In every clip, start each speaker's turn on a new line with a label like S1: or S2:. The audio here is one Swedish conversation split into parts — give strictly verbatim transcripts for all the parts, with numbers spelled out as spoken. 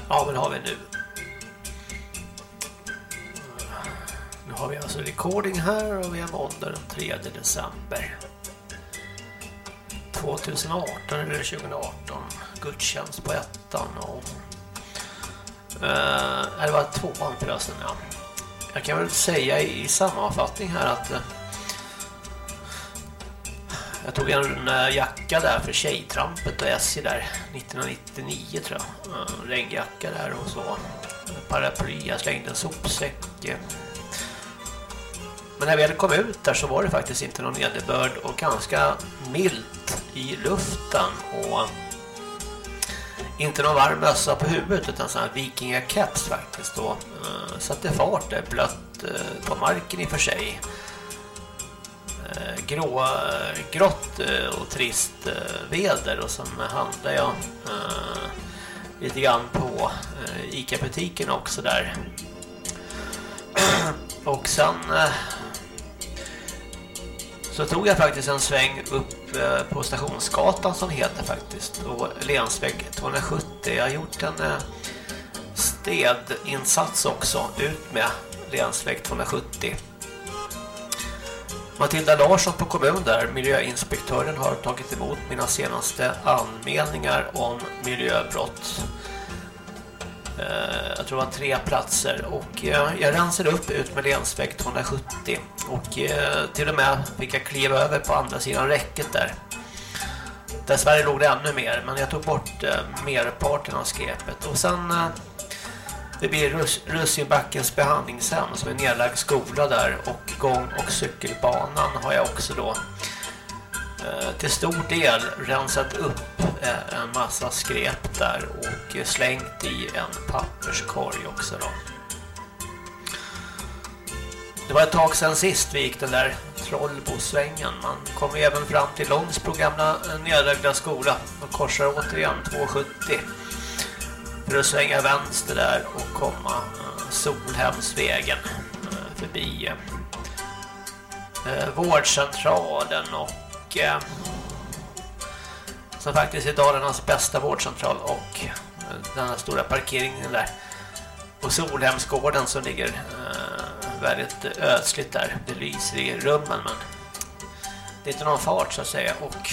S1: Ja, men har vi nu. Nu har vi alltså recording här och vi har måndag den tredje december. tjugoarton eller tjugoarton. Gudstjänst på ettan och eh, det var tvåan förresten, ja. Jag kan väl säga i, i sammanfattning här att eh, jag tog en uh, jacka där för tjejtrampet och S J där nittonhundranittionio tror jag. Uh, regnjacka där och så. Paraply, jag slängde en sopsäck. Men när vi väl kom ut där så var det faktiskt inte någon nederbörd och ganska milt i luften och inte någon varm mössa på huvudet utan sån här vikingakeps faktiskt då. Uh, satte fart där, blött uh, på marken i för sig. Grå, grått och trist väder och sen handlade jag uh, lite grann på uh, ICA-butiken också där. Och sen uh, så tog jag faktiskt en sväng upp uh, på Stationsgatan som heter faktiskt och länsväg tvåhundrasjuttio. Jag har gjort en uh, städinsats också ut med länsväg tvåhundrasjuttio. Matilda Larsson på kommun där, miljöinspektören, har tagit emot mina senaste anmälningar om miljöbrott. Jag tror det var tre platser och jag rensade upp ut med länsväg tvåhundrasjuttio och till och med fick jag kliva över på andra sidan räcket där. Dessvärre låg det ännu mer, men jag tog bort merparten av skräpet och sen det blir Rus- Russinbackens behandlingshem som är nedlagd skola där och gång- och cykelbanan har jag också då eh, till stor del rensat upp eh, en massa skräp där och slängt i en papperskorg också då. Det var ett tag sedan sist vi gick den där Trollbosvängen. Man kommer även fram till Långsbro gamla nedlagda skola och korsar återigen tvåhundrasjuttio. För att svänga vänster där och komma uh, Solhemsvägen uh, förbi uh, vårdcentralen och uh, som faktiskt är Dalarnas bästa vårdcentral och uh, den här stora parkeringen där och Solhemsgården som ligger uh, väldigt ödsligt där. Det lyser i rummen men det är inte någon fart så att säga och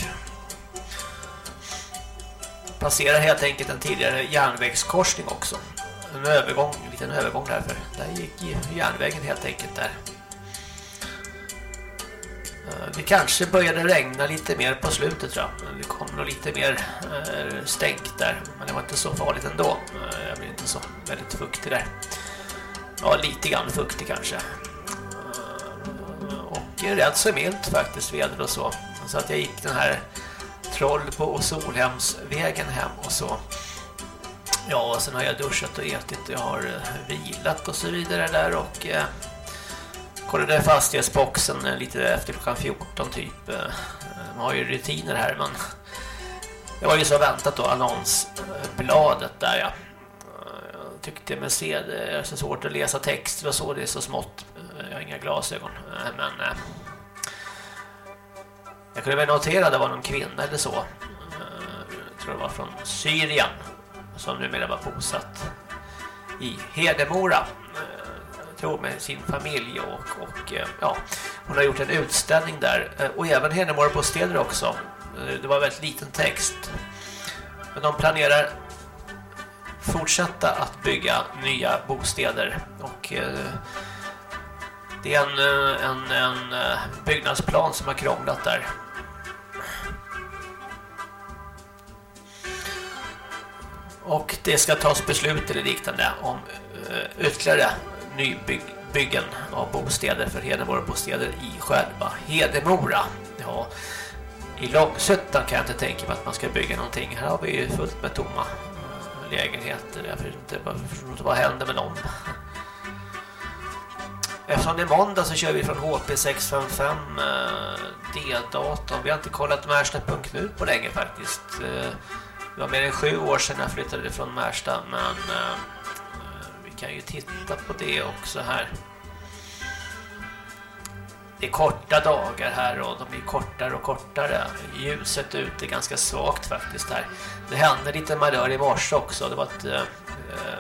S1: passerar helt enkelt en tidigare järnvägskorsning också. En övergång, en liten övergång därför. Där gick järnvägen helt enkelt där. Det kanske började regna lite mer på slutet tror jag. Det kom nog lite mer stängt där. Men det var inte så farligt ändå. Jag blir inte så väldigt fuktig där. Ja, lite grann fuktig kanske. Och rätt så milt faktiskt väder och så. Så att jag gick den här Troll på Solhemsvägen hem och så. Ja, och sen har jag duschat och ätit och jag har vilat och så vidare där och eh, kollade fastighetsboxen lite efter klockan fjorton typ. Man har ju rutiner här men det var ju så väntat då, annonsbladet där ja. Jag tyckte mig se det är så svårt att läsa texter och så, det är så smått. Jag har inga glasögon men jag kunde väl notera att det var någon kvinna eller så. Jag tror det var från Syrien som numera var bosatt i Hedemora. Jag tror med sin familj och, och ja, hon har gjort en utställning där. Och även Hedemora bostäder också. Det var väldigt liten text. Men de planerar fortsätta att bygga nya bostäder och det är en, en, en byggnadsplan som har krånglat där. Och det ska tas beslut eller liknande om ytterligare nybyggen av bostäder för Hedemora bostäder i själva Hedemora. Ja, i Långshyttan kan jag inte tänka mig att man ska bygga någonting. Här har vi ju fullt med tomma lägenheter. Jag förstår inte vad händer med dem. Eftersom det är måndag så kör vi från H P sex fem fem D-datorn. Vi har inte kollat Märsta punkt nu på länge faktiskt. Det var mer än sju år sedan jag flyttade från Märsta. Men vi kan ju titta på det också här. Det är korta dagar här och de blir kortare och kortare. Ljuset ute är ganska svagt faktiskt här. Det hände lite malör i morse också. Det var ett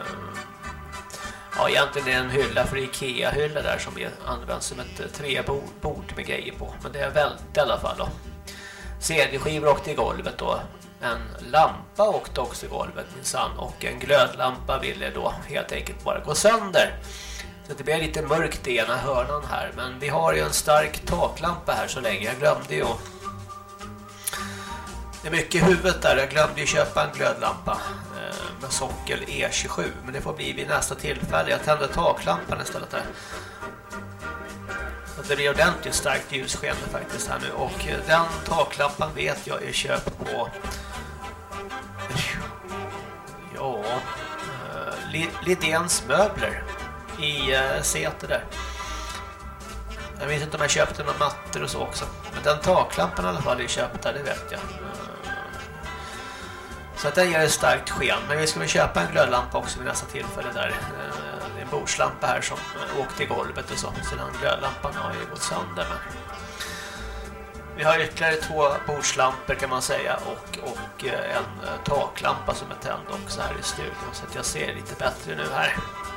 S1: Ja, egentligen är det en hylla för Ikea-hylla där som är, används som ett träbord med grejer på. Men det är väldigt i alla fall då. C D-skivor åkte i golvet då. En lampa åkte också i golvet minsann. Och en glödlampa ville då helt enkelt bara gå sönder. Så det blir lite mörkt i ena hörnan här. Men vi har ju en stark taklampa här så länge. Jag glömde ju. Det är mycket i huvudet där. Jag glömde ju köpa en glödlampa med sockel E tjugosju. Men det får bli vid nästa tillfälle. Jag tänder taklampan istället där. Så det blir ordentligt starkt ljussken faktiskt här nu. Och den taklampan vet jag är köpt på... Ja... Lidéns möbler i Säter där. Jag vet inte om jag köpte några mattor och så också. Men den taklampan i alla fall är köpt där, det vet jag. Så att den ger ett starkt sken. Men vi ska väl köpa en glödlampa också vid nästa tillfälle där. Det är en bordslampa här som åkte i golvet och så. Så den glödlampan har ju gått sönder. Men vi har ytterligare två bordslampor kan man säga. Och, och en taklampa som är tänd också här i studion. Så att jag ser lite bättre nu här.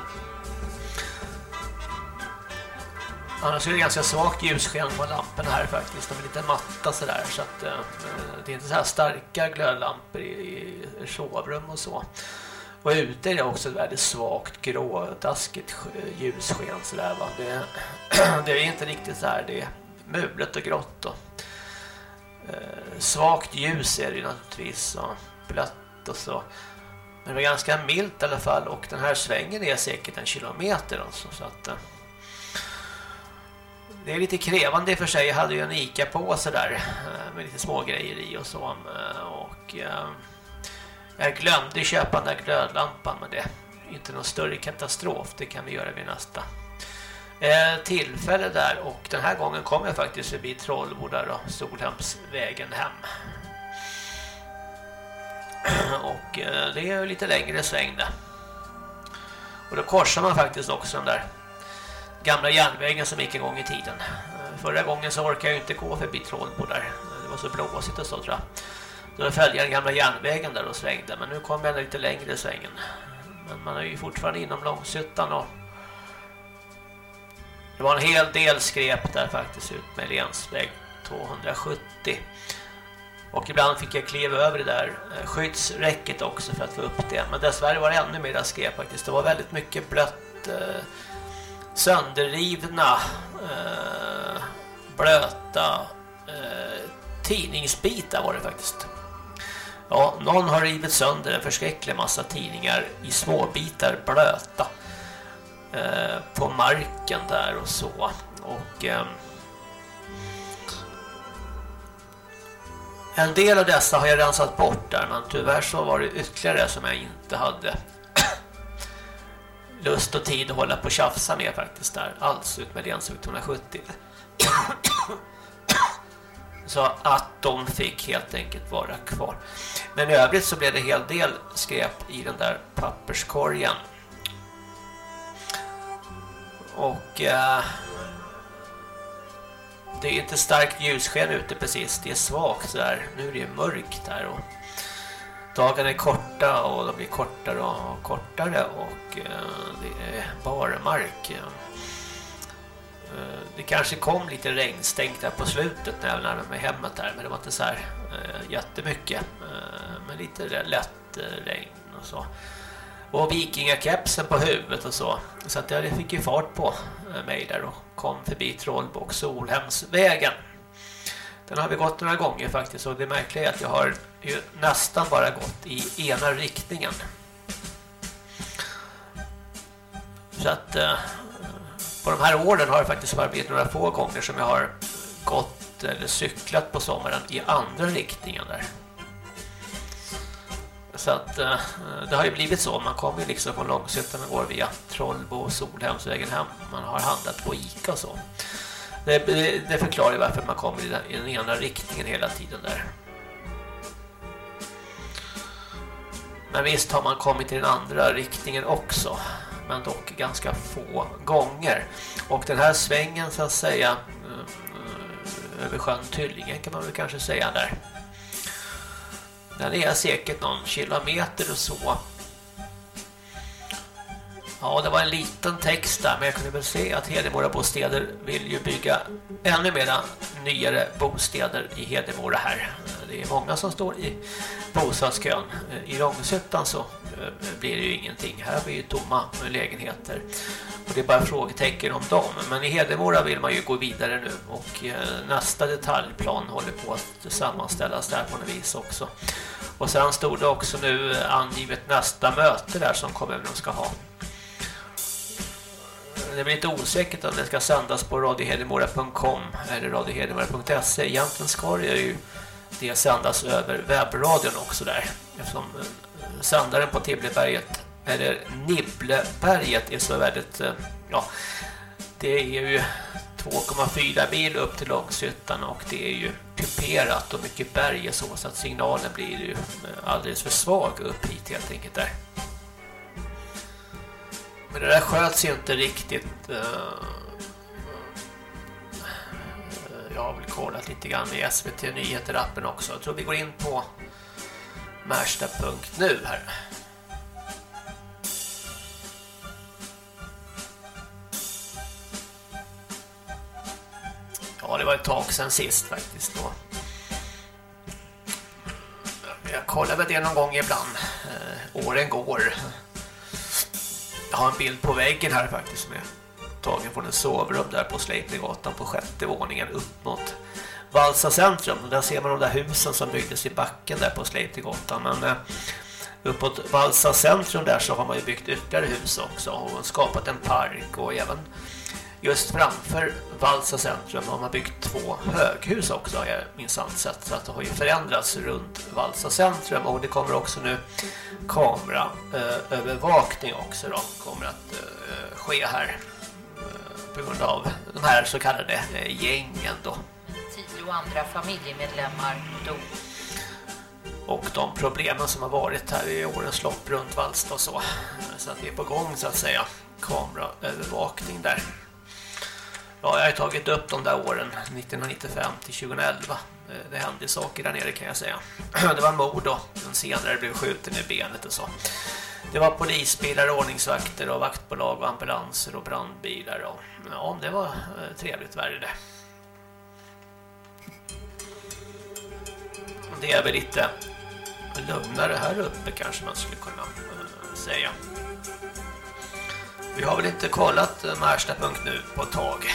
S1: Annars är det ganska svagt ljussken på lamporna här faktiskt. De är lite matta sådär. Så att eh, det är inte så här starka glödlampor i, i sovrum och så. Och ute är det också ett väldigt svagt grådaskigt ljussken sådär va. Det, det är inte riktigt så här. Det är mulet och grått och eh, svagt ljus är det naturligtvis och blött och så. Men det är ganska milt i alla fall. Och den här svängen är säkert en kilometer alltså, så att... Eh, det är lite krävande för sig. Jag hade ju en Ica på så där med lite små grejer i och så. Och jag glömde köpa den där glödlampan, men det är inte någon större katastrof. Det kan vi göra vid nästa tillfälle där. Och den här gången kom jag faktiskt förbi Trollbo där och Solhemsvägen hem. Och det är lite längre sväng där. Och då korsar man faktiskt också den där gamla järnvägen som gick en gång i tiden. Förra gången så orkade jag inte gå förbi Trollbo där. Det var så blåsigt och så tror jag. Då följde jag den gamla järnvägen där och svängde. Men nu kom jag lite längre i svängen. Men man är ju fortfarande inom Långshyttan och det var en hel del skräp där faktiskt ut med länsväg tvåhundrasjuttio. Och ibland fick jag kliva över det där skyddsräcket också för att få upp det. Men dessvärre var det ännu mer skräp faktiskt. Det var väldigt mycket blött... sönderrivna eh, blöta eh, tidningsbitar var det faktiskt. Ja, någon har rivit sönder en förskräcklig massa tidningar i små bitar blöta eh, på marken där och så. Och eh, en del av dessa har jag rensat bort där, men tyvärr så var det ytterligare som jag inte hade lust och tid att hålla på och tjafsa med faktiskt där. Alls ut med länsväg tvåhundrasjuttio. Så att de fick helt enkelt vara kvar. Men i övrigt så blev det en hel del skräp i den där papperskorgen. Och eh, det är inte starkt ljussken ute precis. Det är svagt där. Nu är det mörkt här och dagarna är korta och de blir kortare och kortare och eh, det är barmark. Eh, det kanske kom lite regnstängt där på slutet när jag närmade mig hemmet där, men det var inte så här eh, jättemycket. Eh, men lite lätt eh, regn och så. Och vikingakepsen på huvudet och så. Så att jag fick ju fart på eh, mig där och kom förbi Trollbo och Solhemsvägen. Den har vi gått några gånger faktiskt, och det märkliga är att jag har ju nästan bara gått i ena riktningen. Så att eh, på de här åren har det faktiskt bara blivit några få gånger som jag har gått eller cyklat på sommaren i andra riktningen där. Så att eh, det har ju blivit så. Man kommer ju liksom från Långshyttan och går via Trollbo och Solhemsvägen hem. Man har handlat på Ica och så. Det, det förklarar ju varför man kommer i den, i den ena riktningen hela tiden där. Men visst har man kommit i den andra riktningen också. Men dock ganska få gånger. Och den här svängen så att säga över sjön Tyllingen kan man väl kanske säga där. Den är säkert någon kilometer och så. Ja, det var en liten text där, men jag kunde väl se att Hedemora Bostäder vill ju bygga ännu mera nyare bostäder i Hedemora här. Det är många som står i bostadskön. I Långshyttan så blir det ju ingenting. Här blir ju tomma lägenheter. Och det är bara frågetecken om dem. Men i Hedemora vill man ju gå vidare nu. Och nästa detaljplan håller på att sammanställas där på något vis också. Och sen stod det också nu angivet nästa möte där som kommunen ska ha. Det blir lite osäkert om det ska sändas på radio hedemora punkt com eller radio hedemora punkt se. Egentligen ska det ju det sändas över webbradion också där. Eftersom sändaren på Tibbleberget eller Nibbleberget är så väldigt, ja, det är ju två komma fyra mil upp till Långshyttan och det är ju kuperat och mycket berg så, så att signalen blir ju alldeles för svag upp hit helt enkelt där. Men det där sköts ju inte riktigt. Jag har väl kollat lite grann i S V T Nyheter-appen också. Jag tror vi går in på Märsta punkt nu här. Ja, det var ett tag sedan sist faktiskt då. Jag kollar väl det någon gång ibland. Åren går. Jag har en bild på väggen här faktiskt med tagen från en sovrum där på Sleipnergatan på sjätte våningen upp mot Valsa centrum. Där ser man de där husen som byggdes i backen där på Sleipnergatan. Men eh, uppåt Valsa centrum där så har man ju byggt ytterligare hus också och skapat en park och även just framför Valsa centrum har man byggt två höghus också har jag minsann sett. Så att det har ju förändrats runt Valsa centrum och det kommer också nu kameraövervakning också då kommer att uh, ske här uh, på grund av de här så kallade uh, gängen då.
S2: Tio andra familjemedlemmar dog.
S1: Och de problemen som har varit här i årens lopp runt Valsta och så. Så att det är på gång så att säga kameraövervakning där. Ja, jag har tagit upp de där åren nittonhundranittiofem till tjugoelva. Det hände saker där nere kan jag säga. Det var mord och den senare blev skjuten i benet och så. Det var polisbilar, ordningsvakter och vaktbolag och ambulanser och brandbilar. Och, ja, det var trevligt värre det. Det är väl lite lugnare här uppe kanske man skulle kunna äh, säga. Vi har väl inte kollat Märsta punkt nu på ett tag.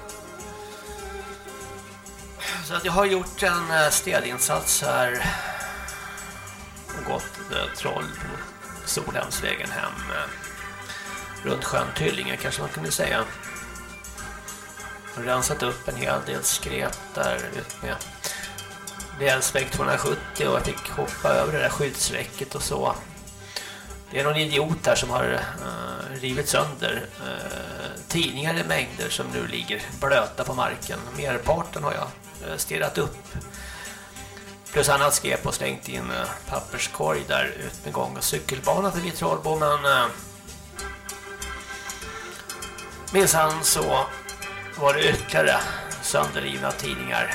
S1: Så att jag har gjort en städinsats här och gått troll på Solhemsvägen hem runt sjön Tyllinge kanske man kunde säga. Och rensat upp en hel del skräp där ut med länsväg tvåhundrasjuttio och jag fick hoppa över det där skyddsräcket och så. Det är någon idiot här som har uh, rivit sönder uh, tidningar i mängder som nu ligger blöta på marken. Merparten har jag uh, stirrat upp. Plus annat skräp och slängt in uh, papperskorg där ut med gång- och cykelbana för Vittrollbo. Men uh, minsann så var det ytterligare sönderrivna tidningar.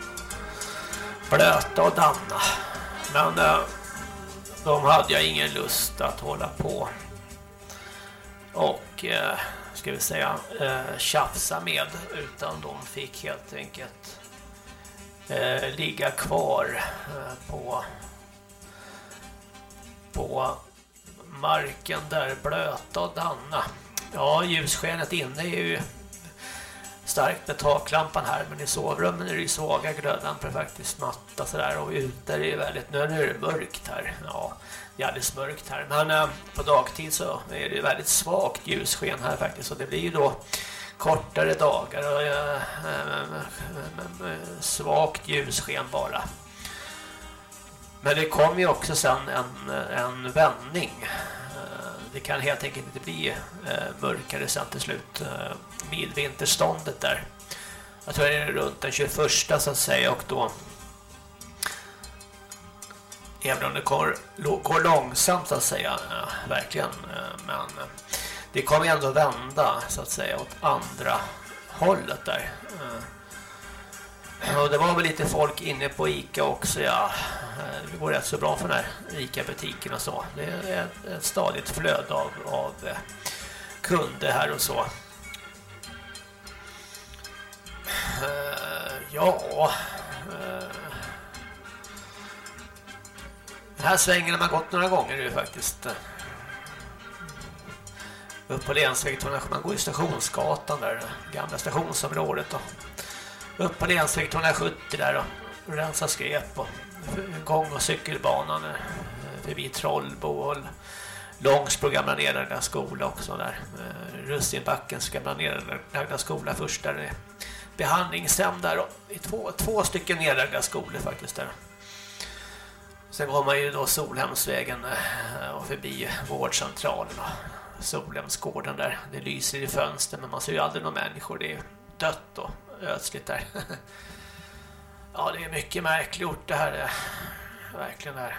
S1: Blöta och danna. Men uh, de hade jag ingen lust att hålla på och eh, ska vi säga eh, tjafsa med utan de fick helt enkelt eh, ligga kvar eh, på på marken där blöta och danna. Ja, ljusskenet inne är ju starkt med taklampan här, men i sovrummen är det ju svaga glödlampor faktiskt matta sådär och ute är det väldigt, nu är det mörkt här. Ja, det är alldeles mörkt här, men äh, på dagtid så är det väldigt svagt ljussken här faktiskt och det blir ju då kortare dagar och äh, äh, äh, svagt ljussken bara. Men det kommer ju också sen en, en vändning. Det kan helt enkelt inte bli eh, mörkare sen till slut eh, midvinterståndet där. Jag tror det är runt den tjugoförsta så att säga och då även om det går, går långsamt så att säga eh, verkligen eh, men eh, det kommer ändå vända så att säga åt andra hållet där. Eh, och det var väl lite folk inne på Ica också, ja. Det går rätt så bra för den här Ica-butiken och så. Det är ett, ett stadigt flöde av, av kunde här och så. Uh, ja... Uh, den här svängen har man gått några gånger nu faktiskt. Upp på länsväg tvåhundrasju, man går i Stationsgatan där, gamla stationsområdet då. Upp på länsväg tvåhundrasjuttio där då, rensa skräp och gång- och cykelbanan förbi Trollbo och Långsbro gamla nedlagda skola också där. Russinbackens gamla nedlagda skola först där, behandlingshem där då. Det är två, två stycken nedlagda skolor faktiskt där. Sen går man ju då Solhemsvägen och förbi vårdcentralen och Solhemsgården där. Det lyser i fönster men man ser ju aldrig några människor. Det är dött och ödsligt där. Ja, det är mycket märkligt gjort det här. Det verkligen där.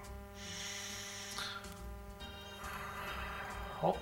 S1: Ja.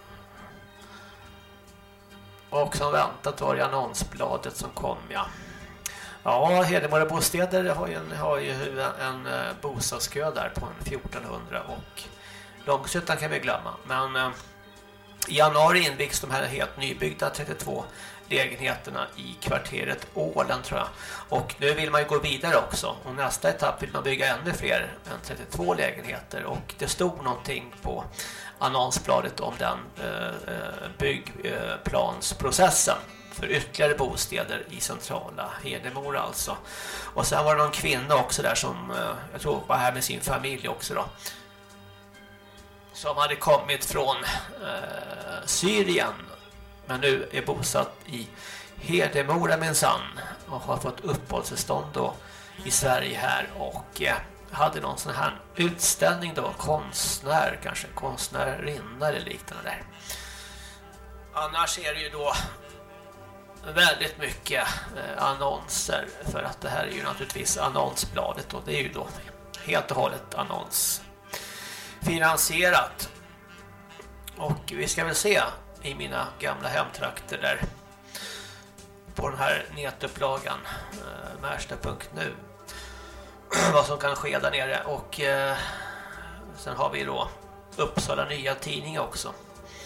S1: Och som väntat var det annonsbladet som kom, ja. Ja, Hedemora bostäder har ju en, har ju en, en bostadskö där på en fjortonhundra och Långshyttan kan vi glömma. Men eh, i januari invigs de här helt nybyggda trettiotvå lägenheterna i kvarteret Ålen tror jag. Och nu vill man ju gå vidare också. Och nästa etapp vill man bygga ännu fler än trettiotvå lägenheter. Och det stod någonting på annonsbladet om den eh, byggplansprocessen för ytterligare bostäder i centrala Hedemora alltså. Och sen var det någon kvinna också där som eh, jag tror var här med sin familj också då. Som hade kommit från eh, Syrien men nu är bosatt i Hedemora minsann och har fått uppehållstillstånd då i Sverige här och eh, hade någon sån här utställning då, konstnär kanske, konstnärinna eller liknande där. Annars är det ju då väldigt mycket eh, annonser för att det här är ju naturligtvis annonsbladet och det är ju då helt och hållet annons finansierat. Och vi ska väl se i mina gamla hemtrakter där på den här nätupplagan eh, märsta punkt nu vad som kan ske där nere och eh, sen har vi då Uppsala nya tidning också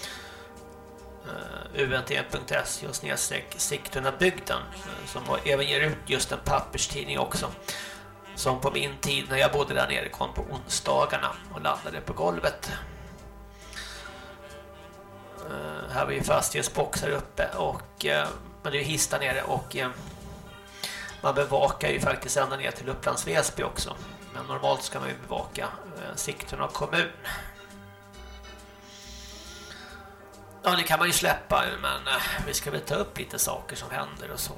S1: uh, U N T punkt se och snedstreck Sigtuna bygden uh, som även ger ut just en papperstidning också som på min tid när jag bodde där nere kom på onsdagarna och landade på golvet. Uh, här var ju fastighetsbox här uppe och uh, men det är ju hiss där nere och uh, man bevakar ju faktiskt ända ner till Upplands Väsby också. Men normalt ska man ju bevaka uh, Sigtuna kommun. Ja, det kan man ju släppa men uh, vi ska väl ta upp lite saker som händer och så.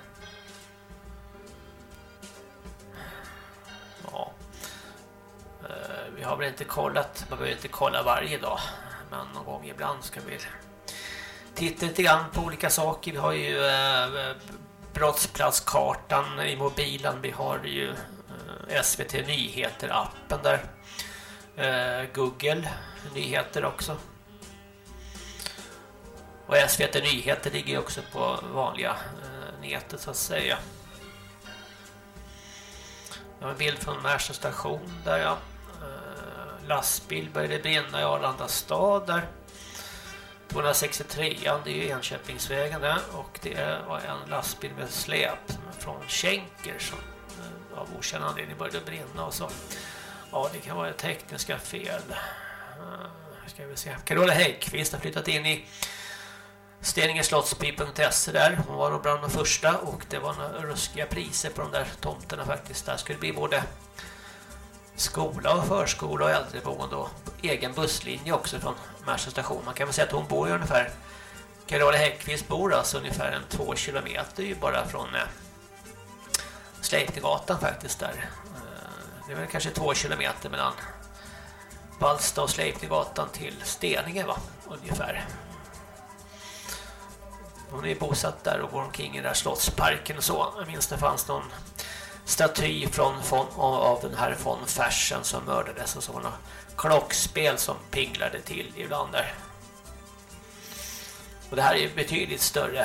S1: Ja. Uh, vi har väl inte kollat, man behöver inte kolla varje dag. Men någon gång ibland ska vi titta lite grann på olika saker. Vi har ju eh, brottsplatskartan i mobilen. Vi har ju eh, S V T Nyheter-appen där. Eh, Google Nyheter också. Och S V T Nyheter ligger också på vanliga eh, nätet så att säga. Jag har en bild från Märsta station där jag lastbil började brinna i Arlanda stad där. tvåhundrasextiotre, det är ju Enköpingsvägen där och det var en lastbil med släp från Schenker som av okänd anledning började brinna och så. Ja, det kan vara tekniska fel. Ska vi se. Carola Häggqvist har flyttat in i Steninge Slottsby punkt se där. Hon var nog bland de första och det var några ruskiga priser på de där tomterna faktiskt. Där skulle det bli både skola och förskola och äldreboende och egen busslinje också från Märsta station. Man kan väl säga att hon bor ju ungefär, Carola Häggqvist bor alltså ungefär en två kilometer ju bara från eh, Sleipninggatan faktiskt där. Eh, det är väl kanske två kilometer mellan Vallsta och Sleipninggatan till Steninge va, ungefär. Hon är bosatt där och går omkring i den där slottsparken och så. Jag minns det fanns någon staty från, från, av den här von Fersen som mördades och sådana klockspel som pinglade till ibland där. Och det här är betydligt större.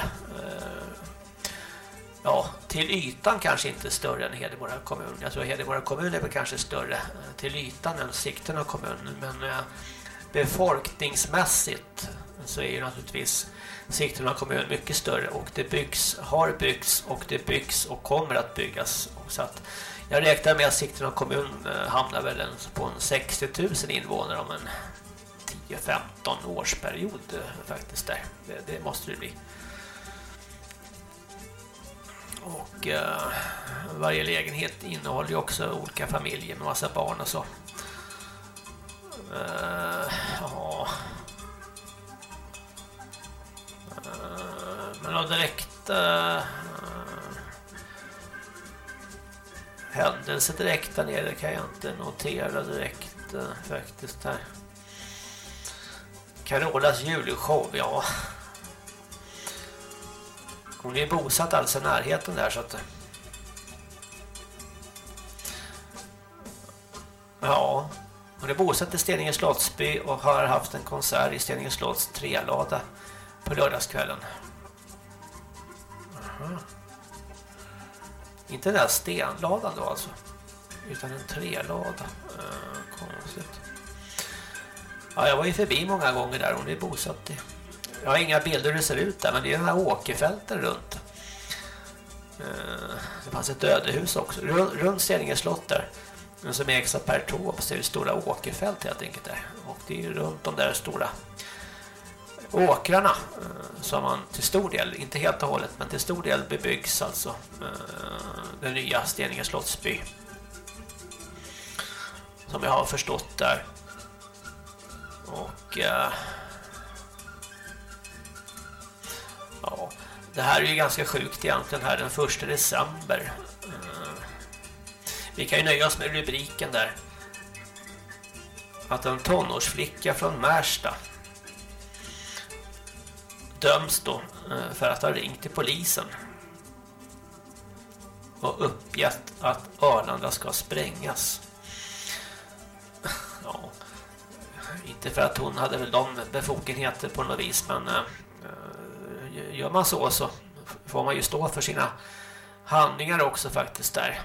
S1: Ja, till ytan kanske inte större än Hedemora kommun. Jag tror att Hedemora kommun är väl kanske större till ytan än Sigtuna kommun. Men befolkningsmässigt så är ju naturligtvis Sigtuna kommun mycket större, och det byggs, har byggts och det byggs och kommer att byggas. Så att jag räknar med att Sigtuna kommun hamnar väl på en sextio tusen invånare om en tio femton årsperiod faktiskt där. Det, det måste det bli. Och eh, varje lägenhet innehåller ju också olika familjer med massa barn och så. Uh, ja. Uh, men då direkt uh, händelse direkt där nere kan jag inte notera direkt uh, faktiskt här. Carolas julshow, ja. Hon är bosatt alltså i närheten där, så att ja, hon är bosatt i Steninge Slottsby och har haft en konsert i Steninge Slotts trelada på lördagskvällen. Aha. Inte den där stenladan då alltså, utan en trelada. Uh, konstigt. Ja, jag var ju förbi många gånger där. Hon är bosatt i. Jag har inga bilder hur det ser ut där, men det är den här åkerfälten runt. Uh, det fanns ett ödehus också. Runt Steninge slott där. Som ägs av Per Taube, så är det stora åkerfält helt enkelt där. Och det är ju runt de där stora åkrarna uh, som man till stor del, inte helt och hållet, men till stor del bebyggs alltså uh, den nya Steninge Slottsby. Som jag har förstått där. Och uh, ja, det här är ju ganska sjukt egentligen här den första december. Uh, vi kan ju nöja oss med rubriken där. Att en tonårsflicka från Märsta döms då uh, för att ha ringt till polisen och uppgett att Arlanda ska sprängas. Ja, inte för att hon hade väl de befogenheter på något vis, men uh, gör man så så får man ju stå för sina handlingar också faktiskt där.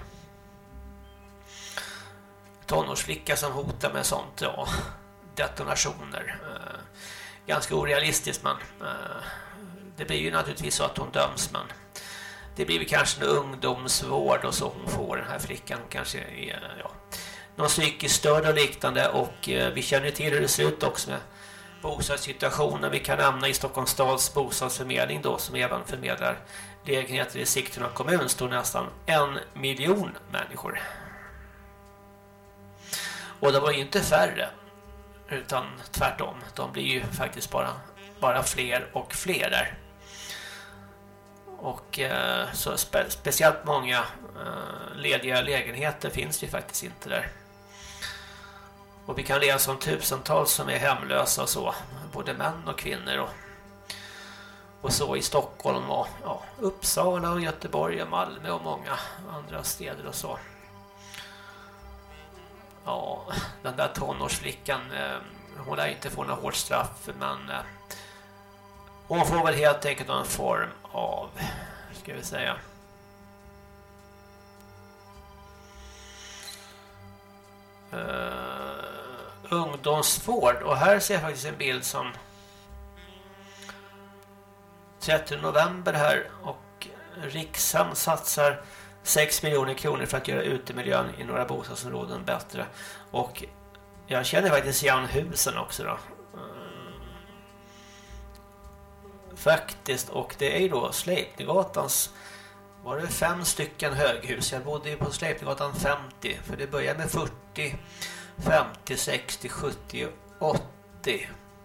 S1: Tonårsflicka som hotar med sånt, ja, detonationer. Uh, ganska orealistiskt, men uh, det blir ju naturligtvis så att hon döms, men det blir väl kanske en ungdomsvård och så hon får, den här flickan. Kanske är, ja, någon psykiskt störd och liknande, och uh, vi känner till hur det ser ut också med bostadssituationen. Vi kan nämna i Stockholms stads bostadsförmedling då, som även förmedlar lägenheter i Sigtuna kommun, står nästan en miljon människor. Och det var ju inte färre, utan tvärtom. De blir ju faktiskt bara, bara fler och fler där. Och eh, så spe, speciellt många eh, lediga lägenheter finns det ju faktiskt inte där. Och vi kan läsa om tusentals som är hemlösa och så. Både män och kvinnor och, och så i Stockholm och ja, Uppsala och Göteborg och Malmö och många andra städer och så. Ja, den där tonårsflickan, eh, hon lär inte få något hårt straff, men eh, hon får väl helt enkelt en form av, ska vi säga, uh, ungdomsvård. Och här ser jag faktiskt en bild som trettionde november här, och Rikshem satsar sex miljoner kronor för att göra utemiljön i några bostadsområden bättre. Och jag känner faktiskt igen husen också då. Mm. Faktiskt, och det är ju då Sleipnergatans, var det fem stycken höghus. Jag bodde ju på Sleipnergatan femtio, för det började med fyrtio, femtio, sextio, sjuttio, åttio.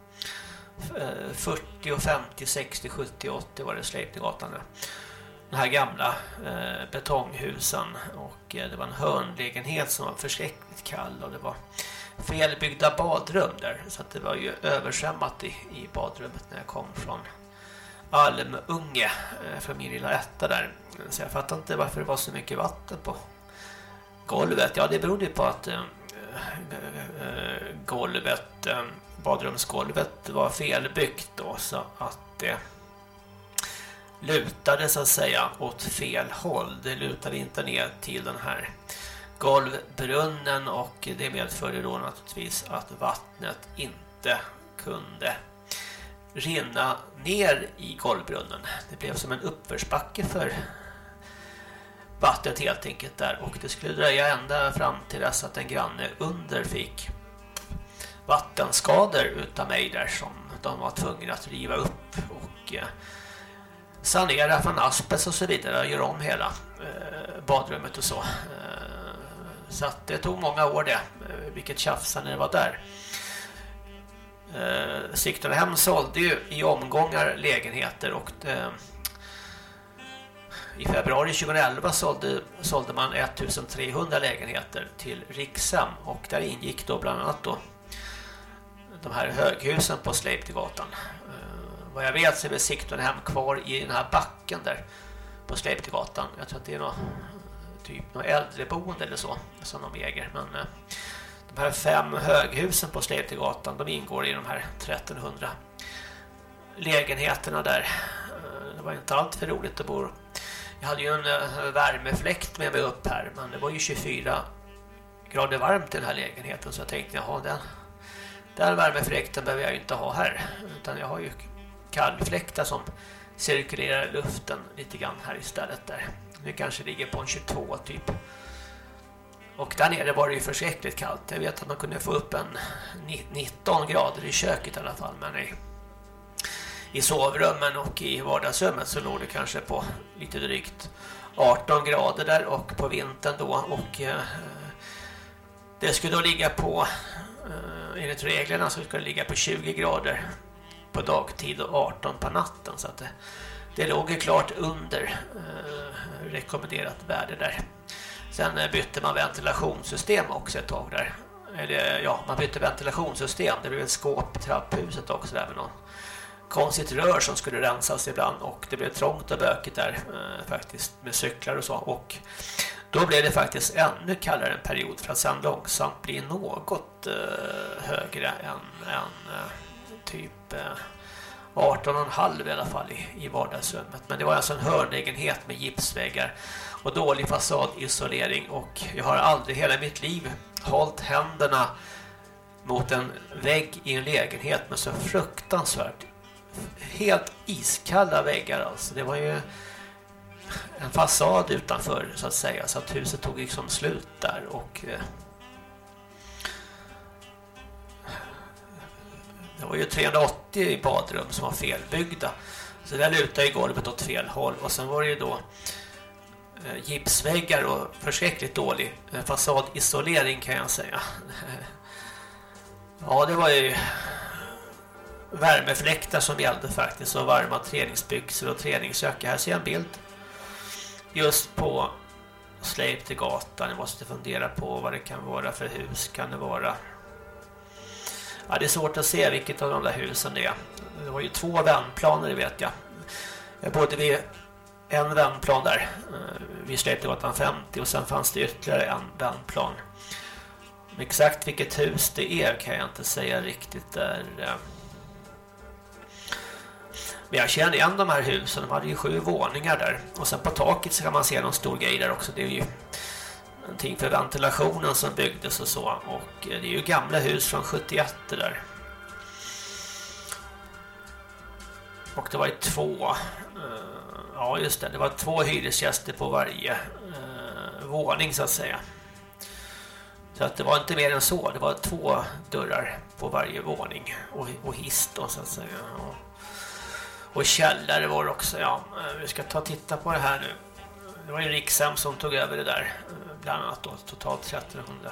S1: fyrtio, femtio, sextio, sjuttio, åttio var det Sleipnergatan där. Den här gamla eh, betonghusen, och eh, det var en hörnlägenhet som var förskräckligt kall, och det var felbyggda badrum där, så att det var ju översvämmat i, i badrummet när jag kom från Almunge, eh, från min lilla etta där. Så jag fattar inte varför det var så mycket vatten på golvet. Ja, det berodde på att eh, eh, golvet, eh, badrumsgolvet var felbyggt då, så att det eh, lutade så att säga åt fel håll. Det lutade inte ner till den här golvbrunnen, och det medförde då naturligtvis att vattnet inte kunde rinna ner i golvbrunnen. Det blev som en uppförsbacke för vattnet helt enkelt där, och det skulle dröja ända fram till dess att en granne under fick vattenskador utav mig där, som de var tvungna att riva upp och eh, sanera från asbest och så vidare och göra om hela eh, badrummet och så. Eh, så att det tog många år det, eh, vilket tjafs när det var där. Eh, Sigtunahem sålde ju i omgångar lägenheter, och det, i februari tjugoelva sålde, sålde man ettusentrehundra lägenheter till Rikshem, och där ingick då bland annat då de här höghusen på Sleipnergatan. Uh, vad jag vet så är väl Sigtunahem kvar i den här backen där på Sleipnergatan. Jag tror att det är något, typ något äldreboende eller så som de äger. Men uh, de här fem höghusen på Sleipnergatan, de ingår i de här trettonhundra lägenheterna där. Uh, det var inte allt för roligt att bo. Jag hade ju en uh, värmefläkt med mig upp här, men det var ju tjugofyra grader varmt i den här lägenheten, så jag tänkte, jaha, den Den värmefläkten behöver jag inte ha här, utan jag har ju kallfläktar som cirkulerar luften lite grann här istället där. Nu kanske ligger på en tjugotvå typ. Och där nere var det ju förskräckligt kallt. Jag vet att man kunde få upp en nitton grader i köket i alla fall, men i, i sovrummen och i vardagsrummet så låg det kanske på lite drygt arton grader där, och på vintern då, och eh, det skulle då ligga på Uh, enligt reglerna så ska det ligga på tjugo grader på dagtid och arton på natten, så att det, det låg ju klart under uh, rekommenderat värde där. Sen uh, bytte man ventilationssystem också ett tag där. Eller ja, man bytte ventilationssystem. Det blev ett skåp i trapphuset också där med någon konstigt rör som skulle rensas ibland, och det blev trångt och bökigt där uh, faktiskt med cyklar och så, och då blev det faktiskt ännu kallare en period för att sen långsamt bli något eh, högre än, än eh, typ eh, arton komma fem i alla fall i, i vardagsrummet. Men det var alltså en hörnlägenhet med gipsväggar och dålig fasadisolering, och jag har aldrig hela mitt liv hållit händerna mot en vägg i en lägenhet med så fruktansvärt helt iskalla väggar. Alltså det var ju en fasad utanför så att säga, så att huset tog liksom slut där, och eh, det var ju trehundraåttio i badrum som var felbyggda, så där lutade ju golvet åt fel håll, och sen var det ju då eh, gipsväggar och förskräckligt dålig eh, fasadisolering kan jag säga. Ja, det var ju värmefläktar som gällde faktiskt, och varma träningsbyxor och träningsjackor. Här ser jag en bild just på Sleipnergatan. Jag måste fundera på vad det kan vara för hus. Kan det vara... Ja, det är svårt att se vilket av de där husen det är. Det var ju två vändplaner, det vet jag. Jag bodde vid en vändplan där vid Sleipnergatan femtio, och sen fanns det ytterligare en vändplan. Men exakt vilket hus det är kan jag inte säga riktigt där. Men jag känner igen de här husen. De hade ju sju våningar där. Och sen på taket så kan man se någon stor grej där också. Det är ju någonting för ventilationen som byggdes och så. Och det är ju gamla hus från sjuttioett där. Och det var ju två... Ja just det, det var två hyresgäster på varje eh, våning så att säga. Så att det var inte mer än så. Det var två dörrar på varje våning. Och, och hiss då så att säga. Och, och källare var det också, ja. Vi ska ta och titta på det här nu. Det var ju Rikshem som tog över det där. Bland annat då, totalt trettonhundra.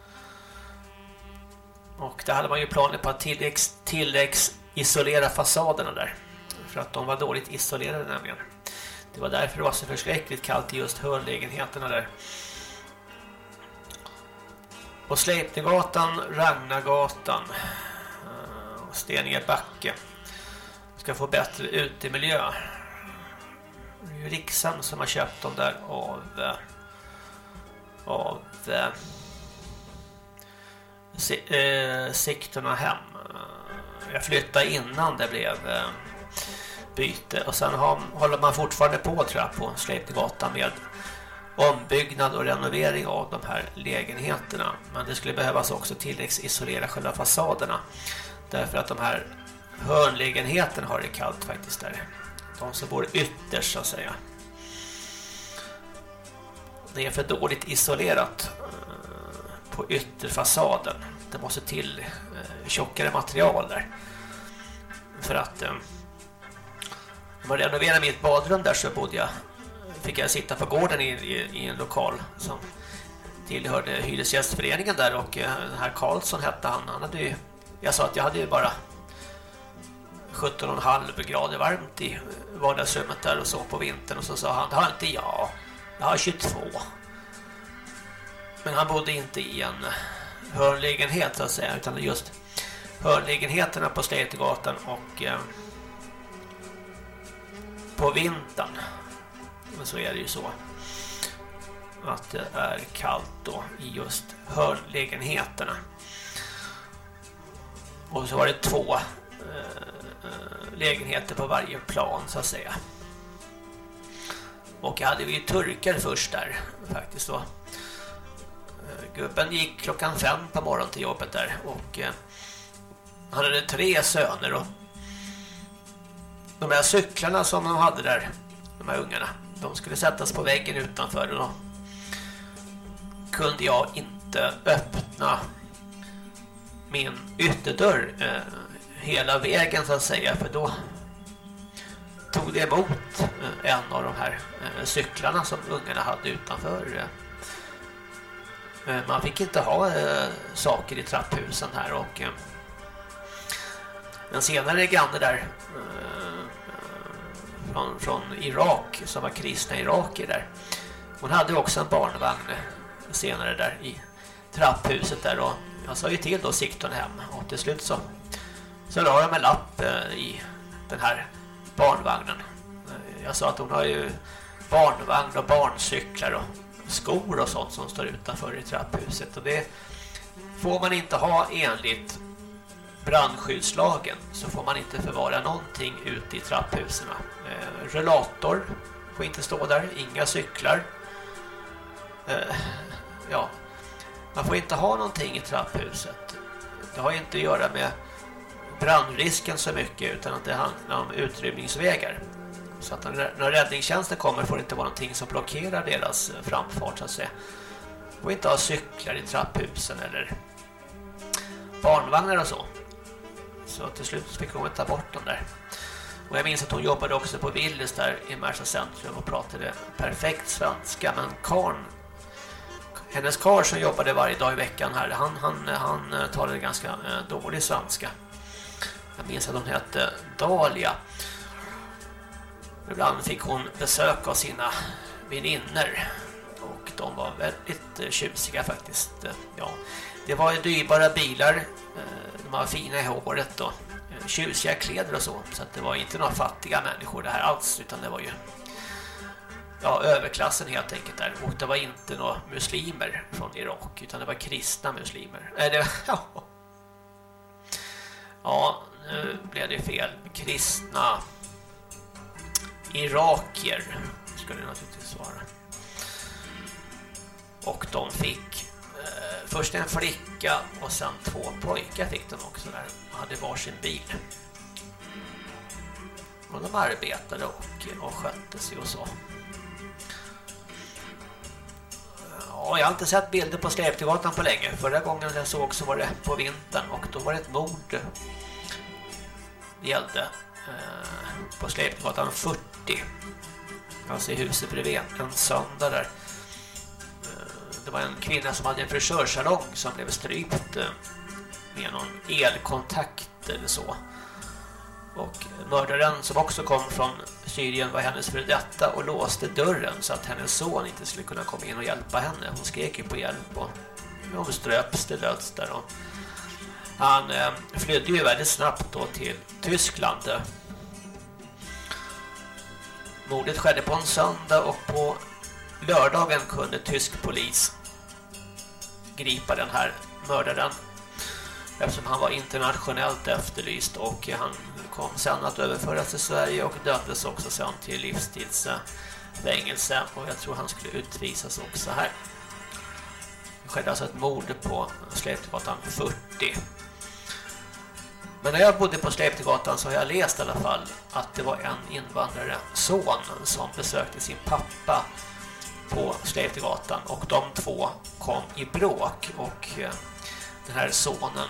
S1: Och där hade man ju planer på att tilläggs, tilläggs isolera fasaderna där. För att de var dåligt isolerade nämligen. Det var därför det var så förskräckligt kallt i just hörnlägenheterna där. På Sleipnergatan, Ragnargatan och Steninge backe ska få bättre utemiljö. Det är ju Rikshem som har köpt dem där av av eh, Sigtunahem. Jag flyttade innan det blev eh, byte, och sen har, håller man fortfarande på tror jag, på Sleipnergatan med ombyggnad och renovering av de här lägenheterna. Men det skulle behövas också tilläggsisolera själva fasaderna, därför att de här hörnlägenheten har det kallt faktiskt där. De som bor ytterst så att säga. Det är för dåligt isolerat på ytterfasaden. Det måste till tjockare material där. För att när man renoverade mitt badrum där så bodde jag, fick jag sitta på gården i, i, i en lokal som tillhörde hyresgästföreningen där, och den här Karlsson hette han. Han hade ju, jag sa att jag hade ju bara sjutton komma fem grader varmt i vardagsrummet där och så på vintern, och så sa han, det har inte jag. Jag har tjugotvå. Men han bodde inte i en hörnlägenhet så att säga, utan just hörnlägenheterna på Slättegatan, och eh, på vintern. Men så är det ju så att det är kallt då i just hörnlägenheterna. Och så var det två eh, lägenheter på varje plan så att säga. Och jag hade vi ju turkar först där faktiskt då. Gubben gick klockan fem på morgonen till jobbet där, och eh, han hade tre söner, och de här cyklarna som de hade där, de här ungarna, de skulle sättas på väggen utanför, och då kunde jag inte öppna min ytterdörr eh, hela vägen så att säga, för då tog det emot eh, en av de här eh, cyklarna som ungarna hade utanför. Eh, man fick inte ha eh, saker i trapphusen här, och eh, en senare granne där eh, från, från Irak, som var kristna iraker där, hon hade också en barnvagn senare där i trapphuset där, och jag sa ju till då Sigtun hem, och till slut så så la de en lapp eh, i den här barnvagnen. Jag sa att hon har ju barnvagn och barncyklar och skor och sånt som står utanför i trapphuset, och det får man inte ha enligt brandskyddslagen. Så får man inte förvara någonting ute i trapphusen. Eh, relator får inte stå där, inga cyklar. Eh, ja, man får inte ha någonting i trapphuset. Det har inte att göra med brandrisken så mycket, utan att det handlar om utrymningsvägar. Så att när räddningstjänsten kommer får det inte vara någonting som blockerar deras framfart så att säga. Man får inte ha cyklar i trapphusen eller barnvagnar och så. Så till slut fick hon ta bort dem där. Och jag minns att hon jobbade också på Willys där i Märsta centrum och pratade perfekt svenska, men karn, hennes karl som jobbade varje dag i veckan här, han, han, han talade ganska eh, dålig svenska. Jag minns att hon hette Dalia. Ibland fick hon besök av sina väninnor, och de var väldigt tjusiga faktiskt. Ja, det var ju dyrbara bilar, de var fina i håret och tjusiga kläder och så, så att det var inte några fattiga människor det här alls, utan det var ju ja, överklassen helt enkelt där. Och det var inte några muslimer från Irak, utan det var kristna muslimer. Äh, det, ja. ja, nu blev det fel. Kristna irakier skulle det naturligtvis vara. Och de fick eh, först en flicka och sen två pojkar fick de också där. De hade varsin bil. Och de arbetade och, och skötte sig och så. Ja, jag har inte sett bilder på Släptegatan på länge. Förra gången jag såg så var det på vintern, och då var det ett mord. Det gällde eh, på Släptegatan fyrtio. Alltså i huset bredvid, en söndag där. Det var en kvinna som hade en frisörsalong som blev strypt med någon elkontakt eller så. Och mördaren som också kom från Syrien var hennes för detta och låste dörren så att hennes son inte skulle kunna komma in och hjälpa henne. Hon skrek ju på hjälp och hon ströps till döds där. Och han eh, flydde ju väldigt snabbt då till Tyskland. Mordet skedde på en söndag, och på lördagen kunde tysk polis gripa den här mördaren eftersom han var internationellt efterlyst, och han kom sen att överföras till Sverige och dömdes också sen till livstidsfängelse, och jag tror han skulle utvisas också här. Det skedde alltså ett mord på Slättegatan fyrtio. Men när jag bodde på Sleipnergatan så har jag läst i alla fall att det var en invandrare son som besökte sin pappa på Sleipnergatan, och de två kom i bråk, och den här sonen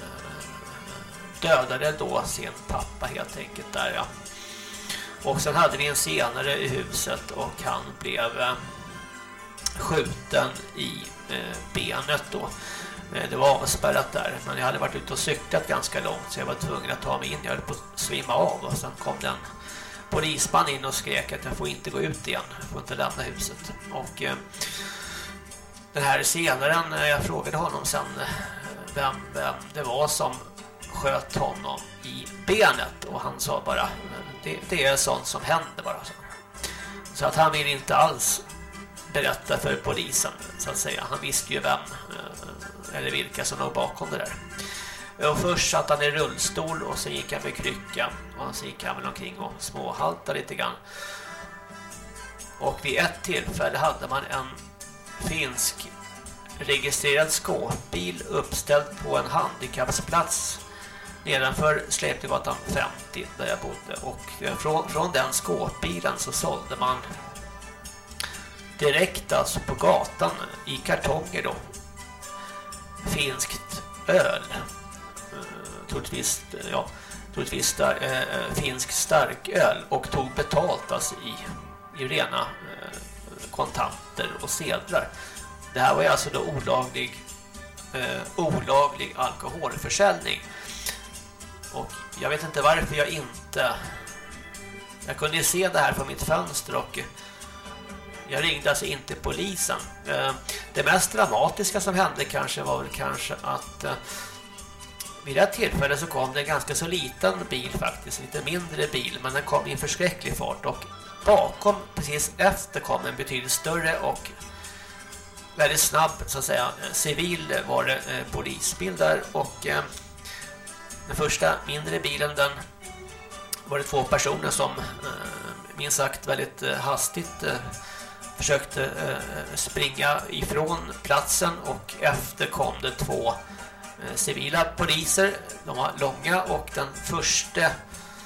S1: dödade då sin pappa helt enkelt där, ja. Och sen hade vi en senare i huset, och han blev eh, skjuten i eh, benet då. Eh, det var avspärrat där, men jag hade varit ute och cyklat ganska långt, så jag var tvungen att ta mig in. Jag höll på att svimma av, och sen kom den polisman in och skrek att jag får inte gå ut igen, jag får inte lämna huset. Och eh, den här senaren, eh, jag frågade honom sen eh, vem, vem det var som sköt honom i benet, och han sa bara det, det är sånt som händer bara. Så att han vill inte alls berätta för polisen, så att säga. Han visste ju vem eller vilka som låg bakom det där. Och först satt han i rullstol, och så gick han med krycka, och så gick han väl omkring och småhaltade lite grann. Och vid ett tillfälle hade man en finsk registrerad skåpbil uppställd på en handikappsplats nedanför Sleipnergatan femtio där jag bodde, och från, från den skåpbilen så sålde man direkt alltså på gatan i kartonger då finskt öl, troligtvis, ja, troligtvis äh, finsk starköl, och tog betalt alltså i, i rena äh, kontanter och sedlar. Det här var ju alltså då olaglig äh, olaglig alkoholförsäljning. Och jag vet inte varför jag inte... Jag kunde se det här från mitt fönster, och jag ringde alltså inte polisen. Det mest dramatiska som hände kanske var väl kanske att vid det tillfälle så kom det en ganska så liten bil faktiskt, en lite mindre bil, men den kom i en förskräcklig fart, och bakom, precis efter, kom en betydligt större och väldigt snabb, så att säga, civil var det eh, polisbil där, och eh, den första mindre bilen, den var det två personer som eh, minst sagt väldigt eh, hastigt eh, försökte eh, springa ifrån platsen, och efter kom det två eh, civila poliser. De var långa, och den första eh,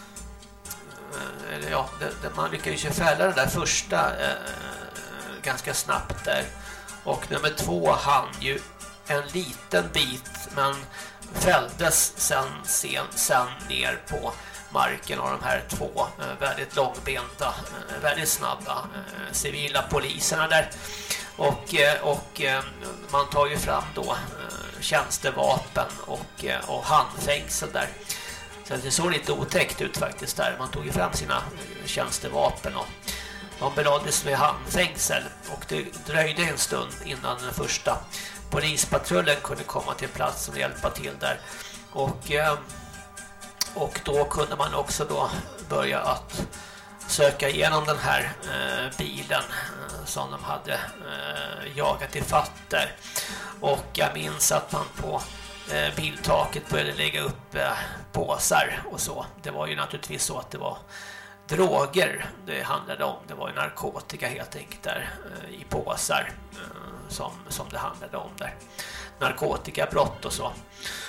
S1: eller ja, det, det, man lyckades ju fälla den där första eh, ganska snabbt där, och nummer två hann ju en liten bit, men fälldes sen, sen, sen ner på marken av de här två eh, väldigt långbenta, eh, väldigt snabba eh, civila poliserna där. Och, eh, och eh, man tar ju fram då eh, tjänstevapen och, eh, och handfängsel där. Så det såg lite otäckt ut faktiskt där. Man tog ju fram sina eh, tjänstevapen, och de belades med handfängsel, och det dröjde en stund innan den första polispatrullen kunde komma till plats och hjälpa till där. Och, eh, och då kunde man också då börja att söka igenom den här eh, bilen eh, som de hade eh, jagat i fatt där. Och jag minns att man på eh, biltaket började lägga upp eh, påsar och så. Det var ju naturligtvis så att det var droger det handlade om. Det var ju narkotika helt enkelt där eh, i påsar eh, som, som det handlade om där. Narkotikabrott och så.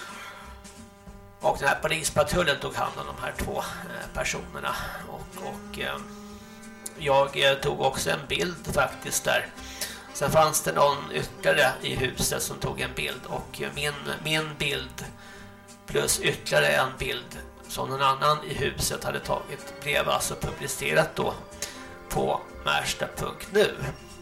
S1: Och den här polispatrullen tog hand om de här två eh, personerna. Och, och eh, jag eh, tog också en bild faktiskt där. Sen fanns det någon ytterligare i huset som tog en bild. Och eh, min, min bild plus ytterligare en bild som någon annan i huset hade tagit blev alltså publicerat då på Märsta punkt nu.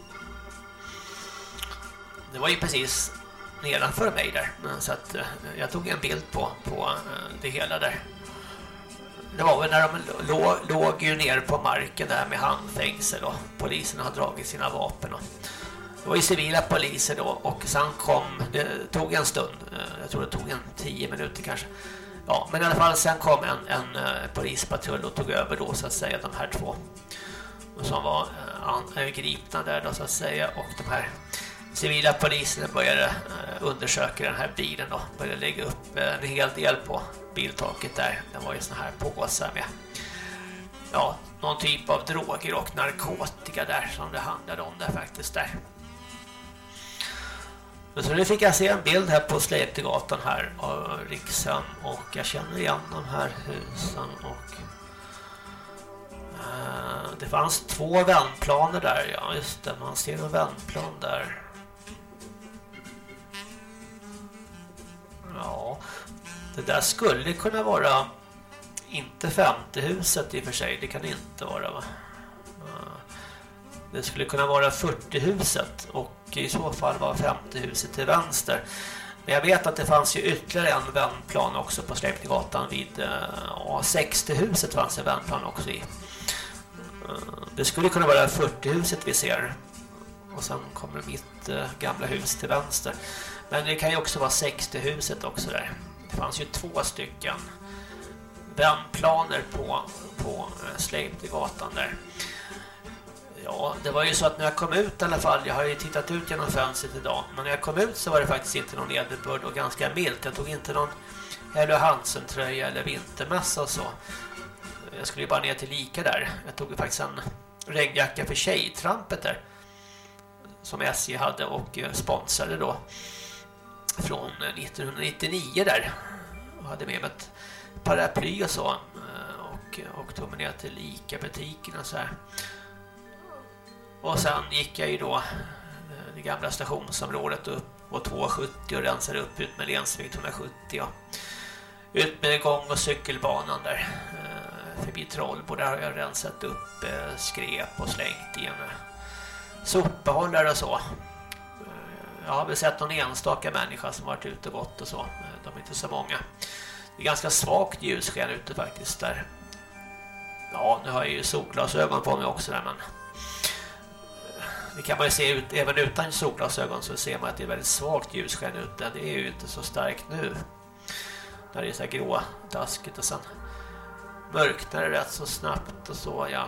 S1: Det var ju precis nedanför mig där, så att jag tog en bild på, på det hela där. Det var väl när de låg, låg ju ner på marken där med handfängsel, och polisen har dragit sina vapen. Och det var ju civila poliser då, och sen kom, det tog en stund, jag tror det tog en tio minuter kanske. Ja, men i alla fall sen kom en, en uh, polispatrull och tog över då så att säga de här två som var uh, gripna där då så att säga, och de här civila poliserna började uh, undersöka den här bilen och började lägga upp uh, en hel del på biltaket där. Det var ju såna här påsar med ja, någon typ av droger och narkotika där som det handlade om där faktiskt där. Så nu fick jag se en bild här på Släptegatan här av Rikshem, och jag känner igen de här husen, och uh, det fanns två vändplaner där, ja just det, man ser en vändplan där. Ja, det där skulle kunna vara inte femte huset i och för sig, det kan det inte vara, va? Det skulle kunna vara fyrtio huset, och i så fall var femte huset till vänster. Men jag vet att det fanns ju ytterligare en vändplan också på Släptegatan vid ja, sextio huset fanns en vändplan också i. Det skulle kunna vara fyrtio huset vi ser. Och sen kommer mitt äh, gamla hus till vänster. Men det kan ju också vara sextio huset också där. Det fanns ju två stycken vändplaner på, på äh, Släptegatan där. Ja, det var ju så att när jag kom ut i alla fall, jag har ju tittat ut genom fönstret idag, men när jag kom ut så var det faktiskt inte någon nederbörd och ganska milt. Jag tog inte någon Hello Hansen-tröja eller vintermössa och så. Jag skulle ju bara ner till Lika där. Jag tog ju faktiskt en regnjacka för tjejtrampet där, som S J hade och sponsrade då från nittonhundranittionio där. Jag hade med mig ett paraply och så, och, och tog mig ner till Lika-butiken och så här. Och sen gick jag ju då det gamla stationsområdet upp på tvåhundrasjuttio och rensade upp ut med Lensväg tvåhundrasjuttio och ut med gång- och cykelbanan där förbi Trollbo. Där har jag rensat upp skräp och slängt i en sopbehållare och så. Jag har väl sett någon enstaka människa som varit ute och gått och så. De är inte så många. Det är ganska svagt ljussken ute faktiskt där. Ja, nu har jag ju solglasögon på mig också där, men det kan man ju se ut, även utan solglasögon så ser man att det är väldigt svagt ljussken ute. Det är ju inte så starkt nu när det är så här grå daskigt, och sen mörknar det rätt så snabbt och så, ja.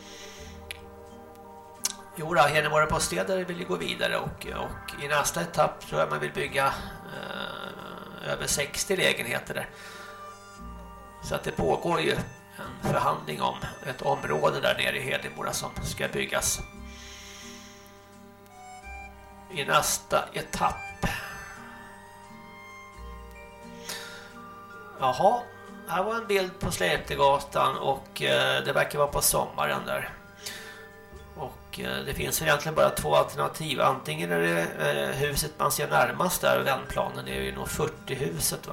S1: Jo då, Hedemora Bostäder vill ju gå vidare, och, och i nästa etapp tror jag man vill bygga eh, över sextio lägenheter där. Så att det pågår ju en förhandling om ett område där nere i Hedemora som ska byggas i nästa etapp. Jaha, här var en bild på Släptegatan, och eh, det verkar vara på sommaren där. Och eh, det finns egentligen bara två alternativ. Antingen är det eh, huset man ser närmast där, och vändplanen är ju nog fyrtio huset, va?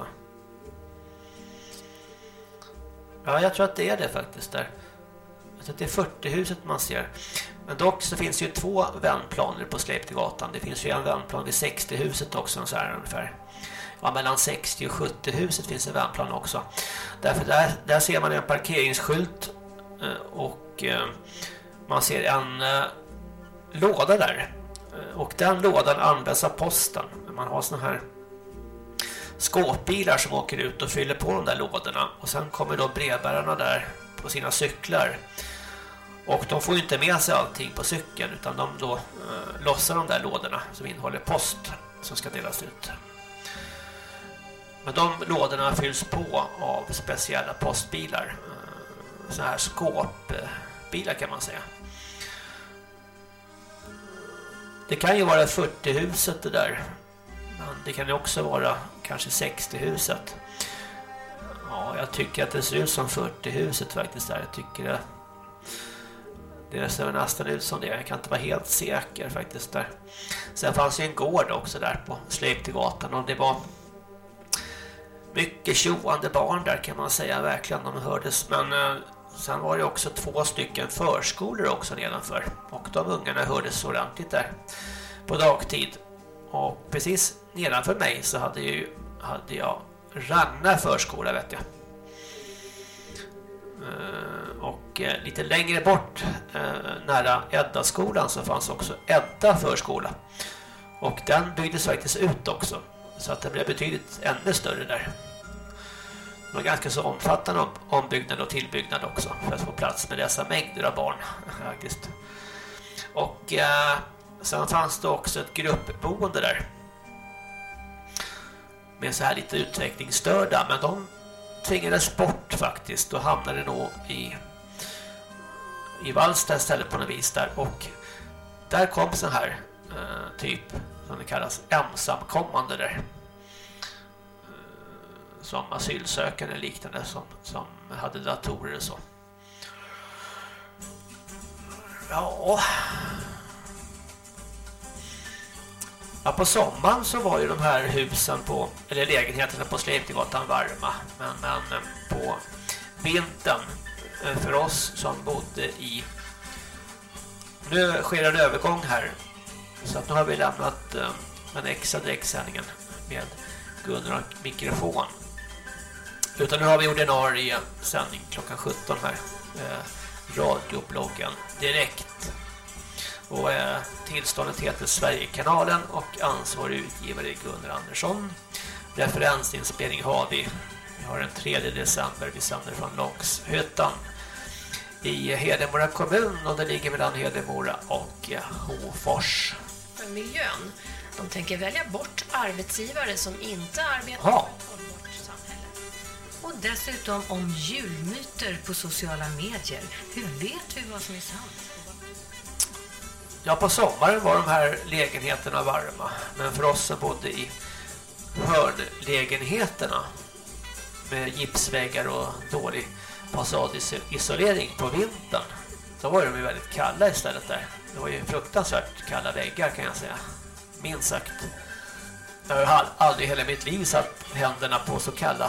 S1: Ja, jag tror att det är det faktiskt där. Så det är fyrtio huset man ser. Men dock så finns det ju två vändplaner på Släptegatan. Det finns ju en vändplan vid sextio huset också, så här ungefär. Ja, mellan sextio och sjuttio huset finns en vändplan också. Därför där, där ser man en parkeringsskylt, och man ser en låda där. Och den lådan används av posten. Man har såna här skåpbilar som åker ut och fyller på de där lådorna. Och sen kommer då brevbärarna där på sina cyklar. Och de får ju inte med sig allting på cykeln, utan de då eh, lossar de där lådorna som innehåller post som ska delas ut. Men de lådorna fylls på av speciella postbilar. Eh, så här skåpbilar kan man säga. Det kan ju vara fyrtio huset det där. Men det kan ju också vara kanske sextio huset. Ja, jag tycker att det ser ut som fyrtio huset faktiskt där. Jag tycker det, det ser nästan ut som det. Jag kan inte vara helt säker faktiskt där. Sen fanns ju en gård också där på Släptegatan, och det var mycket tjoande barn där kan man säga, verkligen, de hördes. Men eh, sen var det också två stycken förskolor också nedanför, och de ungarna hördes ordentligt där på dagtid. Och precis nedanför mig så hade, ju, hade jag Ragnar förskola, vet jag. Uh, och uh, lite längre bort uh, nära Edda-skolan så fanns också Edda förskola. Och den byggdes faktiskt ut också, så att det blev betydligt ännu större där. Det var ganska så omfattande ombyggnad och tillbyggnad också för att få plats med dessa mängder av barn faktiskt. Och uh, sen fanns det också ett gruppboende där med så här lite utvecklingsstörda, men de tvingades bort faktiskt och hamnade nog i i Vallsta istället på något vis där. Och där kom så här uh, typ som det kallas, ensamkommande där. Som asylsökande liknande som, som hade datorer och så. Ja. Ja, på sommaren så var ju de här husen på, eller lägenheterna på Släktegatan varma. Men, men på vintern för oss som bodde i... Nu sker en övergång här. Så att nu har vi lämnat den extra direktsändningen med Gunnar och mikrofon. Utan nu har vi ordinarie sändning klockan sjutton här. Radiobloggen direkt. Och eh, tillståndet heter Sverigekanalen och ansvarig utgivare Gunnar Andersson. Referensinspelning har vi. Vi har den tredje december. Vi sänder från Långshyttan i Hedemora kommun och det ligger mellan Hedemora och eh, Hofors.
S3: För miljön. De tänker välja bort arbetsgivare som inte arbetar
S1: ja.
S3: på vårt samhälle. Och dessutom om julmyter på sociala medier. Hur vet vi vad som är sant?
S1: Ja, på sommaren var de här lägenheterna varma. Men för oss som bodde i hörnlägenheterna med gipsväggar och dålig fasadisolering på vintern, då var de ju väldigt kalla istället där. Det var ju fruktansvärt kalla väggar kan jag säga. Minst sagt. Jag har aldrig hela mitt liv satt händerna på så kalla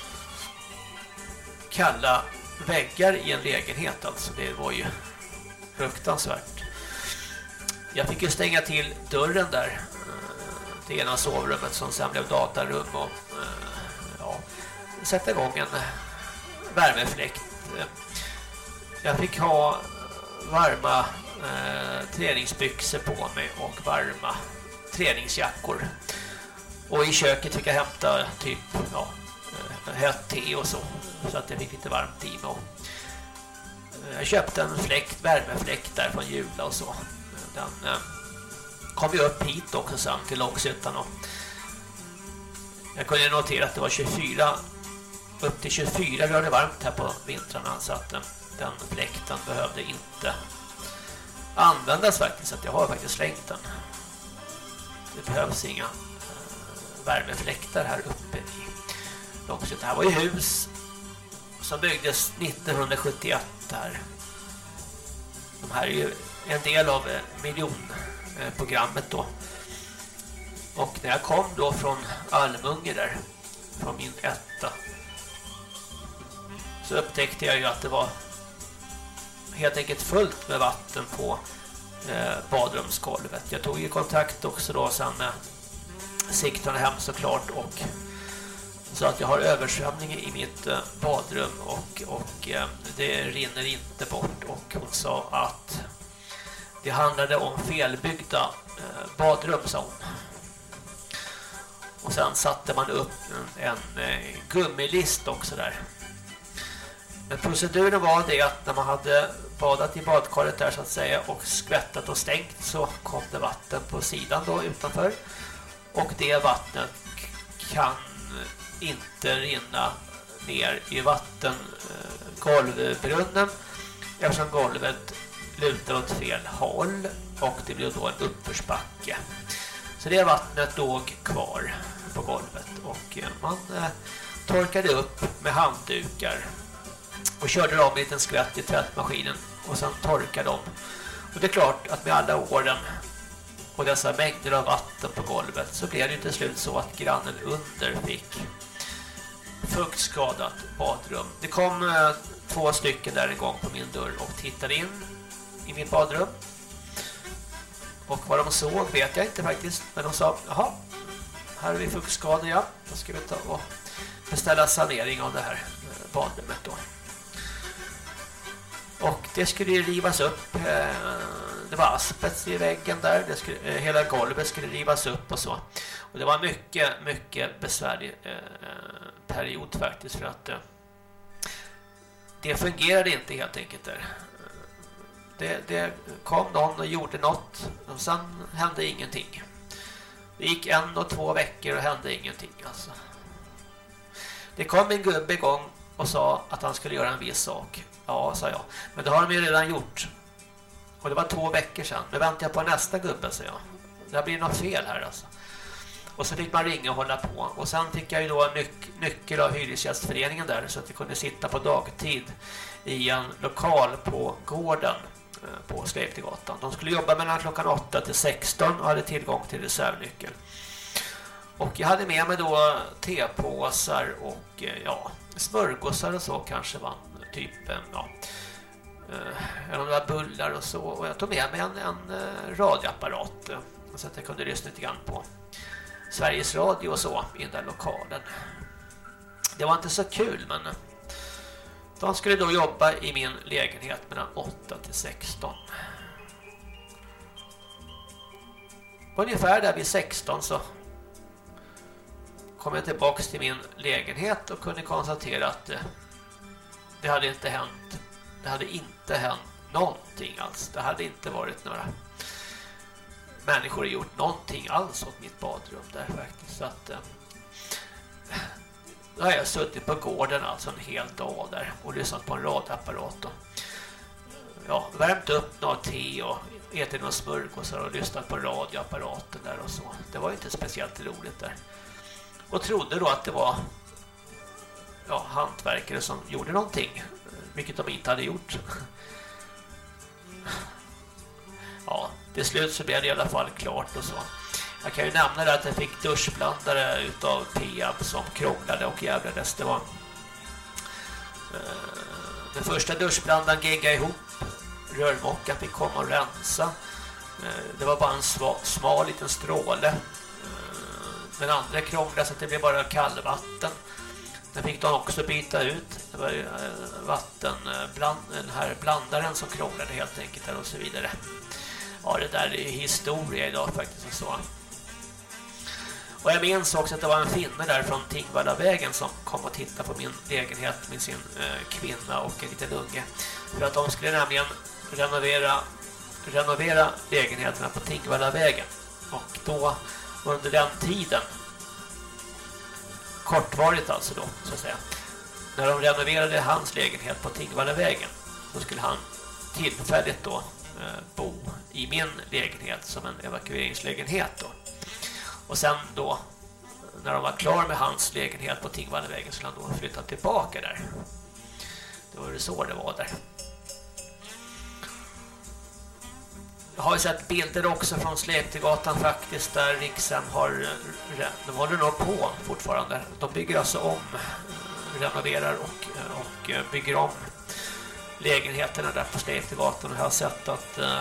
S1: kalla väggar i en lägenhet. Alltså det var ju fruktansvärt. Jag fick ju stänga till dörren där till ena sovrummet som sen blev datarum och ja, sätta igång en värmefläkt. Jag fick ha varma eh, träningsbyxor på mig och varma träningsjackor. Och i köket fick jag hämta typ ja, hett te och så. Så att jag fick lite varmt i mig. Och jag köpte en fläkt, värmefläkt där från Jula och så. Den eh, kom vi upp hit också sen till Långshyttan. Och jag kunde notera att det var tjugofyra, upp till tjugofyra grader varmt här på vintrarna. Så att eh, den fläkten behövde inte användas faktiskt. Så att jag har faktiskt slängt den. Det behövs inga eh, värmefläktar här uppe i Långshyttan. Det här var ju hus som byggdes nittonhundrasjuttioett här. De här är ju en del av miljonprogrammet då. Och när jag kom då från Almunge där, från min etta, så upptäckte jag ju att det var helt enkelt fullt med vatten på eh, badrumsgolvet. Jag tog ju kontakt också då sen med Sigtuna hem såklart och så att jag har översvämning i mitt eh, badrum och, och eh, det rinner inte bort. Och hon sa att det handlade om felbyggda eh, badrum, sa hon. Och sen satte man upp en, en eh, gummilist också där. Men proceduren var det att när man hade badat i badkaret där så att säga och skvättat och stängt så kom det vatten på sidan då utanför. Och det vattnet kan inte rinna ner i vatten eh, golvbrunnen eftersom golvet lutar åt fel håll och det blir då en uppförsbacke. Så det vattnet låg kvar på golvet och eh, man eh, torkade upp med handdukar och körde dem en liten skvätt i tvättmaskinen och sen torkade dem. Och det är klart att med alla åren och dessa mängder av vatten på golvet så blev det till slut så att grannen under fick fuktskadat badrum. Det kom eh, två stycken där en gång på min dörr och tittade in i mitt badrum. Och vad de såg vet jag inte faktiskt. Men de sa, jaha, här är vi fuktskador, ja. Då ska vi ta och beställa sanering av det här badrummet då. Och det skulle ju rivas upp. Det var asbest i väggen där. Det skulle, hela golvet skulle rivas upp och så. Och det var mycket, mycket besvärlig eh, period faktiskt. För att eh, det fungerade inte helt enkelt där. Det, det kom någon och gjorde något. Och sen hände ingenting. Det gick en och två veckor och hände ingenting. Alltså. Det kom en gubbe igång och sa att han skulle göra en viss sak. Ja, sa jag. Men det har de ju redan gjort. Och det var två veckor sedan. Nu väntar jag på nästa gubbe, sa jag. det blir något fel här alltså. Och så fick man ringa och hålla på. Och sen fick jag ju då nyc- nyckel av hyresgästföreningen där så att vi kunde sitta på dagtid i en lokal på gården eh, på Släptegatan. De skulle jobba mellan klockan åtta till sexton och hade tillgång till reservnyckel. Och jag hade med mig då tepåsar och eh, ja, smörgåsar och så kanske var typ eh, ja, eh, några bullar och så. Och jag tog med mig en, en eh, radioapparat eh, så att jag kunde lyssna lite grann på Sveriges Radio och så i den där lokalen. Det var inte så kul, men de skulle då jobba i min lägenhet mellan åtta till sexton. Ungefär där vid sexton så kom jag tillbaka till min lägenhet och kunde konstatera att det, det hade inte hänt. Det hade inte hänt någonting alls. Det hade inte varit några människor gjort någonting alls åt mitt badrum där faktiskt. Så att eh, då har jag suttit på gården alltså en hel dag där och lyssnat på en radapparat och ja, värmt upp något te och ätit några smörgåsar och lyssnat på radioapparaten där och så. Det var inte speciellt roligt där. Och trodde då att det var ja, hantverkare som gjorde någonting, vilket de inte hade gjort. Ja, till slut så blev det i alla fall klart och så. Jag kan ju nämna att jag fick duschblandare utav P A B som krånglade och jävlades. Det var eh, den första duschblandaren geggade ihop. Rörmockan fick komma och rensa. Eh, det var bara en sval, smal liten stråle. Eh, den andra krånglade så att det blev bara kallvatten. Den fick de också byta ut. Det var eh, vatten, eh, bland, den här blandaren som krånglade helt enkelt och så vidare. Ja, det där är historia idag faktiskt och så. Och jag minns också att det var en finne där från Tingvallavägen som kom och tittade på min lägenhet med sin eh, kvinna och en liten unge. För att de skulle nämligen renovera, renovera lägenheterna på Tingvallavägen. Och då under den tiden, kortvarigt alltså då så att säga, när de renoverade hans lägenhet på Tingvallavägen så skulle han tillfälligt då bo i min lägenhet som en evakueringslägenhet då. Och sen då när de var klar med hans lägenhet på Tingvallavägen så han då flyttat tillbaka där. Det var det så det var där. Jag har ju sett bilder också från Släptegatan faktiskt där Rikshem har, de håller nog på fortfarande. De bygger alltså om, renoverar och, och bygger om lägenheterna där på Släptegatan och jag har sett att uh,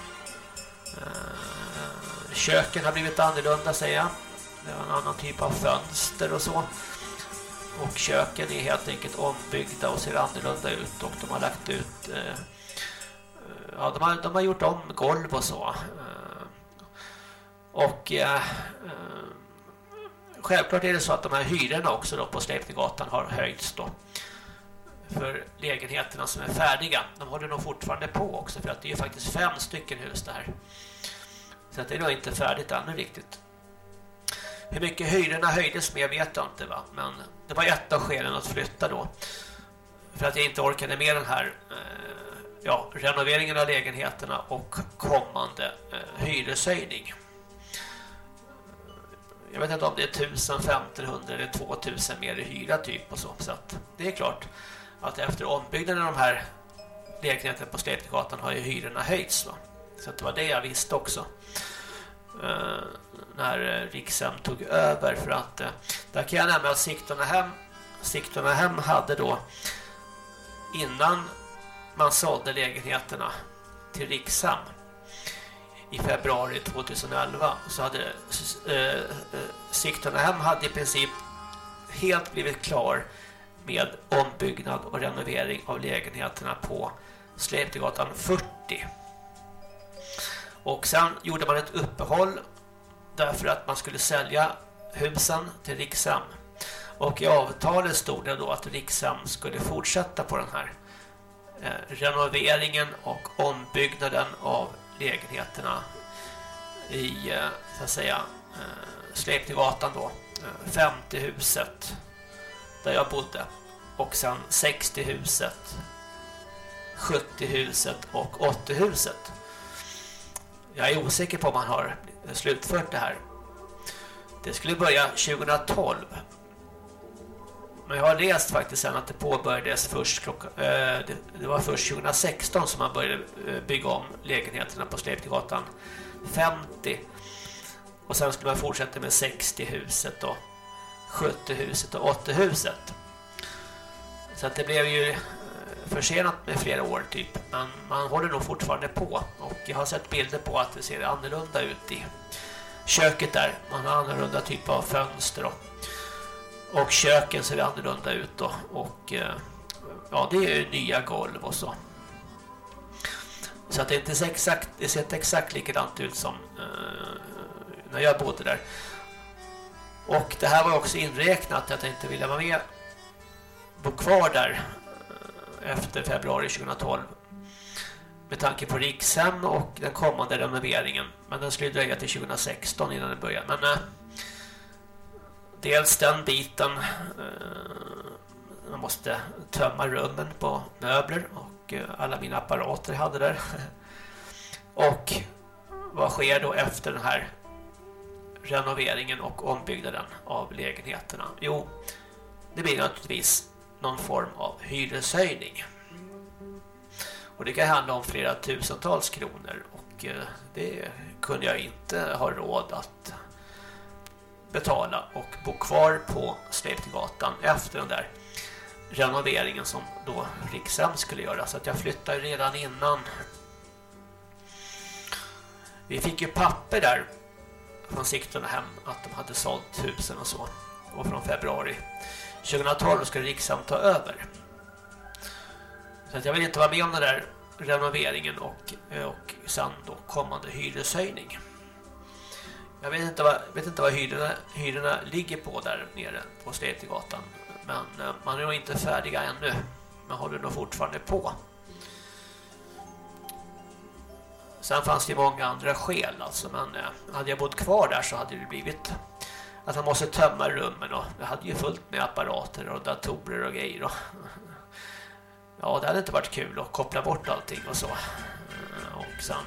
S1: uh, köken har blivit annorlunda säger jag. Det är en annan typ av fönster och så. Och köken är helt enkelt ombyggda och ser annorlunda ut och de har lagt ut uh, ja, de har, de har gjort om golv och så. Uh, och uh, uh, självklart är det så att de här hyrorna också då på Släptegatan har höjts då. För lägenheterna som är färdiga. De håller nog fortfarande på också för att det är faktiskt fem stycken hus det här. Så att det är nog inte färdigt ännu riktigt. Hur mycket hyrorna höjdes med vet jag inte va. Men det var ett av skälen att flytta då. För att jag inte orkade med den här eh, ja, renoveringen av lägenheterna och kommande eh, hyreshöjning. Jag vet inte om det är tusen, femtonhundra eller tvåtusen mer i hyra typ och så. Så att det är klart att efter ombyggnaden av de här lägenheterna på Släptegatan har ju hyrorna höjts va? Så att det var det jag visste också uh, när Rikshem tog över för att uh, där kan jag nämna att Sigtuna hem, Sigtuna hem hade då innan man sålde lägenheterna till Rikshem i februari tjugoelva så hade uh, uh, Sigtuna hem hade i princip helt blivit klar med ombyggnad och renovering av lägenheterna på Släptegatan fyrtio. Och sen gjorde man ett uppehåll därför att man skulle sälja husen till Rikshem. Och i avtalet stod det då att Rikshem skulle fortsätta på den här eh, renoveringen och ombyggnaden av lägenheterna i eh, så att säga eh, Släptegatan då, eh, femtio huset där jag bodde och sen sextio huset, sjuttio huset och åttio huset. jag är osäker på om man har slutfört det här. Det skulle börja tjugohundratolv. Men jag har läst faktiskt sen att det påbörjades först klockan, eh, det, det var först tjugohundrasexton som man började bygga om lägenheterna på Släptegatan femtio. Och sen skulle man fortsätta med sextio-huset och sjuttio-huset och åttio-huset. Så att det blev ju försenat med flera år typ. Men man håller nog fortfarande på. Och jag har sett bilder på att det ser annorlunda ut i köket där. Man har annorlunda typ av fönster och, och köken ser annorlunda ut då. Och ja, det är ju nya golv och så. Så att det inte ser exakt, det ser inte exakt likadant ut som eh, när jag bodde där. Och det här var också inräknat att jag inte ville vara med, bo kvar där efter februari tjugohundratolv med tanke på Rikshem och den kommande renoveringen. Men den skulle dröja till tjugohundrasexton innan den började. Men eh, dels den biten, eh, man måste tömma rummen på möbler och eh, alla mina apparater jag hade där. Och vad sker då efter den här renoveringen och ombyggnaden av lägenheterna? Jo, det blir naturligtvis någon form av hyreshöjning. Och det kan handla om flera tusentals kronor och eh, det kunde jag inte ha råd att betala och bo kvar på Släptegatan efter den där renoveringen som då Rikshem skulle göra. Så att jag flyttade redan innan. Vi fick ju papper där från Sigtunahem att de hade sålt husen och så. Och från februari tjugohundratolv ska Rikshem ta över. Så att jag vill inte vara med om den där renoveringen och, och sen då kommande hyreshöjning. Jag vet inte vad, vet inte vad hyrorna, hyrorna ligger på där nere på Släptegatan. Men man är nog inte färdiga ännu. Man håller nog fortfarande på. Sen fanns det många andra skäl alltså, men hade jag bott kvar där så hade det blivit att man måste tömma rummen och det hade ju fullt med apparater och datorer och grejer och ja, det hade inte varit kul att koppla bort allting och så. Och sen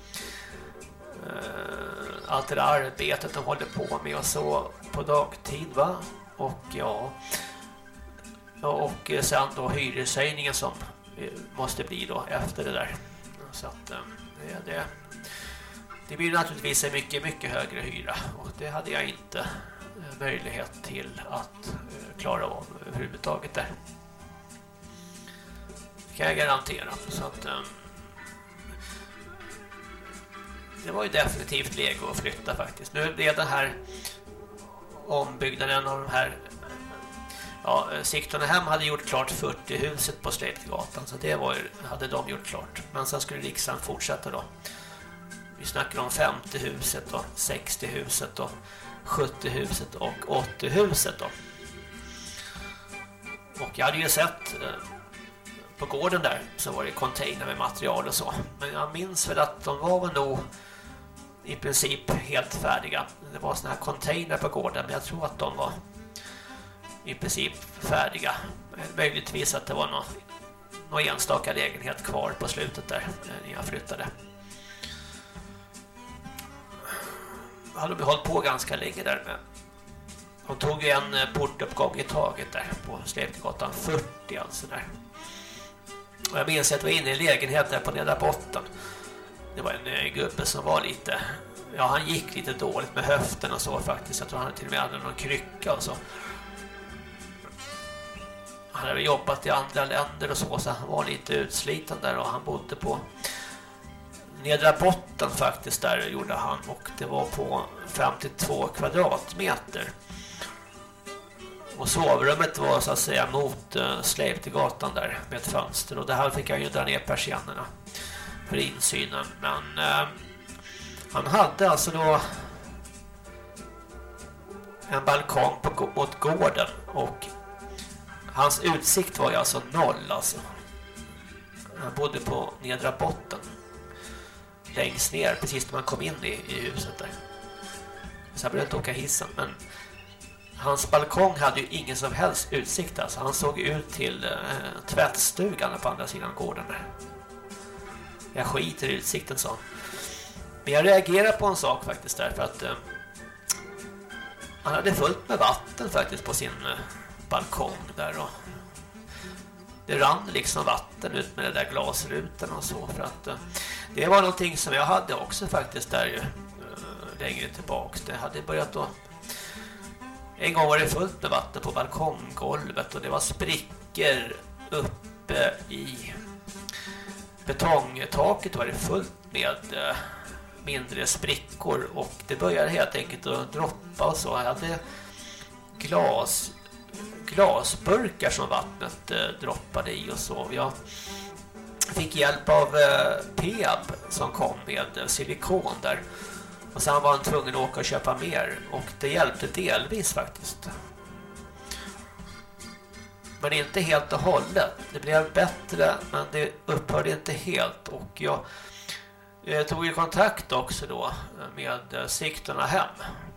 S1: allt det där arbetet de håller på med och så på dagtid, va? Och ja, och sen då hyreshöjningen som måste bli då efter det där. Så att det, det, det blir naturligtvis en mycket, mycket högre hyra och det hade jag inte möjlighet till att klara av överhuvudtaget där. Det kan jag garantera. Så att det var ju definitivt läge att flytta faktiskt. Nu blev den här ombyggnaden av de här ja, Sigtunahem hade gjort klart fyrtio-huset på Släptegatan, så det var ju, hade de gjort klart. Men sen skulle Rikshem fortsätta då. Vi snackar om femtio-huset och sextio-huset och sjuttio-huset och åttio-huset då. Och jag hade ju sett eh, på gården där så var det container med material och så. Men jag minns väl att de var väl nog i princip helt färdiga. Det var såna här container på gården, men jag tror att de var i princip färdiga. Möjligtvis att det var någon, någon enstaka lägenhet kvar på slutet där när jag flyttade. Jag hade hållit på ganska länge där med. De tog ju en portuppgång i taget där på Släptegatan fyrtio alltså där. Och jag minns att jag var inne i en lägenhet där på nedra botten. Det var en gubbe som var lite, ja han gick lite dåligt med höften och så faktiskt. Jag tror han till och med hade någon krycka och så. Han hade jobbat i andra länder och så, så han var lite utsliten där och han bodde på nedra botten faktiskt där gjorde han och det var på femtiotvå kvadratmeter. Och sovrummet var så att säga mot uh, Släptegatan där med ett fönster och det här fick jag ju dra ner persiennerna för insynen. Men uh, han hade alltså då en balkong på, mot gården och hans utsikt var ju alltså noll alltså. Han bodde på nedra botten. Längst ner, precis när man kom in i, i huset där. Så jag började inte åka hissen, men hans balkong hade ju ingen som helst utsikt alltså. Han såg ut till eh, tvättstugan på andra sidan gården där. Jag skiter i utsikten, så. Men jag reagerar på en sak faktiskt därför att eh, han hade fullt med vatten faktiskt på sin eh, balkong där och det rann liksom vatten ut med det där glasrutan och så för att eh, det var någonting som jag hade också faktiskt där ju eh, längre tillbaks. Det hade börjat då en gång var det fullt med vatten på balkonggolvet och det var sprickor uppe i betongtaket var det fullt med eh, mindre sprickor och det började helt enkelt att droppa och så. Jag hade glas glasburkar som vattnet eh, droppade i och så. Jag fick hjälp av eh, P E B som kom med eh, silikon där. Och sen var han tvungen att åka och köpa mer. Och det hjälpte delvis faktiskt. Men inte helt och hållet. Det blev bättre men det upphörde inte helt. Och jag eh, tog i kontakt också då med eh, Sigtuna hem.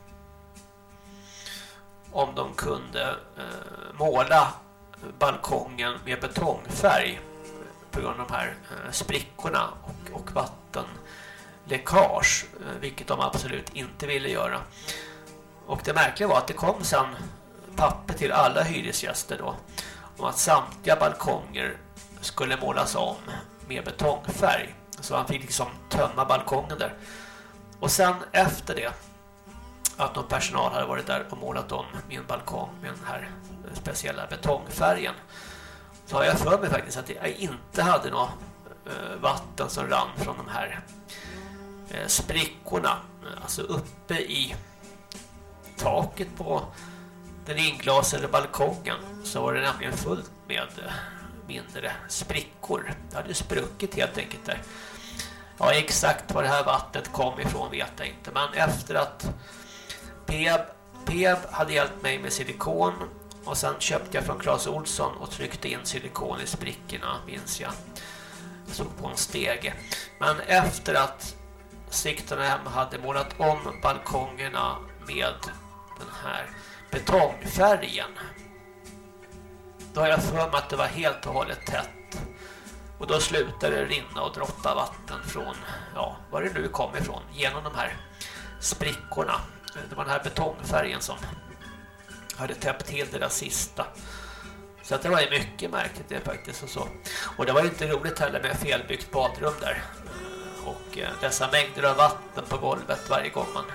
S1: Om de kunde eh, måla balkongen med betongfärg på grund av de här eh, sprickorna och, och vattenläckage, eh, vilket de absolut inte ville göra. Och det märkliga var att det kom sen papper till alla hyresgäster då om att samtliga balkonger skulle målas om med betongfärg. Så han fick liksom tömma balkongen där. Och sen efter det att någon personal hade varit där och målat om min balkong med den här speciella betongfärgen. Så har jag för mig faktiskt att jag inte hade något vatten som rann från de här sprickorna. Alltså uppe i taket på den inglasade balkongen så var det nämligen fullt med mindre sprickor. Det hade spruckit helt enkelt där. Ja, exakt var det här vattnet kom ifrån vet jag inte. Men efter att P E B hade hjälpt mig med silikon och sen köpte jag från Clas Ohlson och tryckte in silikon i sprickorna, minns jag. Jag stod på en stege. Men efter att Sigtuna hem hade målat om balkongerna med den här betongfärgen, då har jag för mig att det var helt och hållet tätt. Och då slutade det rinna och droppa vatten från, ja, var det nu kom ifrån, genom de här sprickorna. Det var den här betongfärgen som hade täppt till det där sista. Så att det var ju mycket märkligt det faktiskt och så. Och det var ju inte roligt heller med felbyggt badrum där. Och dessa mängder av vatten på golvet varje gång man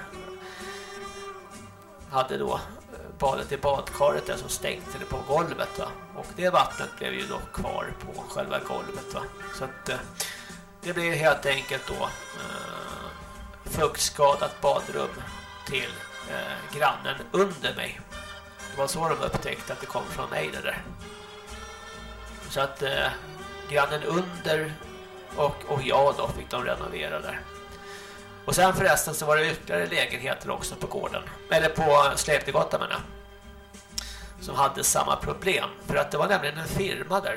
S1: hade då badet i badkaret där så stängde det på golvet va. Och det vattnet blev ju då kvar på själva golvet va. Så att det blev helt enkelt då eh, fuktskadat badrum till eh, grannen under mig. Det var så de upptäckte att det kom från mig det där. Så att eh, grannen under och, och jag då fick de renovera där. Och sen förresten så var det ytterligare lägenheter också på gården. Eller på Släptegatan menar jag. Som hade samma problem. För att det var nämligen en firma där.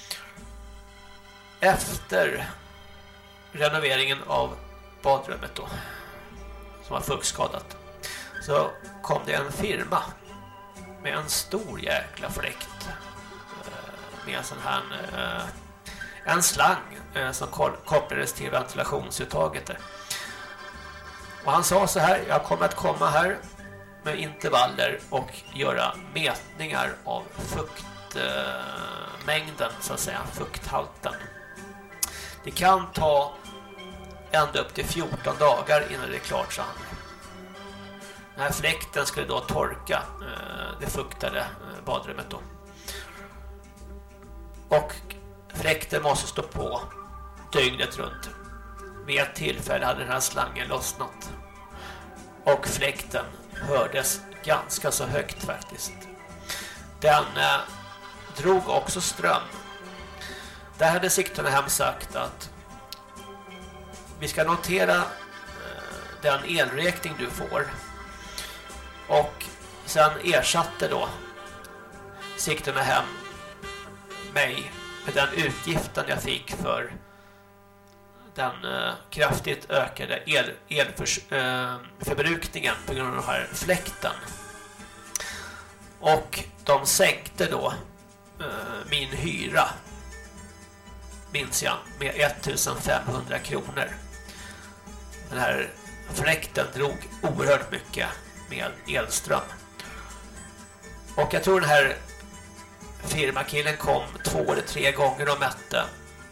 S1: Efter renoveringen av badrummet då. Som var fuktskadat. Så kom det en firma. Med en stor jäkla fläkt. Med en sån här... En slang som kopplades till ventilationsuttaget där. Och han sa så här, jag kommer att komma här med intervaller och göra mätningar av fuktmängden, så att säga, fukthalten. Det kan ta ända upp till fjorton dagar innan det är klart, så han. Den här fläkten skulle då torka det fuktade badrummet då. Och fläkten måste stå på dygnet runt. Vid ett tillfälle hade den här slangen lossnat. Och fläkten hördes ganska så högt faktiskt. Den eh, drog också ström. Där hade Sigtuna hem sagt att vi ska notera eh, den elräkning du får. Och sen ersatte då Sigtuna hem mig med den utgiften jag fick för den eh, kraftigt ökade el, elförbrukningen eh, på grund av den här fläkten. Och de sänkte då eh, min hyra, minns jag, med ettusen femhundra kronor. den här fläkten drog oerhört mycket med elström. Och jag tror den här firmakillen kom två eller tre gånger och mätte.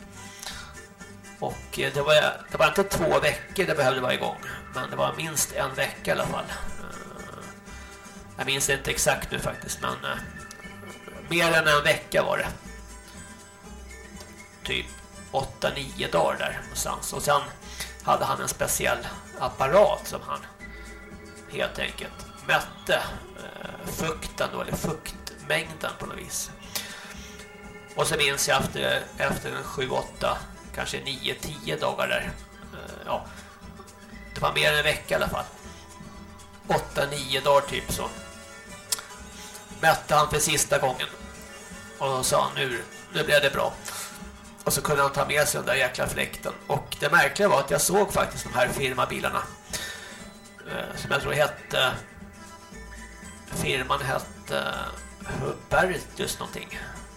S1: Och det var, det var inte två veckor det behövde vara igång. Men det var minst en vecka i alla fall. Jag minns inte exakt nu faktiskt, men mer än en vecka var det. Typ åtta nio dagar där någonstans. Och sen hade han en speciell apparat som han helt enkelt mätte fukten då, eller fuktmängden på något vis. Och så minns jag efter, efter en sju åtta, kanske nio tio dagar där. Ja, det var mer än en vecka i alla fall. åtta nio dagar typ så. Mätte han för sista gången. Och då sa han, nu, nu blev det bra. Och så kunde han ta med sig den där jäkla fläkten. Och det märkliga var att jag såg faktiskt de här firmabilarna. Eh, som jag tror hette... Firman hette... Hubertus någonting.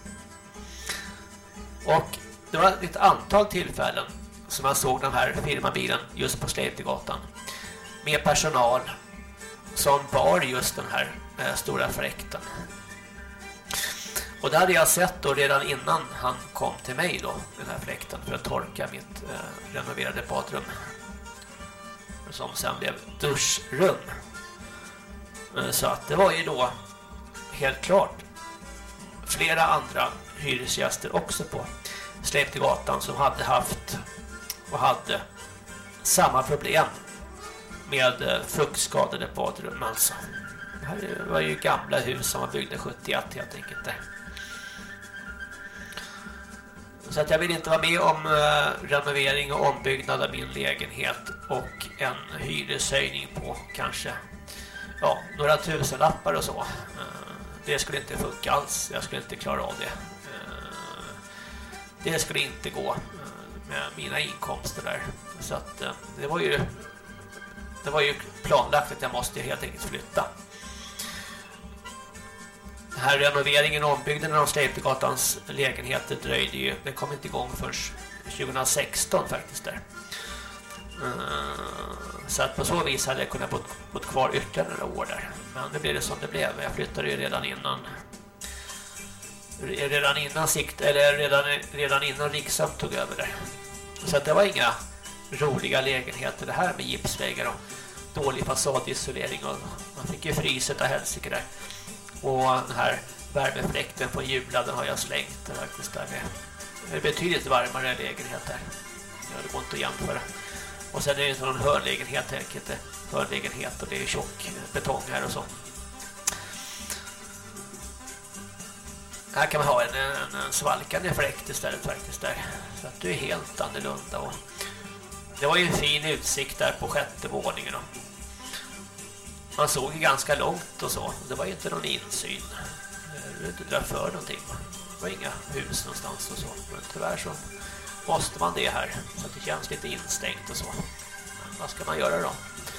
S1: Och det var ett antal tillfällen som jag såg den här firmabilen just på Släptegatan. Med personal som bar just den här eh, stora fläkten. Och det hade jag sett då redan innan han kom till mig då, den här fläkten, för att torka mitt eh, renoverade badrum. Som sen blev duschrum. Eh, så att det var ju då helt klart flera andra hyresgäster också på Släptegatan som hade haft och hade samma problem med eh, fuktskadade badrum. Alltså. Det här var ju gamla hus som var byggda sjuttioett helt enkelt där. Så att jag vill inte vara med om uh, renovering och ombyggnad av min lägenhet och en hyreshöjning på kanske ja, några tusenlappar och så. Uh, det skulle inte funka alls. Jag skulle inte klara av det. Uh, det skulle inte gå uh, med mina inkomster där. Så att uh, det var ju det var ju planlagt att jag måste helt enkelt flytta. Den här renoveringen och ombyggnaden av Släptegatans lägenheter dröjde ju. Den kom inte igång förrän tjugo sexton faktiskt där. Så att på så vis hade jag kunnat bo kvar ytterligare några år där. Men det blev det som det blev. Jag flyttade ju redan innan redan innan sikt eller redan redan innan Riksam tog över där. Så att det var inga roliga lägenheter det här med gipsväggar och dålig fasadisolering och man fick ju fryset av helsike där. Och den här värmefläkten på julen har jag slängt faktiskt där med. Det är betydligt varmare lägenhet där. Ja, det går inte att jämföra. Och sen är det inte någon hörlägenhet här, inte hörlägenhet och det är tjock betong här och så. Här kan man ha en, en, en svalkande fläkt istället faktiskt där. Så att det är helt annorlunda. Och det var ju en fin utsikt där på sjätte våningen då. Man såg ju ganska långt och så. Det var ju inte någon insyn. Det inte dra för någonting. Det var inga hus någonstans och så. Men tyvärr så måste man det här. Så att det känns lite instängt och så. Men vad ska man göra då?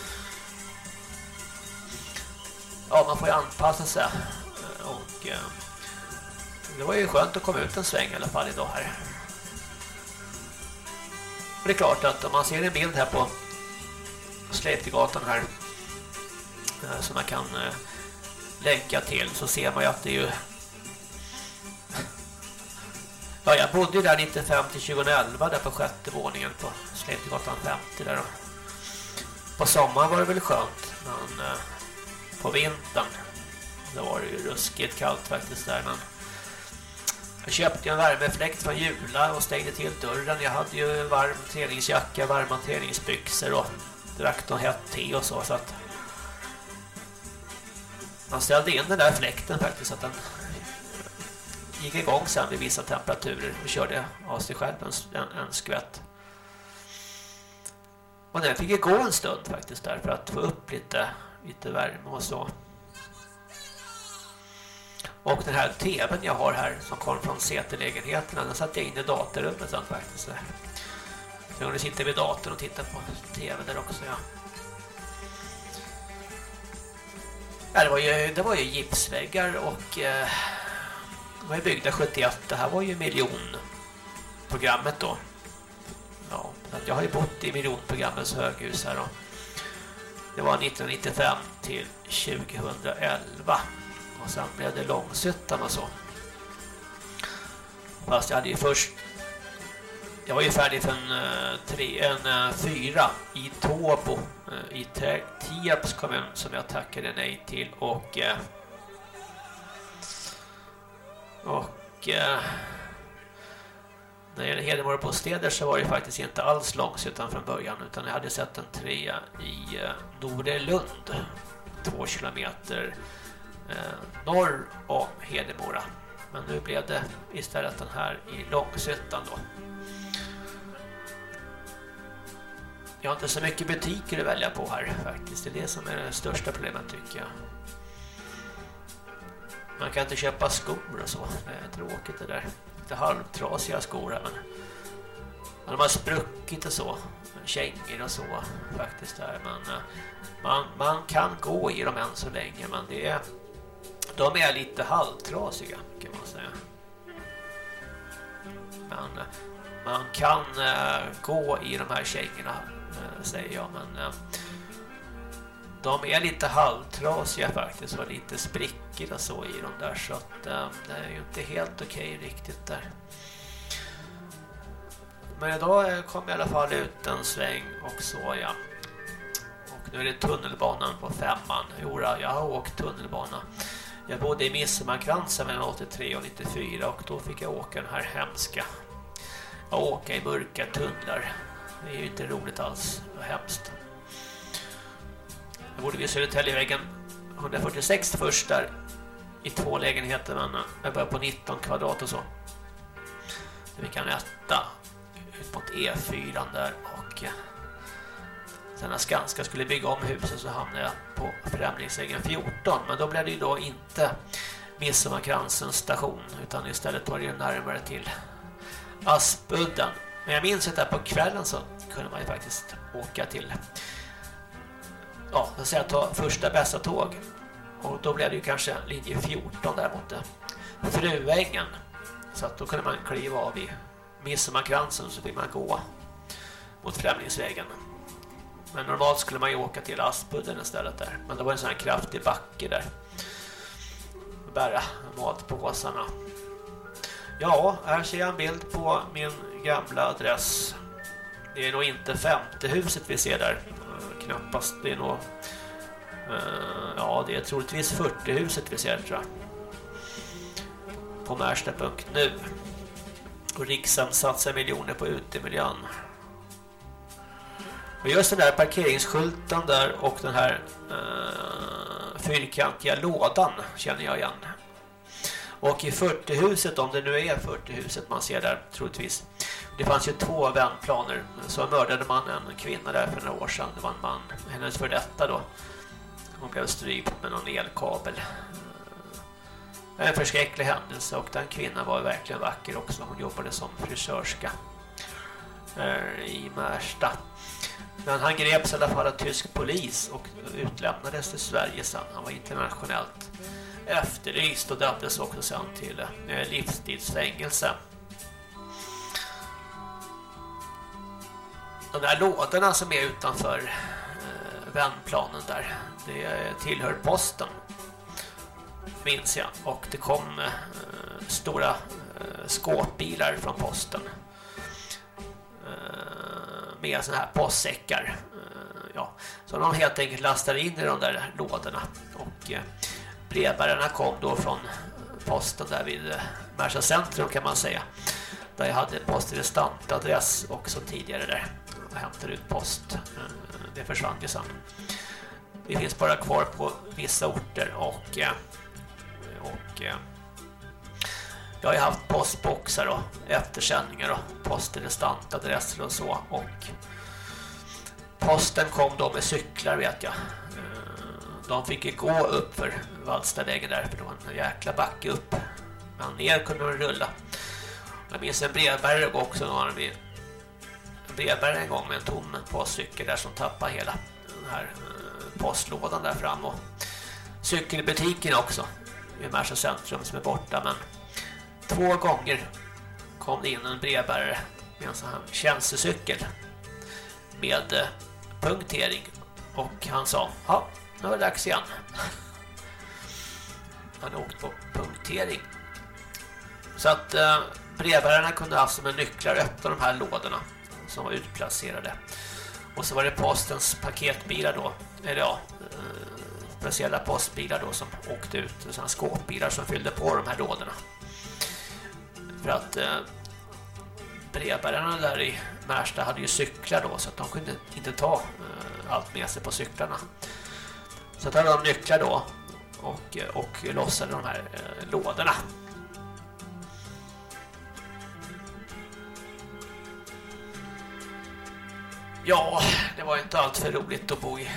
S1: Ja, man får ju anpassa sig. Och eh, det var ju skönt att komma ut en sväng i alla fall idag här. Och det är klart att om man ser en bild här på Släptegatan här som man kan eh, länka till så ser man ju att det är ju ja, jag bodde ju där nittiofem till tjugoelva där på sjätte våningen på Släptegatan femtio där och på sommaren var det väl skönt men eh, på vintern då var det ju ruskigt kallt faktiskt där men jag köpte en värmefläkt från Jula och stängde till dörren. Jag hade ju varm träningsjacka, varma träningsbyxor och drack något hett te och så så att man ställde in den där fläkten faktiskt så att den gick igång sen vid vissa temperaturer och körde av sig själv en, en, en skvätt. Och den fick gå en stund faktiskt där för att få upp lite, lite värme och så. Och den här tvn jag har här som kom från sätelägenheterna den satte jag in i datorrummet sen faktiskt där. Så nu sitter vid datorn och tittar på tv där också, ja. Ja, det var ju, det var ju gipsväggar och eh, de var ju byggda sjuttioett. Det här var ju miljonprogrammet då. Ja, Så att jag har ju bott i miljonprogrammets höghus här då. Det var nittonhundranittiofem till tjugohundraelva. Och sen blev det Långshyttan och så. Fast jag hade ju först... Jag var ju färdig för en, tre, en fyra i Tåbo i Tierps kommun som jag tackade nej till. Och... Och... När det gäller Hedemora på städer så var det faktiskt inte alls Långshyttan från början, utan jag hade sett en trea i Norrlund, två kilometer eh, norr om Hedemora. Men nu blev det istället den här i Långshyttan då. Jag har inte så mycket butiker att välja på här faktiskt. Det är det som är det största problemet tycker jag. Man kan inte köpa skor och så. Det är tråkigt det där. Lite halvtrasiga skor här, men de har spruckit och så. Kängor och så faktiskt där. Men man, man kan gå i dem än så länge, men det är, de är lite halvtrasiga kan man säga. Men man kan uh, gå i de här kängorna uh, säger jag, men uh, de är lite halvtrasiga faktiskt och lite sprickor och så i dem där, så att uh, det är ju inte helt okej riktigt där. Men idag kom jag i alla fall ut en sväng och så ja. Och nu är det tunnelbanan på femman. Jora, jag har åkt tunnelbana. Jag bodde i Midsommarkransen mellan åttiotre och nittiofyra och då fick jag åka den här hemska. Jag åka i mörka tunnlar. Det är ju inte roligt alls. Det var hemskt. Jag bodde vid Södertäljevägen etthundrafyrtiosex först där i två lägenheter, men jag började på nitton kvadrat och så. Vi kan äta ut mot E fyra där och sen när Skanska skulle bygga om huset så hamnade jag på Främlingsvägen fjorton, men då blev det ju då inte Midsommarkransens station utan istället var det ju närmare till Aspudden. Men jag minns att där på kvällen så kunde man ju faktiskt åka till ja, så att säga ta första bästa tåg och då blev det ju kanske linje fjorton där mot Fruängen, så att då kunde man kliva av i Midsommarkransen så fick man gå mot Främlingsvägen. Men normalt skulle man ju åka till Aspudden istället där. Men det var en sån här kraftig backe där. Bära matpåsarna. Ja, här ser jag en bild på min gamla adress. Det är nog inte femte huset vi ser där. Knappast, det är nog... Ja, det är troligtvis fyrtio huset vi ser, tror jag. På Märsta punkt nu. Och Riksam satsar miljoner på utemiljön. Och just den där parkeringsskylten där och den här uh, fyrkantiga lådan känner jag igen. Och i fyrtio-huset, om det nu är fyrtio-huset man ser där troligtvis. Det fanns ju två vändplaner. Så mördade man en kvinna där för några år sedan. Det var en man, hennes för detta då. Hon blev strypt med någon elkabel. En förskräcklig händelse och den kvinnan var verkligen vacker också. Hon jobbade som frisörska i Märsta. Men han greps i alla fall av tysk polis och utlämnades till Sverige sen. Han var internationellt efterlyst och dömdes också sen till livstidsfängelse. De där lådorna som är utanför eh, vändplanen där, det tillhör posten, minns jag. Och det kom eh, stora eh, skåpbilar från posten eh, med såna här postsäckar. Eh, ja. Så de helt enkelt lastade in i de där lådorna. Och eh, brevbärarna kom då från posten där vid eh, Märsta centrum kan man säga. Där jag hade postrestantadress också tidigare där. Och hämtade ut post. Eh, det försvann ju sen. Det finns bara kvar på vissa orter och... Eh, och eh, jag har ju haft postboxar och eftersändningar och postrestantadresser och så, och posten kom då med cyklar vet jag. De fick ju gå upp för Vallstavägen där för det var en jäkla backe upp, men ner kunde de rulla. Jag minns en brevbärare också, någon hade en brevbärare en gång med en tom postcykel där som tappade hela den här postlådan där fram, och cykelbutiken också i Märsta centrum som är borta, men två gånger kom det in en brevbärare med en sån här tjänstecykel med eh, punktering. Och han sa, ja, nu var det dags igen. Han åkte på punktering. Så att eh, brevbärarna kunde alltså med nycklar öppna de här lådorna som var utplacerade. Och så var det postens paketbilar då, eller ja, eh, speciella postbilar då som åkte ut, sådana skåpbilar som fyllde på de här lådorna. För att eh, brevbärarna där i Märsta hade ju cyklar då, så att de kunde inte ta eh, allt med sig på cyklarna. Så att hade de nycklar då och, och lossade de här eh, lådorna. Ja, det var inte allt för roligt att bo i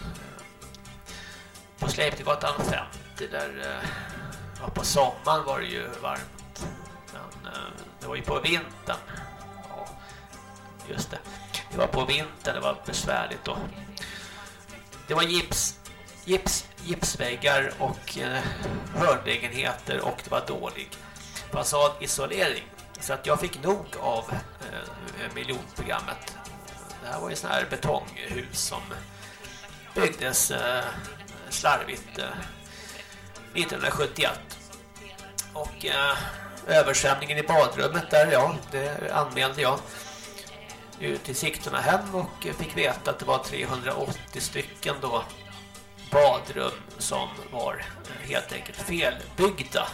S1: på Sleipnergatan femtio där ja, på sommaren var det ju varmt. Men det var ju på vintern. Ja, just det. Det var på vintern, det var besvärligt då. Det var gips, gips, gipsväggar och eh, hörnlägenheter och det var dålig fasadisolering. Så att jag fick nog av eh, miljonprogrammet. Det här var ju sådana här betonghus som byggdes eh, slarvigt eh, nittonhundrasjuttioett. Och eh, översvämningen i badrummet där, ja, det anmälde jag ut till Sigtuna hem och fick veta att det var trehundraåttio stycken då badrum som var helt enkelt felbyggda.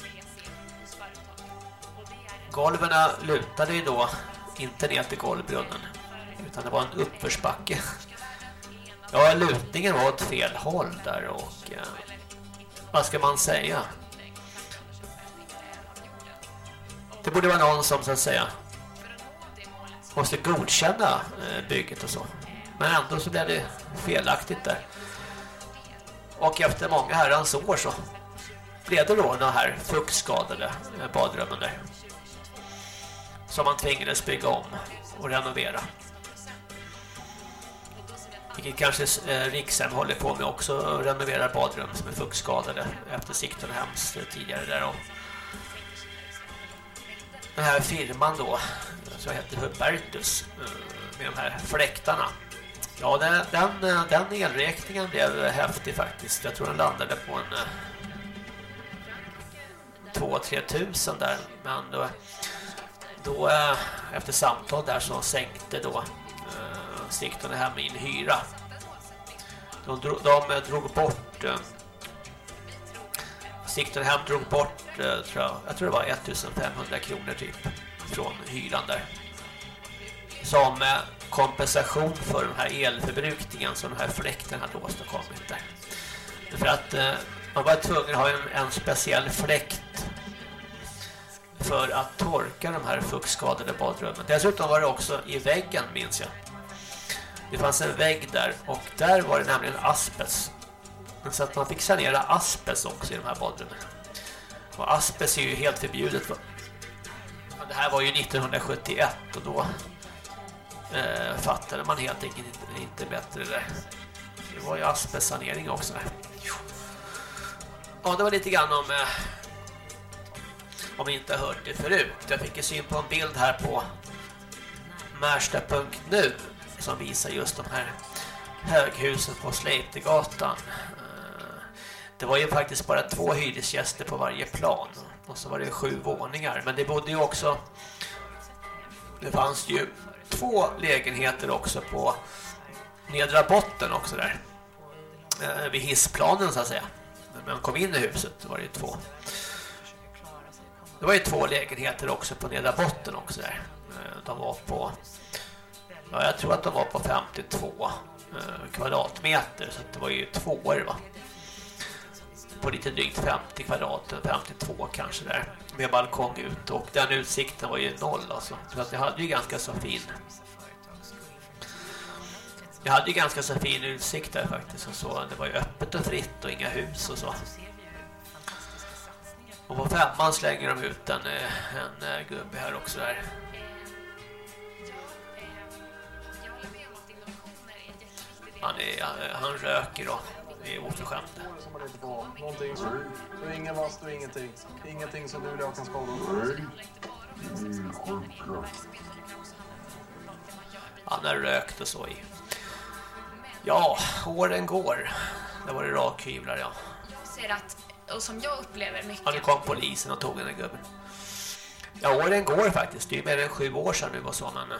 S1: Golven lutade ju då inte ner till golvbrunnen, utan det var en uppförsbacke. Ja, lutningen var åt fel håll där och eh, vad ska man säga? Det borde vara någon som så att säga måste godkänna eh, bygget och så. Men ändå så blev det felaktigt där. Och efter många herrans år så blev det då den här fuktskadade eh, badrummen där. Som man tvingades bygga om och renovera. Vilket kanske eh, Rikshem håller på med också, renoverar badrum som är fuktskadade efter Sigtunhems tidigare där. Och den här firman då, så heter Hubertus, med de här fläktarna. Ja, den, den, den elräkningen blev häftig faktiskt. Jag tror den landade på en två till tre tusen där. Men då, då efter samtal där så sänkte då Sigtuna hem in hyra. De drog, de drog bort Sigtuna hem drog bort tror jag, jag tror det var ettusenfemhundra kronor typ från hyran där. Som kompensation för den här elförbrukningen som den här fläkten hade åstadkommit där. För att eh, man var tvungen att ha en, en speciell fläkt för att torka de här fuktskadade badrummen. Dessutom var det också i väggen, minns jag. Det fanns en vägg där och där var det nämligen asbest. Så att man fick sanera asbest också i de här badrummen. Och asbest är ju helt förbjudet. Det här var ju nittonhundrasjuttioett och då eh, fattade man helt enkelt inte, inte bättre där. Det var ju asbestsanering också där. Ja, det var lite grann om eh, om ni inte har hört det förut. Jag fick en syn på en bild här på Märsta punkt nu som visar just de här höghusen på Sleipnergatan. Det var ju faktiskt bara två hyresgäster på varje plan och så var det sju våningar, men det bodde ju också det fanns ju två lägenheter också på nedra botten också där vid hissplanen så att säga. När man kom in i huset så var det ju två. Det var ju två lägenheter också på nedra botten också där. De var på ja, jag tror att de var på femtiotvå kvadratmeter, så att det var ju tvåor va. På lite drygt femtio kvadrat, femtiotvå kanske där, med balkong ut, och den utsikten var ju noll alltså. Så att det hade ju ganska så fin Jag hade ju ganska så fin utsikt där faktiskt och så. Det var ju öppet och fritt och inga hus och så. Och på femman slänger de ut en, en gubbe här också där. Han, är, han röker då. Det är oförskämt.
S4: Någonting så, så ingen vastu, ingenting. Ingenting som du och jag kan skada.
S1: Han har rökt och så i. Ja, åren går. Det var det rakhyvlar, ja.
S5: Jag ser att, och som jag upplever mycket...
S1: Ja, nu kom polisen och tog den här gubben. Ja, åren går faktiskt. Det är mer än sju år sedan nu och så, men...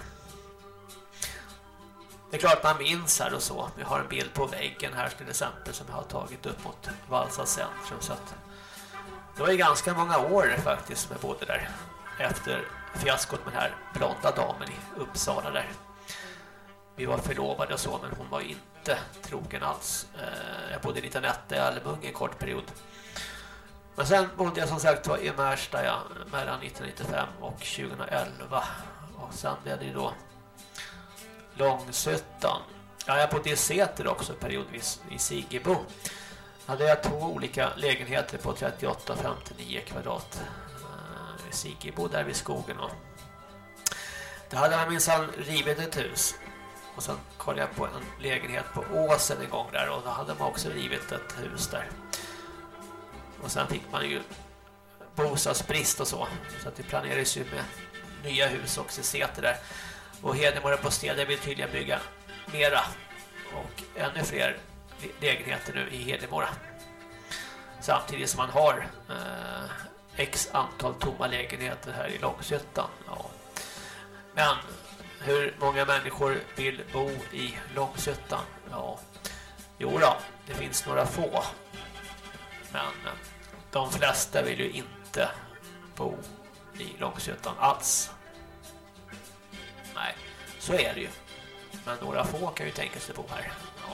S1: Det är klart man minns här och så. Vi har en bild på väggen här till exempel som jag har tagit upp mot Vallsta centrum. Så att det var ju ganska många år faktiskt som jag bodde där. Efter fiaskot med den här blonda damen i Uppsala där. Vi var förlovade och så, men hon var inte trogen alls. Jag bodde i lite nätte i Almung en kort period. Men sen bodde jag som sagt var i Märsta, ja, mellan nittonhundranittiofem och tjugoelva. Och sen blev det då Långsötan. Ja, jag bodde i Säter också periodvis i Sigebo. Hade jag två olika lägenheter på trettioåtta och femtionio kvadrat i Sigebo där vid skogen. Och det hade man minsann rivit ett hus. Och sen kollade jag på en lägenhet på Åsen en gång där och då hade man också rivit ett hus där. Och sen fick man ju bostadsbrist och så. Så att det planerades ju med nya hus också i Säter där. Och Hedemora på Städer vill tydligen bygga mera och ännu fler lägenheter nu i Hedemora. Samtidigt som man har eh, x antal tomma lägenheter här i Långsötan. Ja. Men hur många människor vill bo i Långsötan? Ja, jo då, det finns några få. Men de flesta vill ju inte bo i Långsötan alls. Nej, så är det ju. Men några få kan ju tänka sig bo här. Ja.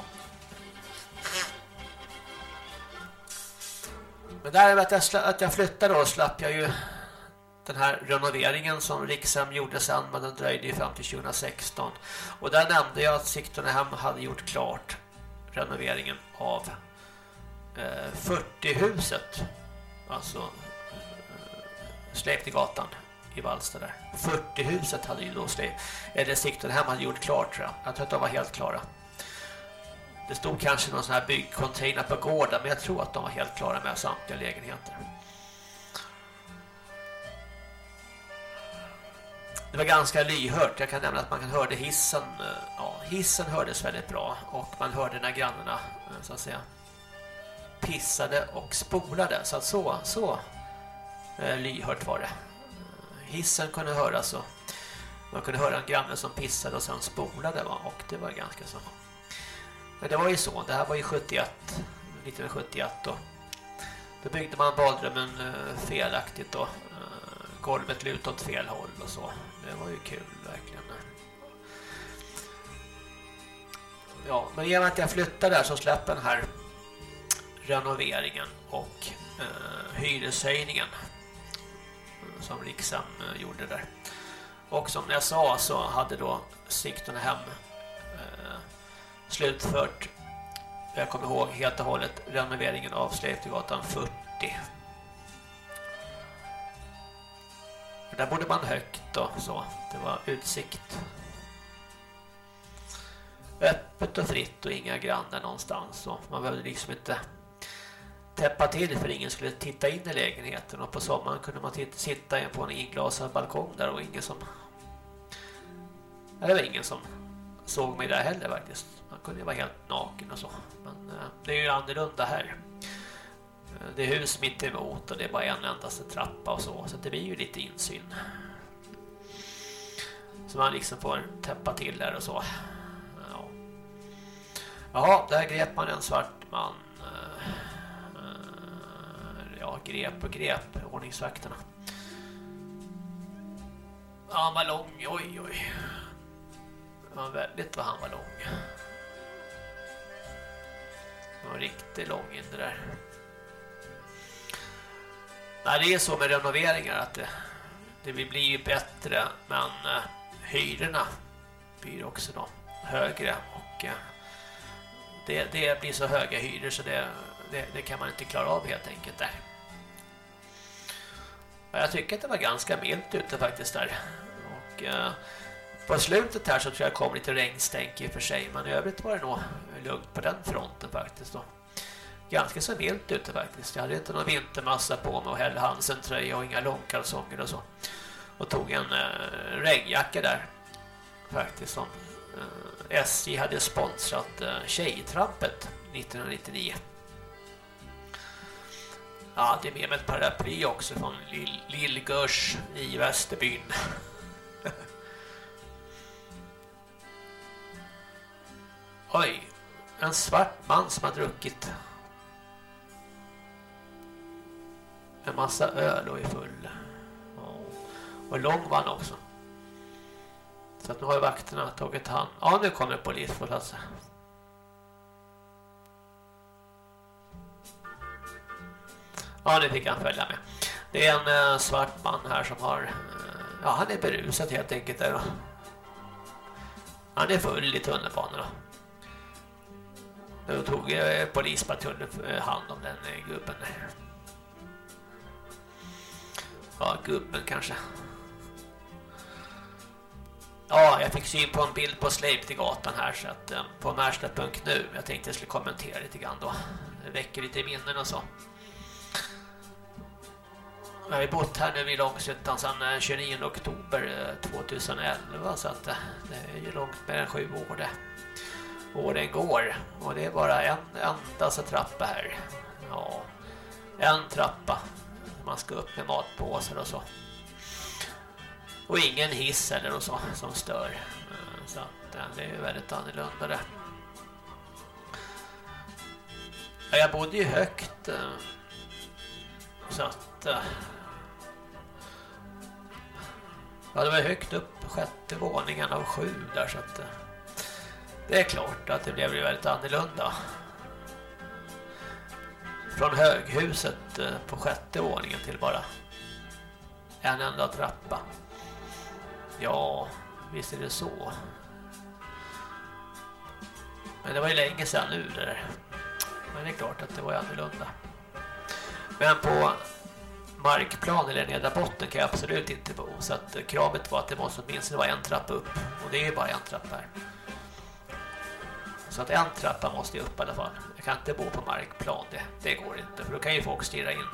S1: Men där att jag, att jag flyttade då slapp jag ju den här renoveringen som Rikshem gjorde sen, men den dröjde ju fram till tjugohundrasexton. Och där nämnde jag att Sigtunahem hade gjort klart renoveringen av eh, fyrtiohuset. Alltså eh, Släptegatan i Vallsta där. fyrtiohuset hade ju då släpp, eller Sigtunahem hade gjort klart, tror jag. Jag tror att de var helt klara. Det stod kanske någon sån här byggcontainer på gården, men jag tror att de var helt klara med samtliga lägenheter. Det var ganska lyhört. Jag kan nämna att man kan hörde hissen. Ja, hissen hördes väldigt bra. Och man hörde när grannarna, så att säga, pissade och spolade. Så att så, så eh, lyhört var det. Hissen kunde höras och man kunde höra en granne som pissade och sen spolade. Va? Och det var ganska så. Men det var ju så. Det här var ju sjuttioett, nittonhundrasjuttioett då. Då byggde man badrummen eh, felaktigt då. Golvet lutade åt fel håll och så. Det var ju kul verkligen. Ja, men genom att jag flyttade där så släppte den här renoveringen och eh, hyreshöjningen som Rikshem eh, gjorde där. Och som jag sa så hade då Sigtunahem eh, slutfört, jag kommer ihåg helt och hållet, renoveringen av Släptegatan fyrtio. Där bodde man högt och så. Det var utsikt. Öppet och fritt och inga grannar någonstans. Och man behövde liksom inte täppa till för ingen skulle titta in i lägenheten. Och på sommaren kunde man titta, sitta på en inglasad balkong där och ingen som... Det var ingen som såg mig där heller faktiskt. Man kunde vara helt naken och så. Men eh, det är ju annorlunda här. Det är hus mitt emot och det är bara en endaste trappa och så. Så det blir ju lite insyn. Så man liksom får täppa till där och så. Ja. Jaha, där grep man en svart man. Ja, grep och grep. Ordningsvakterna. Ja, han var lång. Oj, oj. Det var väldigt vad han var lång. Han var riktigt lång in det där. Nej, det är så med renoveringar att det, det blir ju bättre, men eh, hyrorna blir också då högre och eh, det, det blir så höga hyror så det, det, det kan man inte klara av helt enkelt där. Jag tycker att det var ganska milt ute faktiskt där. Och eh, på slutet här så tror jag kom lite regnstänk i och för sig, men i övrigt var det nog lugnt på den fronten faktiskt då. Ganska så milt ute faktiskt. Jag hade inte någon vintermassa på mig och Helle Hansen-tröja och inga långkalsonger och så. Och tog en eh, regnjacka där. faktiskt som eh, S J hade sponsrat eh, Tjejtrampet nittonhundranittionio. Ja, det är med ett paraply också från Lill- Lillgörs i Västerbyn. Oj, en svart man som har druckit en massa öl och är full. Och lång var han också. Så att nu har ju vakterna tagit hand. Ja, nu kommer polis på plats. Ja, nu fick han följa med. Det är en eh, svart man här som har... Eh, ja, han är berusad helt enkelt där. Han är full i tunnelbanan. Nu tog eh, polispatrullen eh, hand om den eh, gubben. Ja, gubben kanske. Ja, jag fick syn på en bild på Sleipninggatan här så att, eh, på Märsta punkt nu. Jag tänkte jag skulle kommentera lite grann då. Det väcker lite minnen och så. Jag har bott här nu i Långshyttan sedan tjugonionde oktober tjugoelva så att det är ju långt mer än sju år det. Åren går och det är bara en enda så trappa här. Ja, en trappa. Man ska upp med matpåsar och så. Och ingen hiss eller och så som stör. Så att det är väldigt annorlunda det. Jag bodde ju högt så att ja, det var högt upp på sjätte våningen av sju där så att det är klart att det blev ju väldigt annorlunda. Från höghuset på sjätte våningen till bara en enda trappa. Ja, visst är det så. Men det var ju länge sedan nu det där. Men det är klart att det var annorlunda. Men på markplan eller nedra botten kan jag absolut inte bo. Så att kravet var att det måste åtminstone vara en trappa upp. Och det är ju bara en trappa här. Så att en trappa måste jag upp i alla fall. Jag kan inte bo på markplan, det, det går inte. För då kan ju folk stirra in.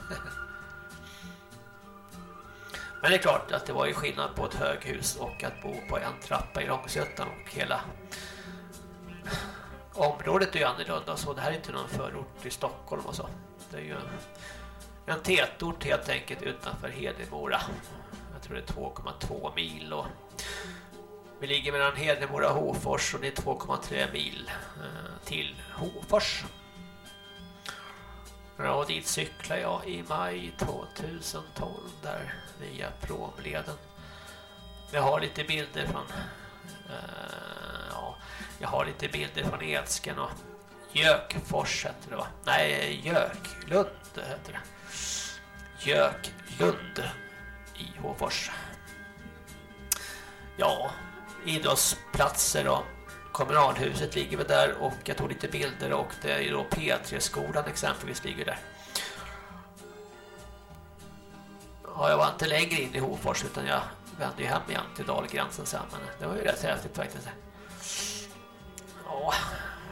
S1: Men det är klart att det var ju skillnad på ett höghus och att bo på en trappa i Långshyttan och hela området är ju annorlunda. Så det här är inte någon förort i Stockholm och så. Det är ju en, en tätort helt enkelt utanför Hedemora. Jag tror det är två komma två mil och vi ligger mellan Hedemora och Hofors och det är två komma tre mil eh, till Hofors. Och dit cyklar jag i maj tjugotolv där via Promleden. Jag har lite bilder från eh, ja, jag har lite bilder från Edsken och Gökfors heter det va? Nej, Göklund heter det. Göklund i Hofors. Ja, idrottsplatser och kommunalhuset ligger väl där och jag tog lite bilder och det är ju då P tre-skolan exempelvis ligger där. Ja, jag var inte längre in i Hofors utan jag vände ju hem igen till Dalgränsen sen, men det var ju rätt häftigt faktiskt. Ja.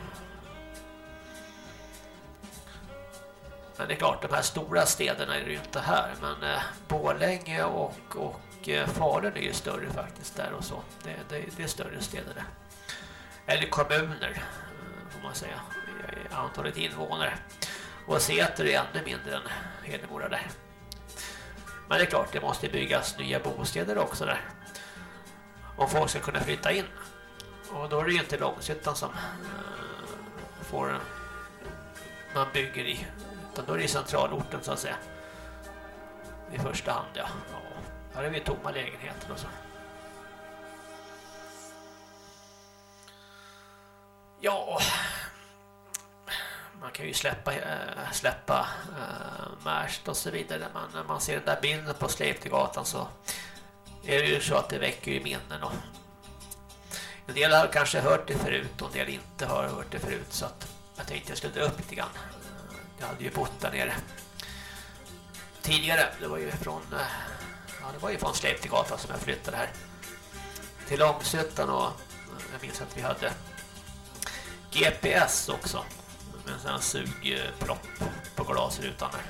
S1: Men det är klart, de här stora städerna är det ju inte här, men eh, Borlänge och, och eh, Falun är ju större faktiskt där och så. Det, det, det är större städer där. Eller kommuner, får man säga, antalet invånare. Och Säter är ännu mindre än Hedemora där. Men det är klart, det måste byggas nya bostäder också där. Om folk ska kunna flytta in. Och då är det ju inte Långshyttan som uh, får man bygger i. Utan då är det centralorten så att säga. I första hand, ja. ja. Här är vi tomma lägenheter och så. Ja, man kan ju släppa, äh, släppa äh, Märsta och så vidare. Men när man ser den där bilden på Sleipninggatan så är det ju så att det väcker ju minnen. Och en del har kanske hört det förut och en del inte har hört det förut. Så att jag tänkte jag skulle dra upp lite grann. Jag hade ju bott där nere tidigare. Det var ju från, ja, det var ju från Sleipninggatan som jag flyttade här till Långshyttan. Och jag minns att vi hade G P S också med en sån här sugpropp på glasrutan där.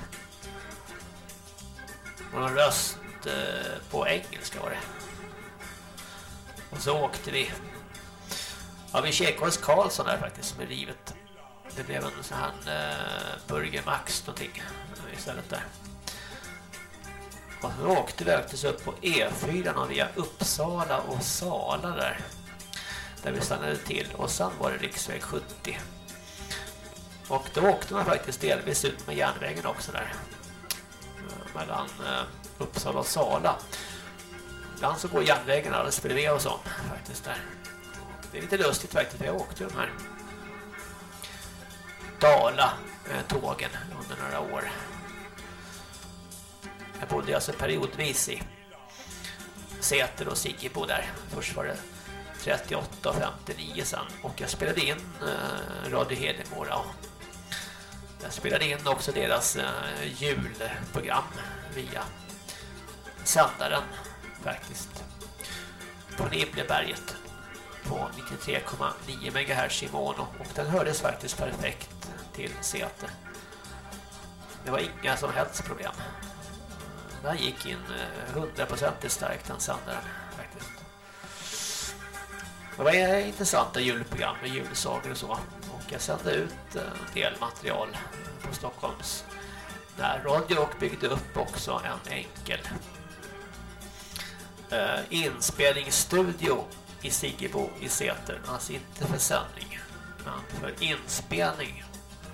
S1: Och en röst eh, på engelska var det. Och så åkte vi. Ja, vi käkade hos Karlsson där faktiskt med livet. Det blev en sån här eh, Burger Max någonting istället där. Och så åkte vi faktiskt upp på E fyra och via Uppsala och Sala där. Där vi stannade till. Och sen var det riksväg sjuttio. Och då åkte man faktiskt delvis ut med järnvägen också där. Mellan eh, Uppsala och Sala. Ibland så går järnvägen alldeles bredvid och så faktiskt där. Det är lite lustigt faktiskt, för jag åkte de här Dala eh, tågen under några år. Jag bodde alltså periodvis i Säter och Siggebo där. Först var det trettioåtta och femtionio sen. Och jag spelade in eh, Radio Hedemora. Jag spelade in också deras eh, julprogram via sändaren faktiskt. På Nibbleberget på nittiotre komma nio megahertz i mono. Och den hördes faktiskt perfekt till Säter. Det var inga som helst problem. Den gick in hundra procent starkt den sändaren faktiskt. Det var intressanta julprogram med julsagor och så. Och jag sände ut en del material på Stockholms närradio och byggde upp också en enkel uh, inspelningsstudio i Siggebo i Säter. Alltså inte för sändning, men för inspelning.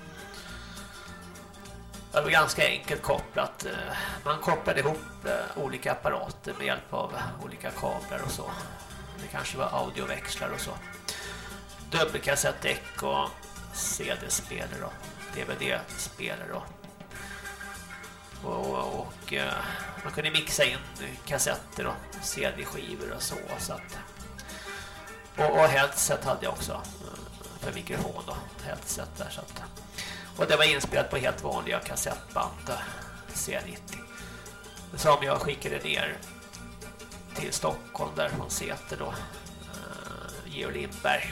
S1: Det var ganska enkelt kopplat. Man kopplade ihop olika apparater med hjälp av olika kablar och så. Det kanske var audioväxlar och så. Dubbelkassettdäck och C D-spelare och D V D-spelare och, och, och, och man kunde mixa in kassetter och C D-skivor och så. så att, och, och headset hade jag också för mikrofon och headset där så att. Och det var inspelat på helt vanliga kassettband C nittio. Som jag skickade ner till Stockholm där från Säter då. Uh, Georg Lindberg.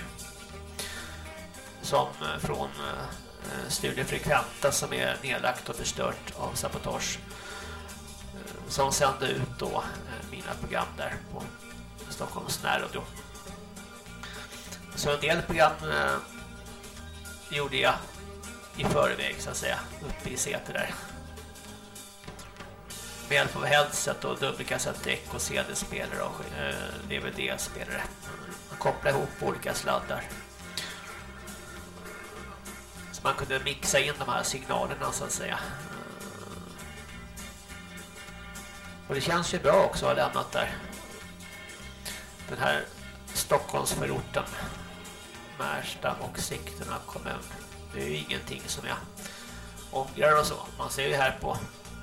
S1: Som uh, från uh, Studio Frekventa som är nedlagt och förstört av sabotage. Uh, som sände ut då uh, mina program där på Stockholms närradio. Så en del program uh, gjorde jag i förväg så att säga, uppe i Säter där. Med hjälp av headset och dubbelkassettdäck och C D-spelare och eh, D V D-spelare. Man kopplade ihop olika sladdar. Så man kunde mixa in de här signalerna så att säga. Och det känns ju bra också att ha lämnat där. Den här Stockholmsförorten. Märsta och Sigtuna kommun. Det är ju ingenting som jag ångrar och så. Man ser ju här på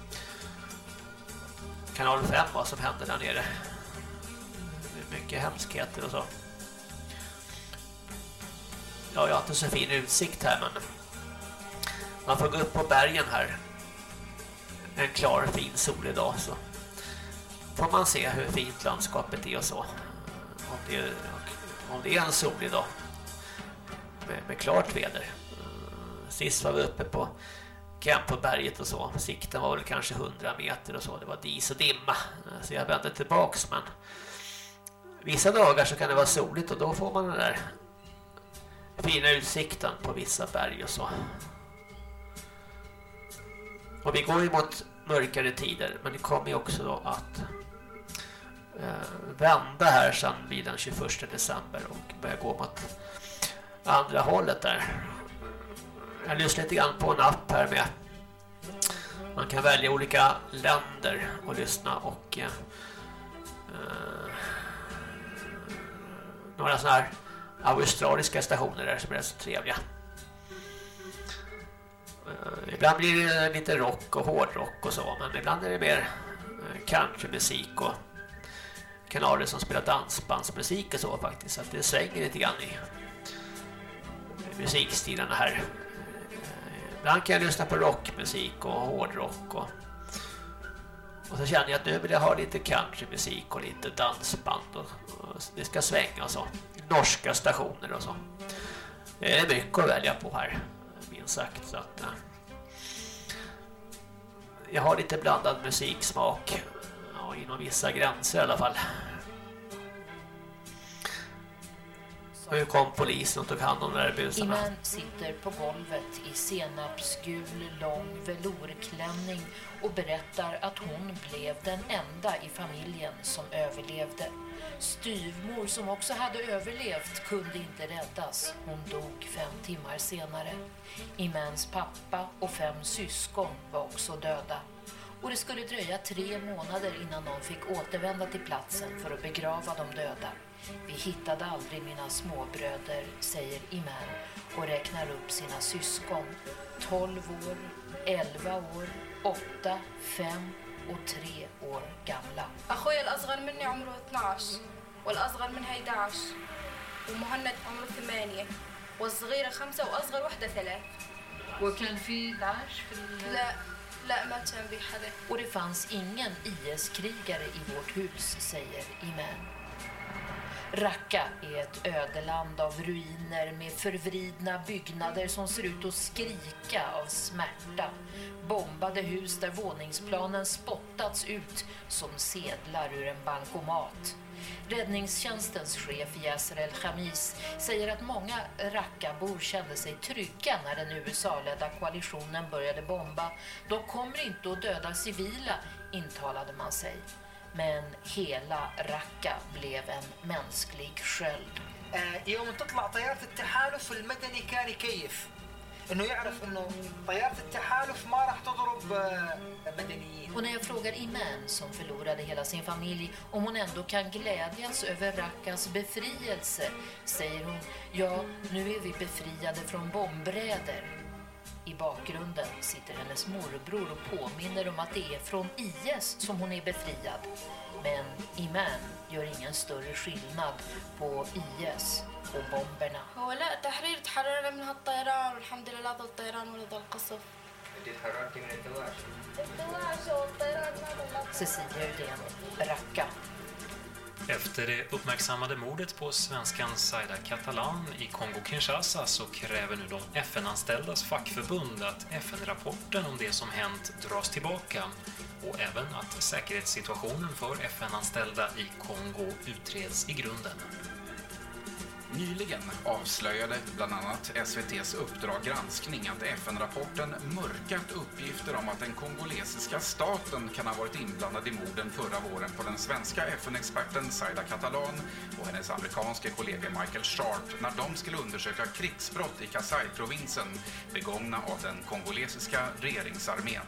S1: kanal fem vad som händer där nere. Det är mycket hemskheter och så. Ja, jag har inte så fin utsikt här, men man får gå upp på bergen här en klar, fin solig dag så får man se hur fint landskapet är och så. Om det är, om det är en solig dag med, med klart väder. Sist var vi uppe på Camp på berget och så. Sikten var väl kanske hundra meter och så. Det var dis och dimma. Så jag vände tillbaks. Men vissa dagar så kan det vara soligt och då får man den där fina utsikten på vissa berg och så. Och vi går ju mot mörkare tider. Men det kommer ju också då att eh, vända här sen vid den tjugoförsta december och börja gå mot andra hållet där. Jag lyssnar lite grann på en app här med. Man kan välja olika länder och lyssna och eh, några sådana här australiska stationer där som är så trevliga. Eh, ibland blir det lite rock och hårdrock och så, men ibland är det mer eh, countrymusik och kanaler som spelar dansbandsmusik och så faktiskt. Så att det svänger lite grann i musikstilarna här. Ibland kan jag lyssna på rockmusik och hårdrock och, och så känner jag att nu vill jag ha lite countrymusik och lite dansband och, och det ska svänga och så. Norska stationer och så. Det är mycket att välja på här, minst sagt. Så att, jag har lite blandad musiksmak ja, inom vissa gränser i alla fall. hur kom polisen och tog hand om de där busarna?
S2: Iman sitter på golvet i senapsgul lång velourklänning och berättar att hon blev den enda i familjen som överlevde. Styvmor som också hade överlevt kunde inte räddas. Hon dog fem timmar senare. Imans pappa och fem syskon var också döda. Och det skulle dröja tre månader innan de fick återvända till platsen för att begrava de döda. Vi hittade aldrig mina småbröder, säger Iman och räknar upp sina syskon. tolv år, elva år, åtta, fem och tre år gamla.
S5: أخوي الأصغر مني عمره اثناشر والأصغر منها إحدى عشر ومهند عمره ثمانية والصغيرة خمسة وأصغر وحدة ثلاث.
S3: وكان في داعش في
S5: لا لا ما كان في حدا.
S2: Och det fanns ingen I S-krigare i vårt hus, säger Iman. Raqqa är ett ödeland av ruiner med förvridna byggnader som ser ut att skrika av smärta. Bombade hus där våningsplanen spottats ut som sedlar ur en bankomat. Räddningstjänstens chef Yasser El-Khamis säger att många Raqqa-bor kände sig trygga när den U S A-ledda koalitionen började bomba. De kommer inte att döda civila, intalade man sig. Men hela Raqqa blev en mänsklig sköld.
S6: يوم تطلع طيارة التحالف المدني كان يكيف انه يعرف انه طيارة التحالف ما راح تضرب مدنيين.
S2: Och när jag frågar Iman som förlorade hela sin familj om hon ändå kan glädjas över Raqqas befrielse, säger hon: ja, nu är vi befriade från bombräder. I bakgrunden sitter hennes morbror och påminner om att det är från I S som hon är befriad. Men Iman gör ingen större skillnad på I S och bomberna.
S5: هو لا تحرير تحررنا من هالطيران والحمد لله لا ضل طيران ولا ضل قصف.
S6: تحررتي من الدواعش.
S5: الدواعش والطيران ما ضل.
S2: Cecilia Udén, Raqqa.
S7: Efter det uppmärksammade mordet på svenskan Zaida Catalan i Kongo-Kinshasa så kräver nu de F N-anställdas fackförbund att F N-rapporten om det som hänt dras tillbaka och även att säkerhetssituationen för F N-anställda i Kongo utreds i grunden.
S8: Nyligen avslöjade bland annat S V T:s Uppdrag granskning att F N-rapporten mörkat uppgifter om att den kongolesiska staten kan ha varit inblandad i morden förra våren på den svenska F N-experten Zaida Catalan och hennes amerikanska kollega Michael Sharp när de skulle undersöka krigsbrott i Kasai-provinsen begångna av den kongolesiska regeringsarmén.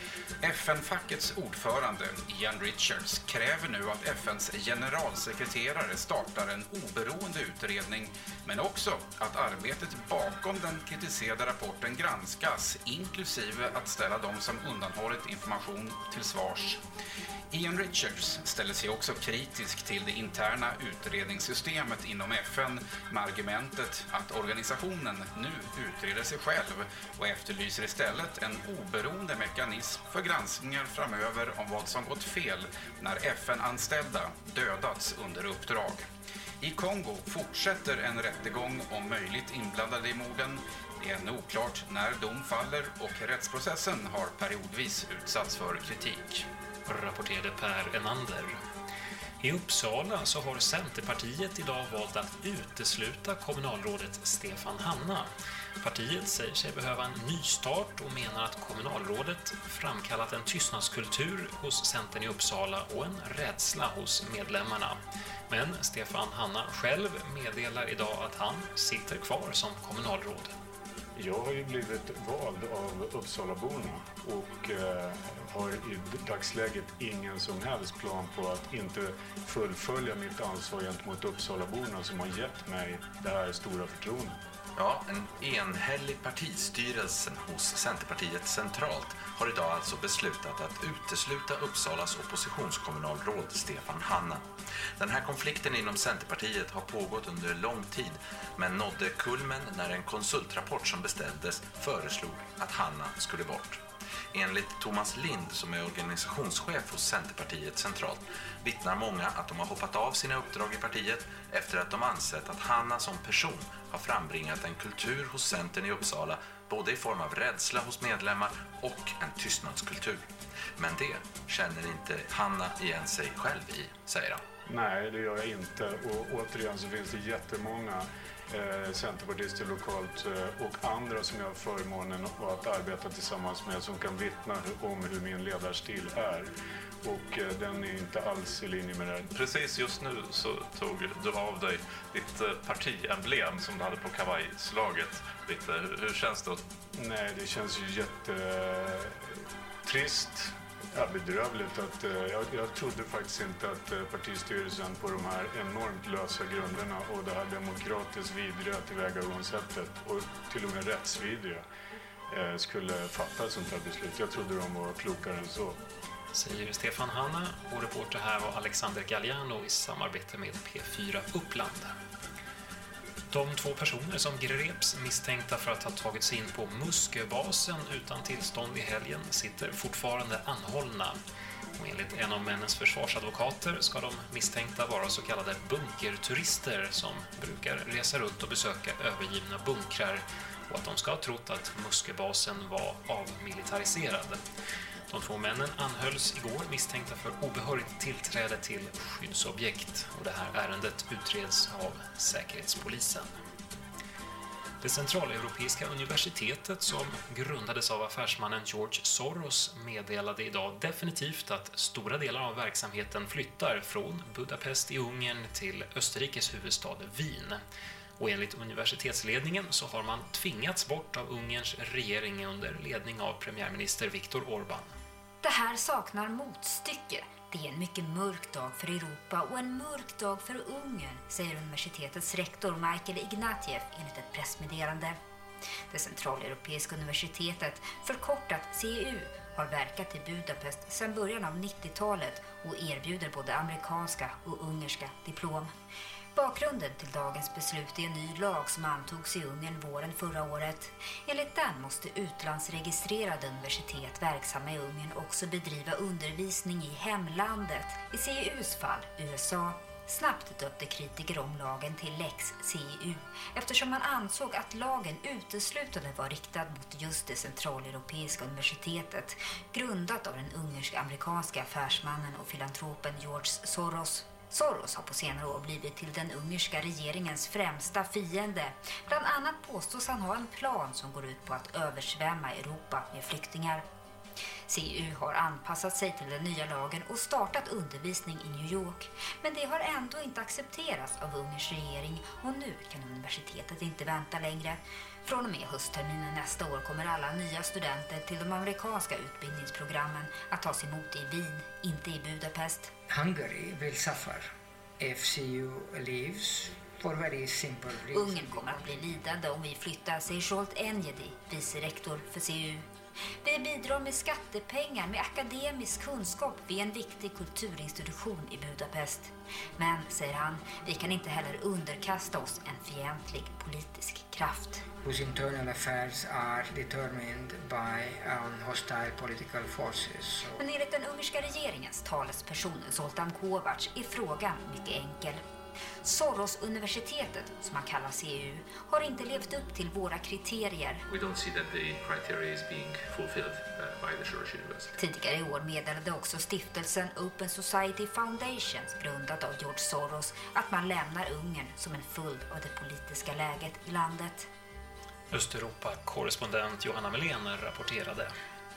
S8: F N-fackets ordförande Ian Richards kräver nu att F N:s generalsekreterare startar en oberoende utredning men också att arbetet bakom den kritiserade rapporten granskas inklusive att ställa dem som undanhållit information till svars. Ian Richards ställer sig också kritisk till det interna utredningssystemet inom F N med argumentet att organisationen nu utreder sig själv och efterlyser istället en oberoende mekanism för granskningar framöver om vad som gått fel när F N-anställda dödats under uppdrag. I Kongo fortsätter en rättegång om möjligt inblandade i morden. Det är ännu oklart när dom faller och rättsprocessen har periodvis utsatts för kritik.
S7: Rapporterade Per Enander. I Uppsala så har Centerpartiet idag valt att utesluta kommunalrådet Stefan Hanna. Partiet säger sig behöva en nystart och menar att kommunalrådet framkallat en tystnadskultur hos Centern i Uppsala och en rädsla hos medlemmarna. Men Stefan Hanna själv meddelar idag att han sitter kvar som kommunalråd.
S9: Jag har ju blivit vald av Uppsalaborna och eh, har i dagsläget ingen som helst plan på att inte fullfölja mitt ansvar gentemot Uppsalaborna som har gett mig det här stora förtroendet.
S10: Ja, en enhällig partistyrelse hos Centerpartiet centralt har idag alltså beslutat att utesluta Uppsalas oppositionskommunalråd Stefan Hanna. Den här konflikten inom Centerpartiet har pågått under lång tid men nådde kulmen när en konsultrapport som beställdes föreslog att Hanna skulle bort. Enligt Thomas Lind som är organisationschef hos Centerpartiet centralt vittnar många att de har hoppat av sina uppdrag i partiet efter att de ansett att Hanna som person har frambringat en kultur hos Centern i Uppsala både i form av rädsla hos medlemmar och en tystnadskultur. Men det känner inte Hanna igen sig själv i, säger han.
S9: Nej, det gör jag inte. Och återigen så finns det jättemånga eh, centerpartister lokalt eh, och andra som jag har förmånen att arbeta tillsammans med som kan vittna om hur min ledarstil är. Och eh, den är inte alls i linje med det här.
S11: Precis just nu så tog du av dig ditt eh, partiemblem som du hade på kavajslaget. Lite, hur, hur känns det?
S9: Nej, det känns ju jättetrist. Ja, bedrövligt att eh, jag, jag trodde faktiskt inte att eh, partistyrelsen på de här enormt lösa grunderna och det här demokratiskt vidriga tillvägagångssättet och till och med rättsvidriga eh, skulle fatta ett sånt här beslut. Jag trodde de var klokare än så.
S7: Säger Stefan Hanna, och reporter här var Alexander Galliano i samarbete med P fyra Uppland. De två personer som greps misstänkta för att ha tagit sig in på Musköbasen utan tillstånd i helgen sitter fortfarande anhållna. Och enligt en av männens försvarsadvokater ska de misstänkta vara så kallade bunkerturister som brukar resa runt och besöka övergivna bunkrar och att de ska ha trott att Musköbasen var avmilitariserad. De två männen anhölls igår misstänkta för obehörigt tillträde till skyddsobjekt och det här ärendet utreds av Säkerhetspolisen. Det centraleuropeiska universitetet som grundades av affärsmannen George Soros meddelade idag definitivt att stora delar av verksamheten flyttar från Budapest i Ungern till Österrikes huvudstad Wien. Och enligt universitetsledningen så har man tvingats bort av Ungerns regering under ledning av premiärminister Viktor Orbán.
S12: Det här saknar motstycke. Det är en mycket mörk dag för Europa och en mörk dag för Ungern, säger universitetets rektor Michael Ignatieff enligt ett pressmeddelande. Det centraleuropeiska universitetet, förkortat C E U, har verkat i Budapest sedan början av nittiotalet och erbjuder både amerikanska och ungerska diplom. Bakgrunden till dagens beslut är en ny lag som antogs i Ungern våren förra året. Enligt den måste utlandsregistrerade universitet verksamma i Ungern också bedriva undervisning i hemlandet. I C E U:s fall, U S A, snabbt döpte kritiker om lagen till Lex C E U eftersom man ansåg att lagen uteslutande var riktad mot just det centraleuropeiska universitetet, grundat av den ungersk-amerikanska affärsmannen och filantropen George Soros. Soros har på senare år blivit till den ungerska regeringens främsta fiende. Bland annat påstås han ha en plan som går ut på att översvämma Europa med flyktingar. C E U har anpassat sig till den nya lagen och startat undervisning i New York. Men det har ändå inte accepterats av Ungerns regering och nu kan universitetet inte vänta längre. Från och med höstterminen nästa år kommer alla nya studenter till de amerikanska utbildningsprogrammen att tas emot i Wien, inte i Budapest.
S13: Hungary will suffer if C E U leaves for very simple reasons.
S12: Ungern kommer att bli lidande om vi flyttar, säger Zsolt Enyedi, vicerektor för C E U. Vi bidrar med skattepengar, med akademisk kunskap vid en viktig kulturinstitution i Budapest. Men, säger han, vi kan inte heller underkasta oss en fientlig politisk kraft.
S13: Whose internal affairs are determined by um, hostile political forces. So.
S12: Men enligt den ungerska regeringens talesperson Zoltán Kovács är frågan mycket enkel. Soros-universitetet, som man kallar C E U, har inte levt upp till våra kriterier.
S14: We don't see that the criteria is being fulfilled uh, by the Soros University.
S12: Tidigare i år meddelade också stiftelsen Open Society Foundation, grundad av George Soros, att man lämnar Ungern som en följd av det politiska läget i landet.
S7: Östeuropa-korrespondent Johanna Melén rapporterade.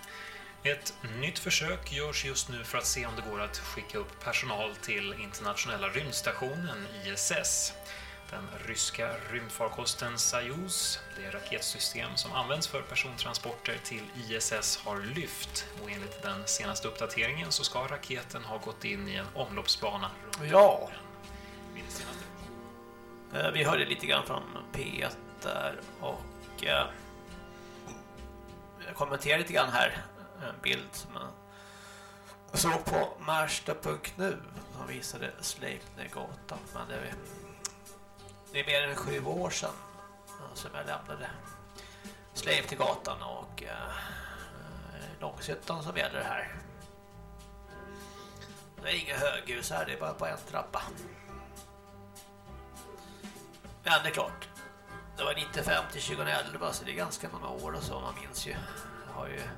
S7: Ett nytt försök görs just nu för att se om det går att skicka upp personal till internationella rymdstationen I S S. Den ryska rymdfarkosten Soyuz, det raketsystem som används för persontransporter till I S S, har lyft. Och enligt den senaste uppdateringen så ska raketen ha gått in i en omloppsbana.
S1: Ja. Vi hörde lite grann från P ett där och jag kommenterar lite grann här. En bild som jag såg på Märsta punkt nu som visade Sleipnergatan, men det är, det är mer än sju år sedan som jag lämnade Sleipnergatan och eh, Långshyttan som gäller här. Det är inga höghus här, det är bara på en trappa. Men det är klart, det var nittiofem till tjugoelva, så det är ganska många år och så, man minns ju. Jag har ju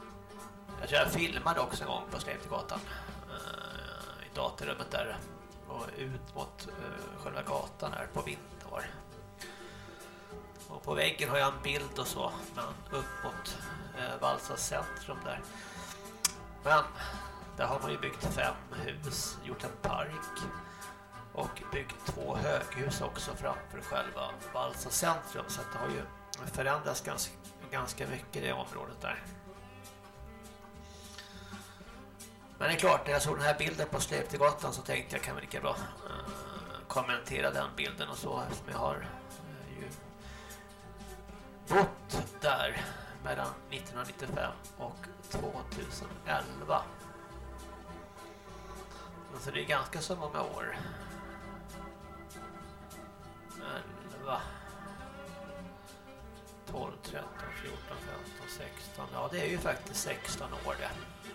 S1: Jag tror jag filmade också en gång på Sleipnergatan uh, i datorrummet där och ut mot uh, själva gatan här på Vintar. Och på väggen har jag en bild och så, men upp mot uh, Valsa centrum där. Men där har man ju byggt fem hus, gjort en park och byggt två höghus också framför själva Valsa centrum, så att det har ju förändrats ganska, ganska mycket i det området där. Men det är klart, när jag såg den här bilden på Släptegatan så tänkte jag kan väl lika bra uh, kommentera den bilden och så, som jag har uh, ju bott där mellan nittonhundranittiofem och tjugoelva. Så det är ganska så många år. elva, tolv, tretton, fjorton, femton, sexton. Ja, det är ju faktiskt sexton år det.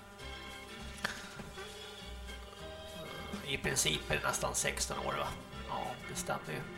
S1: I princip är det nästan sexton år, va? Ja, det stämmer ju.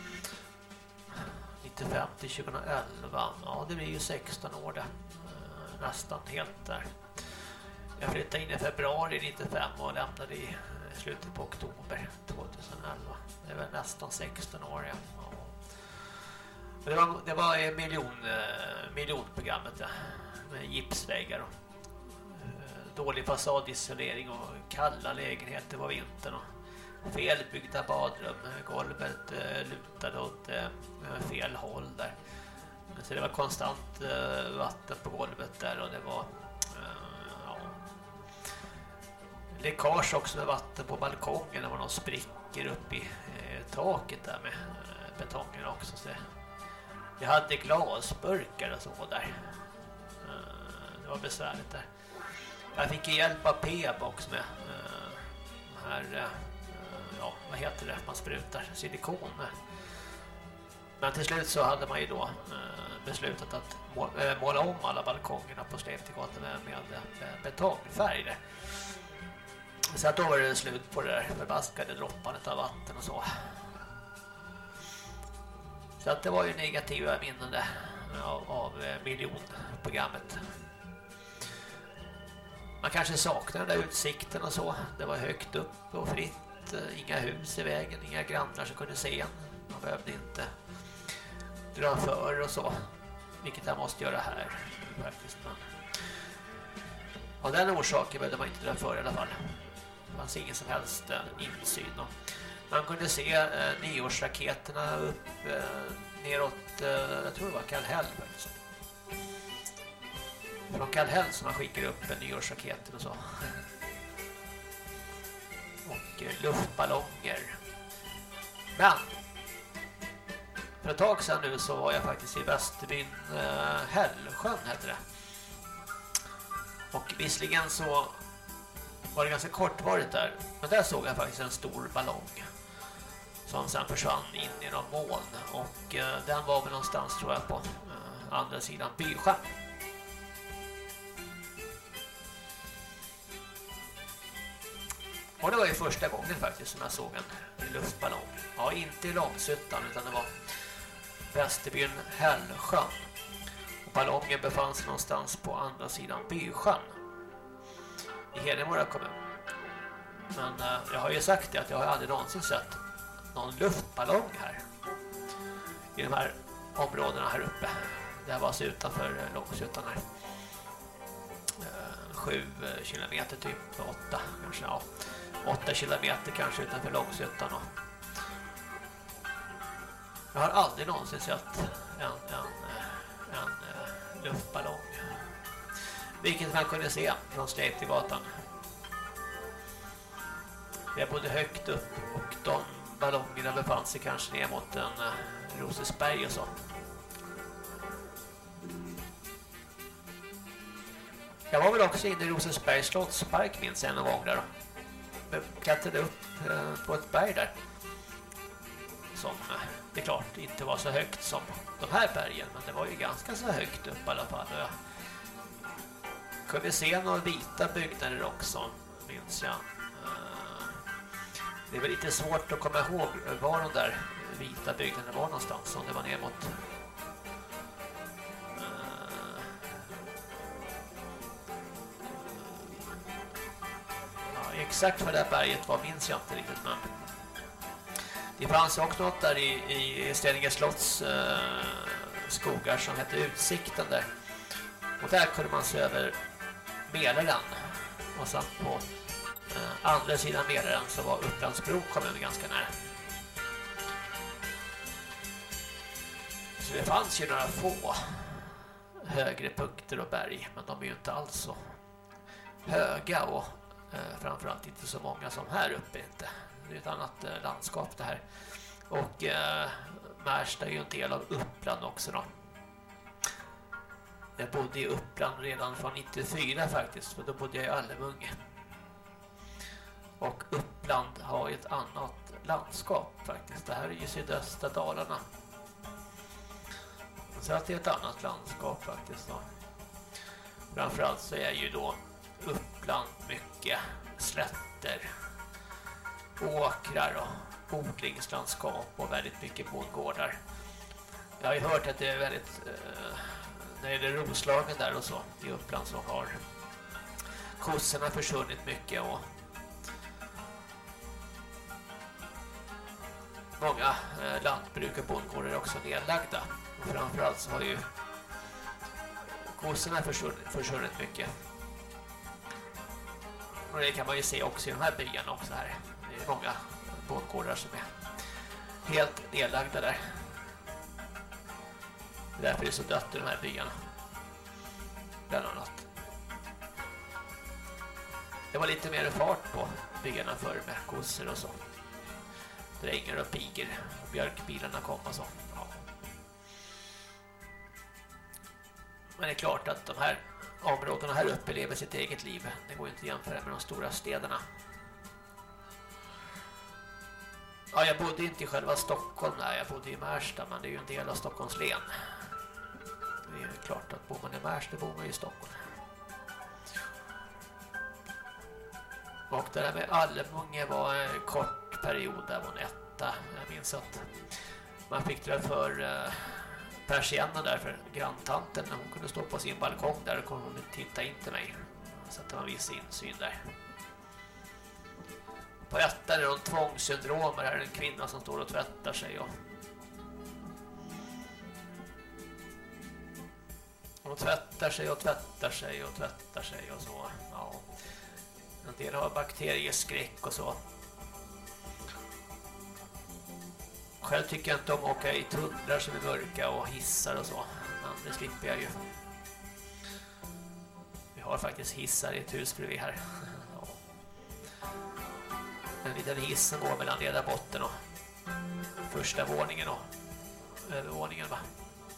S1: nittiofem till tjugoelva. Ja, det blir ju sexton år det. Nästan helt där. Jag flyttade in i februari nittiofem och lämnade i slutet på oktober tjugoelva. Det var nästan sexton år, ja. Det var, det var miljon, miljonprogrammet där, med gipsväggar och dålig fasadisolering och kalla lägenheter var vintern och felbyggda badrum, golvet lutade åt fel håll där. Så det var konstant vatten på golvet där och det var ja, läckage också med vatten på balkongen. Det var någon sprickor upp i taket där med betongen också. Så jag hade glasburkar och så där. Det var besvärligt där. Jag fick hjälp av P-box med uh, här, uh, ja, vad heter det, man sprutar silikon med. Men till slut så hade man ju då uh, beslutat att må, uh, måla om alla balkongerna på Släptegatan med, med uh, betongfärg där. Så att då var det slut på det där förbaskade droppandet av vatten och så. Så att det var ju negativa minnen av, av uh, miljonprogrammet. Man kanske saknar den där utsikten och så. Det var högt upp och fritt. Inga hus i vägen, inga grannar som kunde se en. Man behövde inte dra för och så. Vilket jag måste göra här faktiskt. Men av den orsaken behövde man inte dra för i alla fall. Det fanns ingen som helst insyn. Man kunde se eh, nyårsraketerna upp eh, neråt, eh, jag tror det var Kallhäll faktiskt. Från Kallhäll som man skickar upp en nyårsraketer och så. Och eh, luftballonger. Men för ett tag sedan nu så var jag faktiskt i Västerbyn, eh, Hällsjön heter det. Och visserligen så var det ganska kortvarigt där. Men där såg jag faktiskt en stor ballong som sen försvann in i någon moln. Och eh, den var väl någonstans tror jag på eh, andra sidan Bysjön. Och det var ju första gången faktiskt som jag såg en luftballong. Ja, inte i Långshyttan utan det var Västerbyn Hällsjön. Och ballongen befann sig någonstans på andra sidan Bysjön i Hedemora kommun. Men äh, jag har ju sagt det att jag har aldrig någonsin sett någon luftballong här i de här områdena här uppe. Det här var alltså utanför Långshyttan här. Äh, sju kilometer typ, åtta kanske, ja. Åtta kilometer kanske utanför Långshyttan. Och jag har aldrig någonsin sett en, en, en, en luftballong. Vilket man kunde se från Släptegatan. Jag bodde högt upp och de ballongerna befann sig kanske ner mot en uh, Rosesberg och så. Jag var väl också inne i Rosesbergs slottspark minns en gång där. Jag klättrade upp uh, på ett berg där. Som uh, det är klart inte var så högt som de här bergen. Men det var ju ganska så högt upp i alla fall. Och jag kunde se några vita byggnader också, minns jag. Det är väl lite svårt att komma ihåg var de där vita byggnaderna var någonstans. Om det var ner mot ja, exakt vad det här berget var minns jag inte riktigt, men det fanns också något där i, i Steninge slotts eh, skogar som hette Utsikten där. Och där kunde man se över Mälaren. Och sen på eh, andra sidan Mälaren så var Upplandsbro kommun ganska nära. Så det fanns ju några få högre punkter och berg, men de är ju inte alls så höga och eh, framförallt inte så många som här uppe inte. Det är ett annat eh, landskap det här. Och eh, Märsta är ju en del av Uppland också då. Jag bodde i Uppland redan från nittiofyra faktiskt, för då bodde jag i Allemunge. Och Uppland har ju ett annat landskap faktiskt. Det här är ju sydöstra Dalarna. Så att det är ett annat landskap faktiskt då. Framförallt så är ju då Uppland mycket slätter, åkrar och odlingslandskap och väldigt mycket bondgårdar. Jag har ju hört att det är väldigt eh, när det är Roslagen där och så i Uppland så har kossorna försvunnit mycket och många eh, lantbruk och bondgårdar är också nedlagda. Och framförallt så har ju kossorna försvunnit, försvunnit mycket. Och det kan man ju se också i de här byarna också här. Det är många bondgårdar som är helt nedlagda där. Det är därför det är så dött i de här byarna. Bland annat. Det var lite mer fart på byarna förr med kossor och så. Drängar och pigor. Och björkbilarna kom och så. Ja. Men det är klart att de här områdena här uppe lever sitt eget liv. Det går inte att jämföra med de stora städerna. Ja, jag bodde inte i själva Stockholm där. Jag bodde i Märsta, men det är ju en del av Stockholms län. Det är klart att bor man i Märsta bor man i Stockholm. Och det där med Allemunge var en kort period där var en etta. Jag minns att man fick det för uh, persiennen där för granntanten när hon kunde stå på sin balkong där och kunde hon titta in till mig. Så att det var en viss insyn där. På ettan är det en tvångssyndrom. Här är en kvinna som står och tvättar sig. Och hon tvättar sig och tvättar sig och tvättar sig och så. Ja. En del har bakterieskräck och så. Själv tycker jag inte om att åka i tunnlar som är mörka och hissar och så. Men det slipper jag ju. Vi har faktiskt hissar i ett hus bredvid här. Ja. En liten hiss som går mellan leda botten och första våningen och övervåningen, va?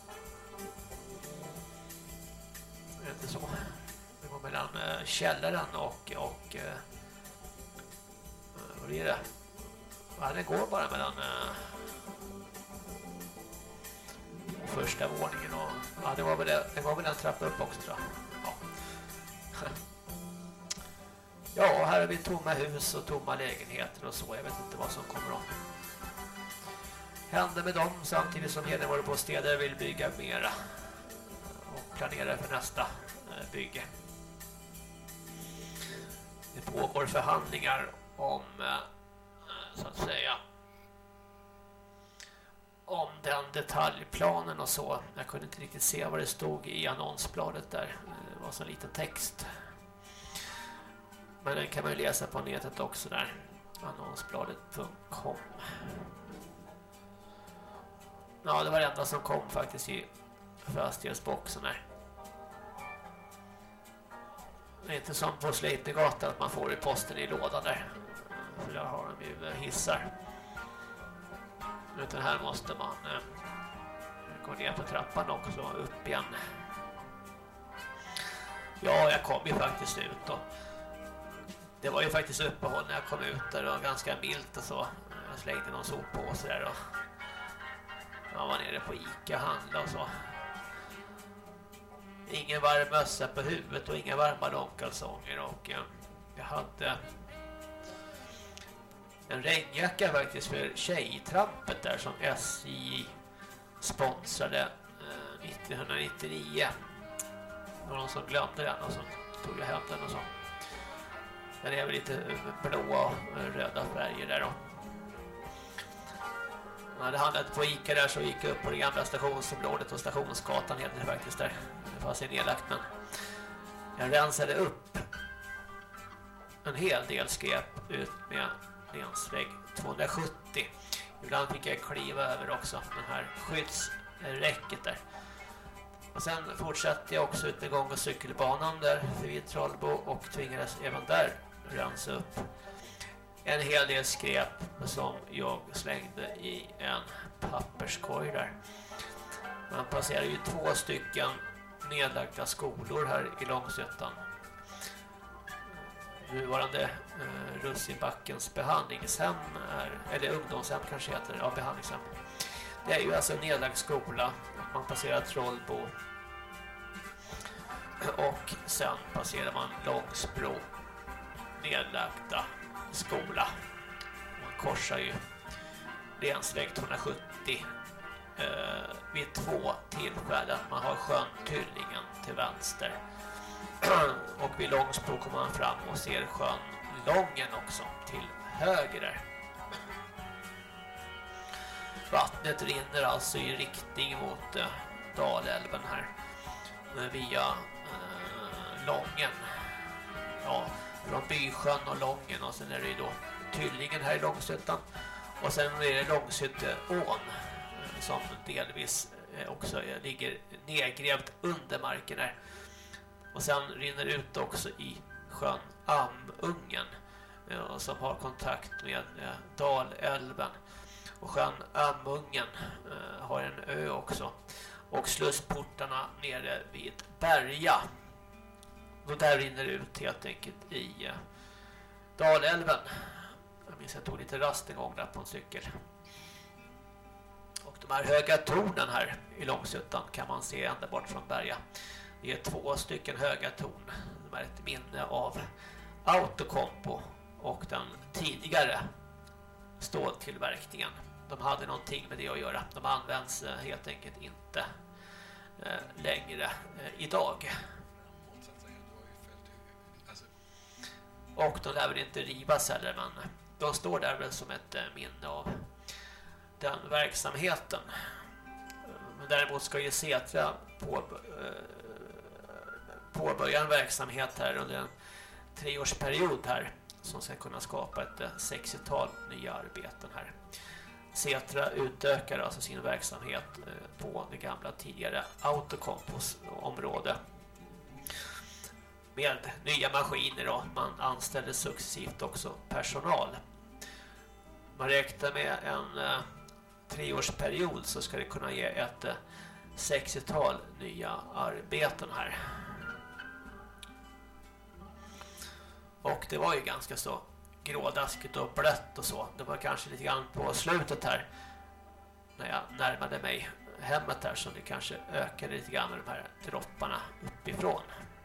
S1: Det är inte så. Det går mellan uh, källaren och och uh, vad är det? Ja, det går bara mellan uh, första våningen och ja, det var väl det, det var väl en trappa upp också, tror jag. Ja. Ja, här har vi tomma hus och tomma lägenheter och så. Jag vet inte vad som kommer att hända med dem samtidigt som Hedemora bostäder vill bygga mera och planera för nästa bygge. Det pågår förhandlingar om, så att säga, om den detaljplanen och så. Jag kunde inte riktigt se vad det stod i annonsbladet där. Det var så liten text. Men den kan man ju läsa på nätet också där. annonsbladet punkt com. Ja, det var det enda som kom faktiskt i fastighetsboxen här. Det är inte som på Sleipnergatan att man får i posten i lådan där. För där har de ju hissar. Utan här måste man eh, gå ner på trappan också och upp igen. Ja, jag kom ju faktiskt ut och det var ju faktiskt uppehåll när jag kom ut där och ganska milt och så. Jag slängde någon soppåse där och jag var nere på Ica och handlade och så. Ingen varm mössa på huvudet och inga varma långkalsonger och eh, jag hade en regnjacka faktiskt för tjejtrampet där som S J sponsrade eh, nittonhundranittionio. Det var någon som glömde den och så tog jag hem den och så. Men det är väl lite blåa och röda färger där då. Jag hade handlat på Ica där, så gick jag upp på det gamla stationsområdet och Stationsgatan heter det faktiskt där. Det fanns en nedlagt, men jag rensade upp en hel del skräp ut med länsväg tvåhundrasjuttio. Ibland fick jag kliva över också den här skyddsräcket där. Och sen fortsatte jag också ut med gång- och cykelbanan där vid Trollbo och tvingades även där rensa upp en hel del skräp som jag slängde i en papperskorg där. Man passerar ju två stycken nedlagda skolor här i Långsötan. Nuvarande eh, Russinbackens behandlingshem är, eller ungdomshem kanske heter det, ja, behandlingshem. Det är ju alltså en nedlagd skola. Man passerar Trollbo och sen passerar man Långsbro nedlagda skola. Man korsar ju länsväg tvåhundrasjuttio eh, vid två tillfällen. Man har sjön Tyllingen till vänster. Och vid Långsbro kommer man fram och ser sjön Lången också till höger. Vattnet rinner alltså i riktning mot eh, Dalälven här via eh, Lången. Ja, från Bysjön och Lången, och sen är det då Tyllingen här i Långsötan. Och sen är det Långsöteån som delvis också ligger nedgrävt under marken här. Och sen rinner ut också i sjön Amungen som har kontakt med Dalälven. Och sjön Amungen har en ö också. Och slussportarna nere vid Berga. Och där rinner ut helt enkelt i uh, Dalälven. Jag minns att jag tog lite rast en gång där på en cykel. Och de här höga tornen här i Långsötan kan man se ända bort från Berga. Det är två stycken höga torn. De är ett minne av Autocompo och den tidigare ståltillverkningen. De hade någonting med det att göra. De används uh, helt enkelt inte uh, längre uh, idag. Och de lär väl inte rivas heller, men de står där väl som ett minne av den verksamheten. Men däremot ska ju Setra på, påbörja en verksamhet här under en treårsperiod här som ska kunna skapa ett sextiotal nya arbeten här. Setra utökar alltså sin verksamhet på det gamla tidigare Autocompos område med nya maskiner, och man anställer successivt också personal. Man räknar med en eh, treårsperiod så ska det kunna ge ett eh, sextiotal nya arbeten här. Och det var ju ganska så grådaskigt och blött och så. Det var kanske lite grann på slutet här när jag närmade mig hemmet här som det kanske ökade lite grann med de här dropparna uppifrån.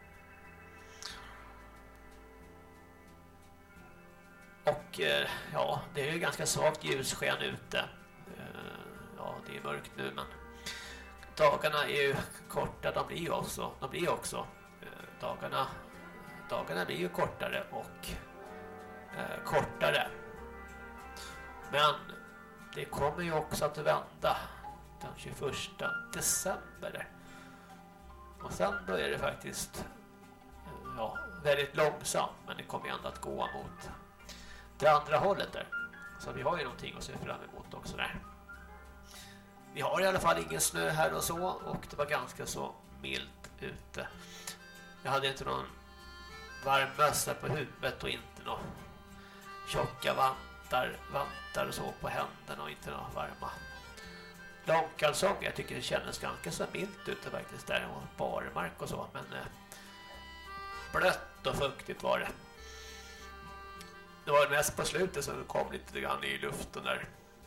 S1: Och ja, det är ju ganska svagt ljussken ute. Ja, det är mörkt nu, men dagarna är ju korta. De blir ju också, de blir också dagarna, dagarna blir ju kortare och eh, kortare. Men det kommer ju också att vända den tjugoförsta december. Och sen börjar det faktiskt ja, väldigt långsamt, men det kommer ändå att gå mot det andra hållet där. Så vi har ju någonting att se fram emot också där. Vi har i alla fall ingen snö här och så, och det var ganska så milt ute. Jag hade inte någon varm mössa på huvudet och inte någon tjocka vantar, vantar och så på händerna och inte några varma långkalsonger. Jag tycker det kändes ganska så milt ute faktiskt där, och barmark och så, men eh, blött och fuktigt var det. Det var mest på slutet så det kom lite grann i luften där.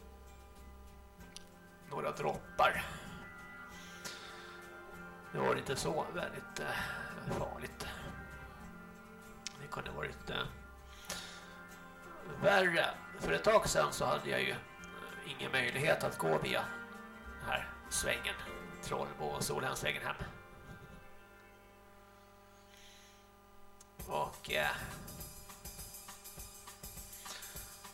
S1: Några droppar. Det var inte så väldigt eh, farligt. Det kunde varit eh, värre. För ett tag sedan så hade jag ju ingen möjlighet att gå via den här svängen. Trollbo och Solhemsvägen hem. Och eh,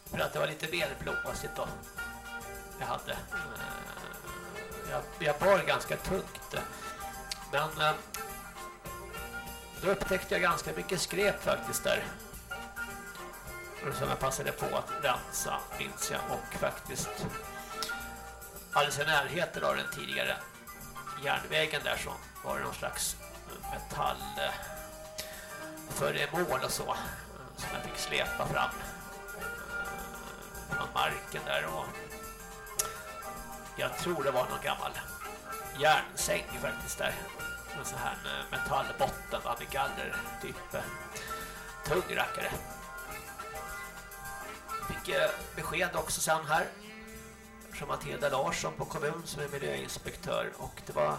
S1: För att det var lite mer blåsigt då. Jag hade. Eh, jag, jag bar ganska tungt. Men eh, då upptäckte jag ganska mycket skräp faktiskt där. Som jag passade på att rensa, minns jag. Och faktiskt alldeles i närheten av den tidigare järnvägen där så var det någon slags metall föremål och så som jag fick släpa fram från marken där, och jag tror det var någon gammal järnsäng faktiskt där, en sån här metallbotten med galler, typ tung rackare. Fick besked också sen här från Matilda Larsson på kommun som är miljöinspektör, och det var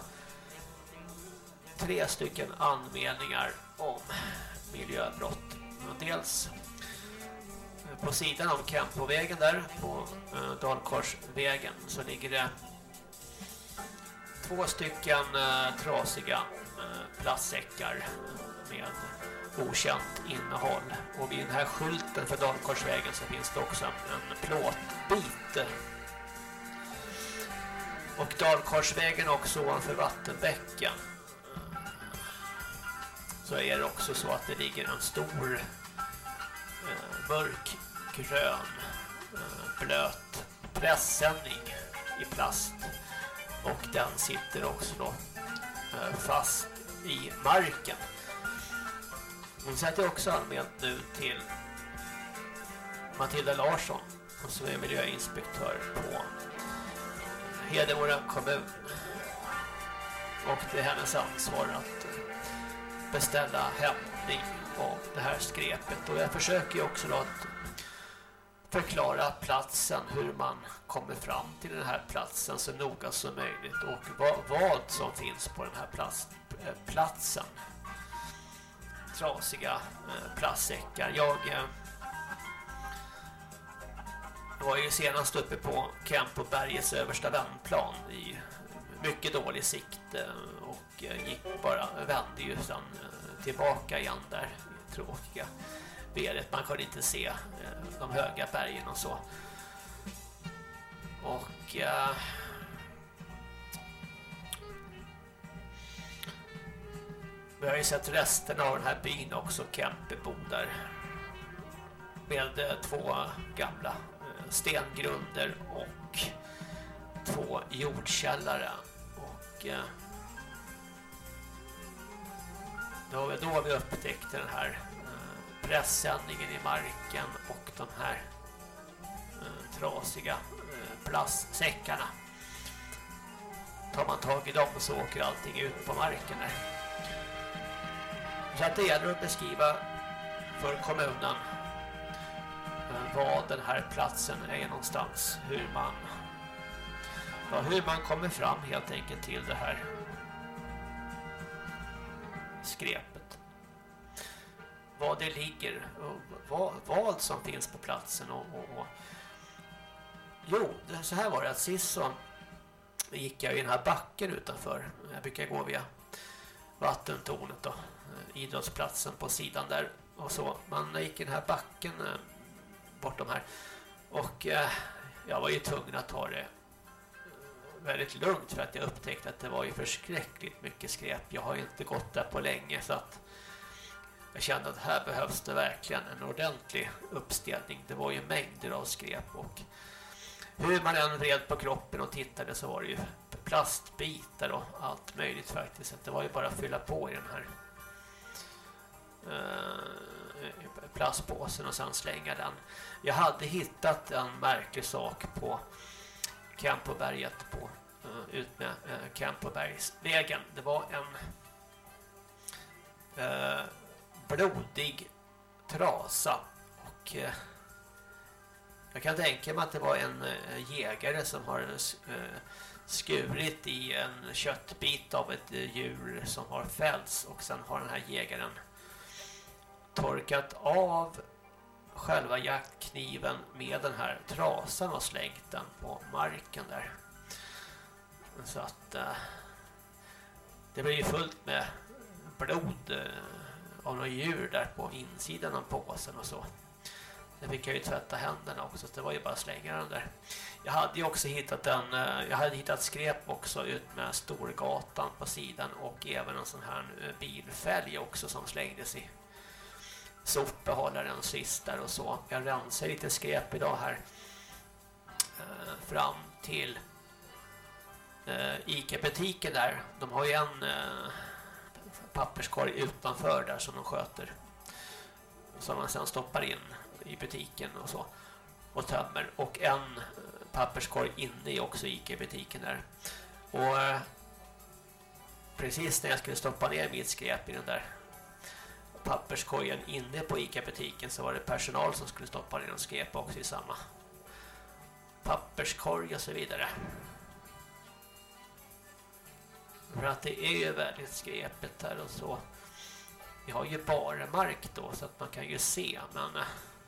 S1: tre stycken anmälningar om miljöbrott. Dels på sidan av Kempovägen där på eh, Dalkorsvägen så ligger det två stycken eh, trasiga eh, plastsäckar med okänt innehåll, och vid den här skylten för Dalkorsvägen så finns det också en plåtbit. Och Dalkorsvägen också ovanför Vattenbäcken så är det också så att det ligger en stor eh, mörkgrön eh, blöt pressändning i plast, och den sitter också då eh, fast i marken. Hon sätter också anmält nu till Matilda Larsson som är miljöinspektör på Hedemora kommun, och det är hennes ansvar att beställa hämtning av det här skräpet. Och jag försöker också då att förklara platsen, hur man kommer fram till den här platsen så noga som möjligt, och vad, vad som finns på den här plats, platsen. Trasiga eh, plastsäckar. Jag eh, var ju senast uppe på Kempobergets översta vändplan i mycket dålig sikt eh, och eh, gick bara, vände ju sen eh, tillbaka igen där i tråkiga berget. Man kunde inte se eh, de höga bergen och så. Och eh, vi har ju sett resten av den här byn också, Kempebo där, med eh, två gamla eh, stengrunder och två jordkällare, och eh, då, då vi upptäckte den här eh, pressändningen i marken och de här eh, trasiga eh, plastsäckarna. Tar man tag i dem så åker allting ut på marken där. Så att det gäller att beskriva för kommunen vad den här platsen är någonstans, hur man ja, hur man kommer fram helt enkelt till det här skräpet, vad det ligger och vad, vad som finns på platsen och, och, och. Jo, det, så här var det att sist så gick jag i den här backen utanför. Jag brukar gå via vattentornet då, idrottsplatsen på sidan där och så. Man gick i den här backen eh, bortom här, och eh, jag var ju tvungen att ta det väldigt lugnt för att jag upptäckte att det var ju förskräckligt mycket skräp. Jag har ju inte gått där på länge, så att jag kände att här behövs det verkligen en ordentlig uppställning. Det var ju mängder av skräp, och hur man än vred på kroppen och tittade så var det ju plastbitar och allt möjligt faktiskt. Det var ju bara att fylla på i den här eh, plastpåsen och sen slänga den. Jag hade hittat en märklig sak på Kempoberget på uh, ut med uh, Kempobergsvägen. Det var en uh, blodig trasa, och uh, jag kan tänka mig att det var en uh, jägare som har uh, skurit i en köttbit av ett uh, djur som har fällts, och sen har den här jägaren torkat av själva jaktkniven med den här trasan och slängt den på marken där. Så att uh, det blir ju fullt med blod uh, av några djur där på insidan av påsen och så. Sen fick jag ju tvätta händerna också, så det var ju bara att slänga den där. Jag hade ju också hittat en, jag hade hittat skräp också ut med Storgatan på sidan och även en sån här bilfälg också som slängdes i sopbehållaren sist där och så. Jag rensar lite skräp idag här fram till ICA-butiken där. De har ju en papperskorg utanför där som de sköter, som man sedan stoppar in i butiken och så och tömmer, och en papperskorg inne i också ICA-butiken där. Och precis när jag skulle stoppa ner mitt skräp i den där papperskorgen inne på ICA-butiken så var det personal som skulle stoppa ner en skräp också i samma papperskorg och så vidare. För att det är ju väldigt skräpet här och så. Vi har ju barmark då så att man kan ju se, men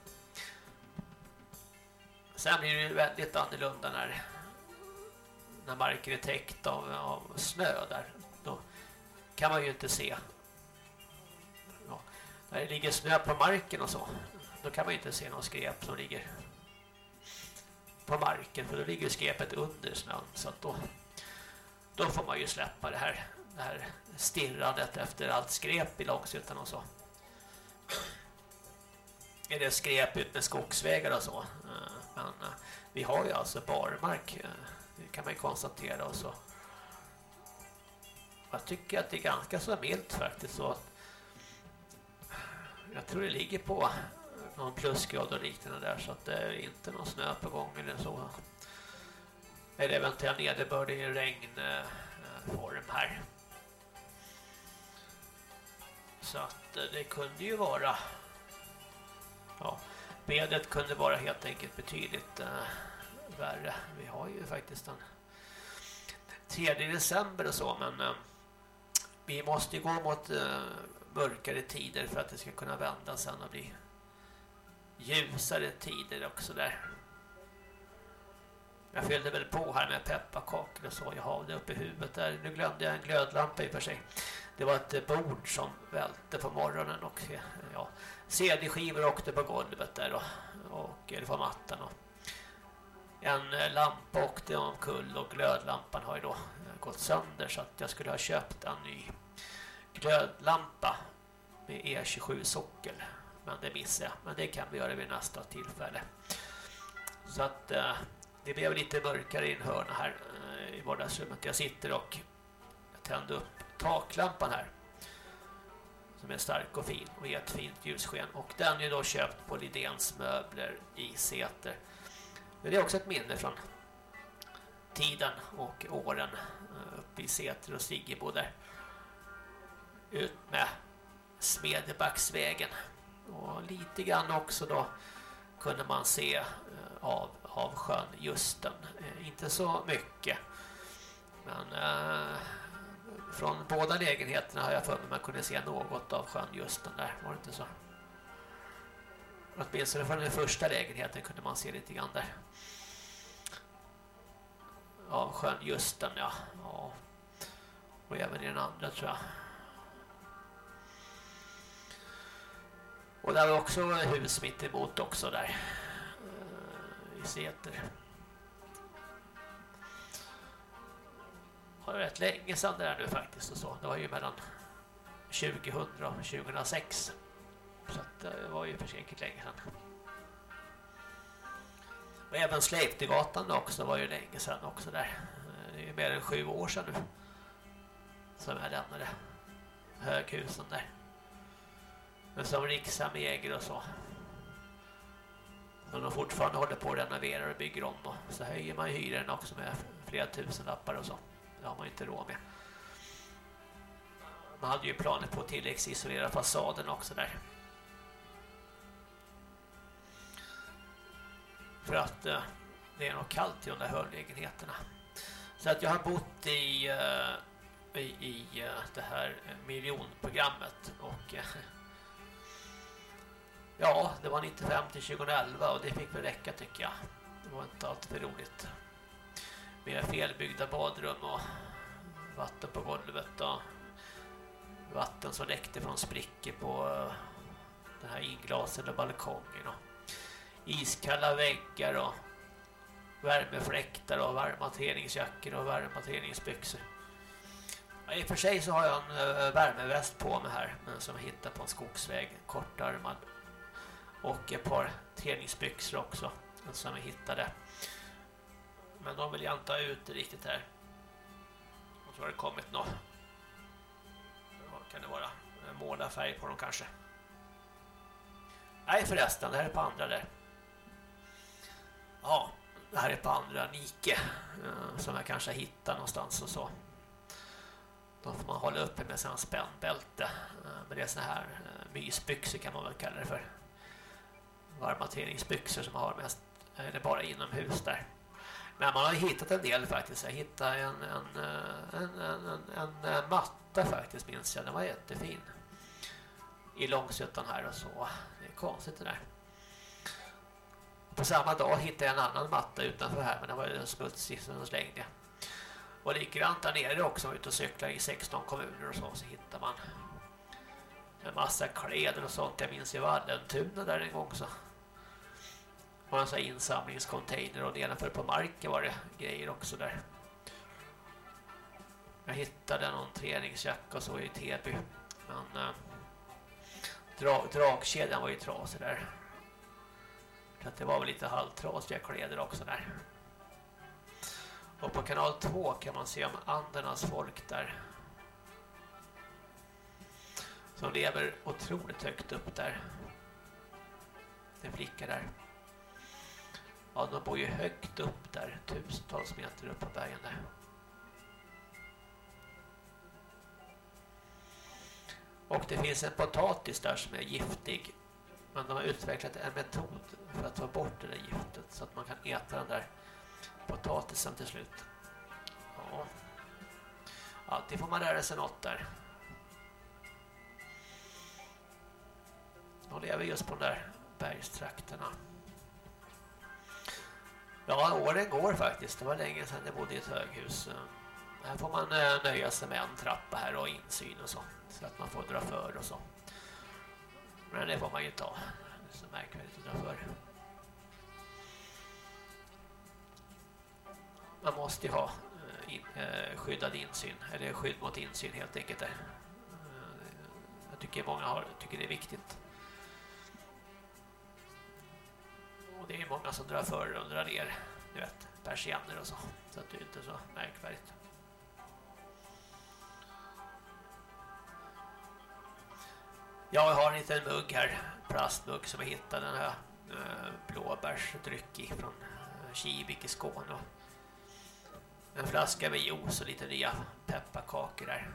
S1: sen blir det ju väldigt annorlunda när, när marken är täckt av, av snö där. Då kan man ju inte se. Ja, när det ligger snö på marken och så, då kan man ju inte se någon skräp som ligger på marken, för då ligger skräpet under snön, så att då, då får man ju släppa det här, det här stirrandet efter allt skräp i långsytan och så. Är det skräp ut med skogsvägar och så. Men vi har ju alltså barmark, det kan man ju konstatera och så. Jag tycker att det är ganska så milt faktiskt, så att jag tror det ligger på någon plusgrad och liknande där, så att det är inte någon snö på gång eller så. Eller eventuellt nederbörd i regnform här. Så att det kunde ju vara, ja, vädret kunde vara helt enkelt betydligt uh, värre. Vi har ju faktiskt den tredje december och så, men uh, vi måste ju gå mot uh, mörkare tider för att det ska kunna vända sen och bli ljusare tider också där. Jag fyllde väl på här med pepparkakor och så. Jag har det uppe i huvudet där. Nu glömde jag en glödlampa i och för sig. Det var ett bord som välte på morgonen och ja, C D-skivor åkte på golvet där och, och eller på mattan. Och en lampa åkte omkull och glödlampan har ju då gått sönder, så att jag skulle ha köpt en ny glödlampa med E tjugosju sockel. Men det missade jag. Men det kan vi göra vid nästa tillfälle. Så att eh, det blev lite mörkare i en hörna här eh, i vardagsrummet. Jag sitter och tände upp taklampan här, som är stark och fin och ger ett fint ljussken. Och den är då köpt på Lidéns möbler i Säter. Men det är också ett minne från tiden och åren uppe i Säter och Siggebo där. Ut med Smedjebacksvägen. Och lite grann också då kunde man se av, av sjön Justen. Inte så mycket. Men eh, från båda lägenheterna har jag för mig man kunde se något av sjön Justen där. Var det inte så? Åtminstone från den första lägenheten kunde man se lite grann där. Av sjön Justen, ja. ja. Och även i den andra tror jag. Och där var också hus mitt emot också där. I Säter. Det var rätt länge sedan det där nu faktiskt och så. Det var ju mellan tjugohundra och tjugohundrasex. Så att det var ju försäkert länge sedan. Och även Släktegatan också var ju länge sedan också där. Det är ju mer än sju år sedan nu som jag lämnade höghusen där. Men som Rikshem äger och så. Men de fortfarande håller på att renovera och bygger om. Och så höjer man ju hyran också med flera tusen lappar och så. Det har man inte råd med. Man hade ju planer på att tilläggsisolera fasaden också där. För att eh, det är nog kallt i de där hörlägenheterna. Så att jag har bott i, eh, i, i eh, det här miljonprogrammet. Och eh, ja, det var nittiofem till tjugoelva och det fick väl räcka tycker jag. Det var inte allt för roligt. Med felbyggda badrum och vatten på golvet och vatten som läckte från sprickor på den här inglasade balkongen och iskalla väggar och värmefläktar och varma träningsjackor och varma träningsbyxor. Ja, i och för sig så har jag en uh, värmeväst på mig här, men som jag hittar på en skogsväg, kortarmad, och ett par träningsbyxor också som jag hittade. Men de vill jag inte ha ut riktigt här. Och så har det kommit något. Vad kan det vara? Målarfärg på dem kanske. Nej förresten, det här är på andra där. Ja, det här är på andra Nike. Som jag kanske hittar någonstans och så. Då får man hålla uppe med sin spännbälte. Men det är såna här mysbyxor kan man väl kalla det för. Varma träningsbyxor som man har mest. Eller bara inomhus där. Men man har hittat en del faktiskt. Jag hittade en, en, en, en, en, en matta faktiskt, minns jag. Den var jättefin. I Långsötan här och så. Det är konstigt det där. På samma dag hittade jag en annan matta utanför här. Men den var ju smutsig så den slängde. Och likadant där nere också. Ute och cyklar i sexton kommuner och så. Så hittar man en massa kläder och sånt. Jag minns i Vallentuna där en gång så. Och en sån här insamlingscontainer och nedanför på marken var det grejer också där. Jag hittade någon träningsjacka och så i Täby. Men äh, dra, dragkedjan var ju trasig där. Så att det var väl lite halvtrasiga kläder också där. Och på kanal två kan man se om Andernas folk där. Som lever otroligt högt upp där. Det flicka där. Ja, de bor ju högt upp där. Tusentals meter upp på bergen där. Och det finns en potatis där som är giftig. Men de har utvecklat en metod för att ta bort det där giftet. Så att man kan äta den där potatisen till slut. Ja. Alltid får man lära sig något där. De lever just på de där bergstrakterna. Ja, åren går faktiskt. Det var länge sedan jag bodde i ett höghus. Här får man nöja sig med en trappa här och insyn och så. Så att man får dra för och så. Men det får man ju ta. Det är så märkvärdigt att dra för. Man måste ju ha in, eh, skyddad insyn. Eller skydd mot insyn helt enkelt där. Jag tycker många har, tycker det är viktigt. Och det är många som drar för och drar ner, du vet, persienner och så. Så att det är inte så märkvärdigt. Jag har en liten mugg här, plastmugg som jag hittade, den här eh, blåbärsdryck från eh, Kivik i Skåne. En flaska med juice och lite nya pepparkakor där.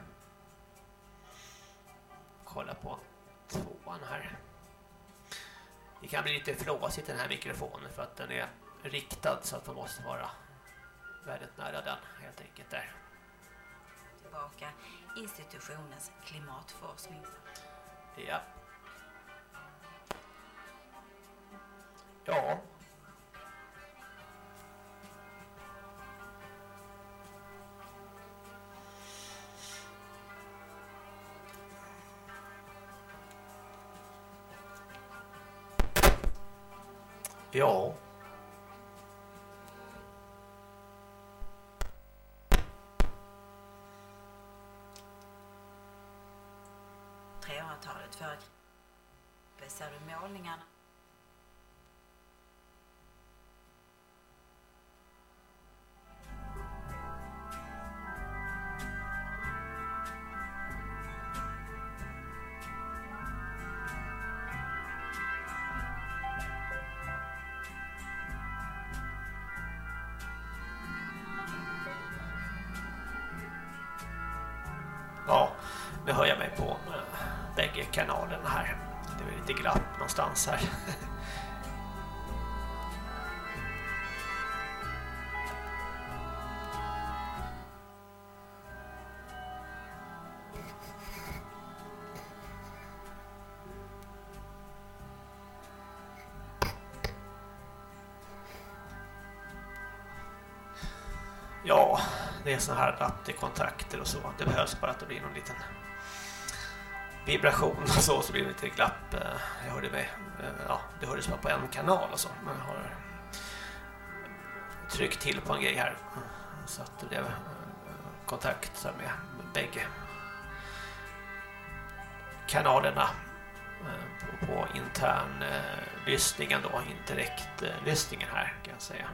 S1: Kolla på tvåan här. Det kan bli lite flåsigt den här mikrofonen för att den är riktad så att man måste vara väldigt nära den helt enkelt där.
S15: Tillbaka institutionens klimatforskning.
S1: Ja. Ja. Ja.
S15: trehundratalet före ser du målningarna.
S1: Ja, nu hör jag mig på äh, bägge kanalerna här. Det är lite glapp någonstans här. Ja, det är så här rattekontakter och så. Det behövs bara att det blir någon liten vibration och så, så blir det lite glapp. Jag hörde mig, ja, det hördes bara på en kanal och så. Man har tryckt till på en grej här. Så att det blev kontakt med bägge kanalerna på, på intern eh, lyssningen då, inte direkt eh, lyssningen här kan jag säga.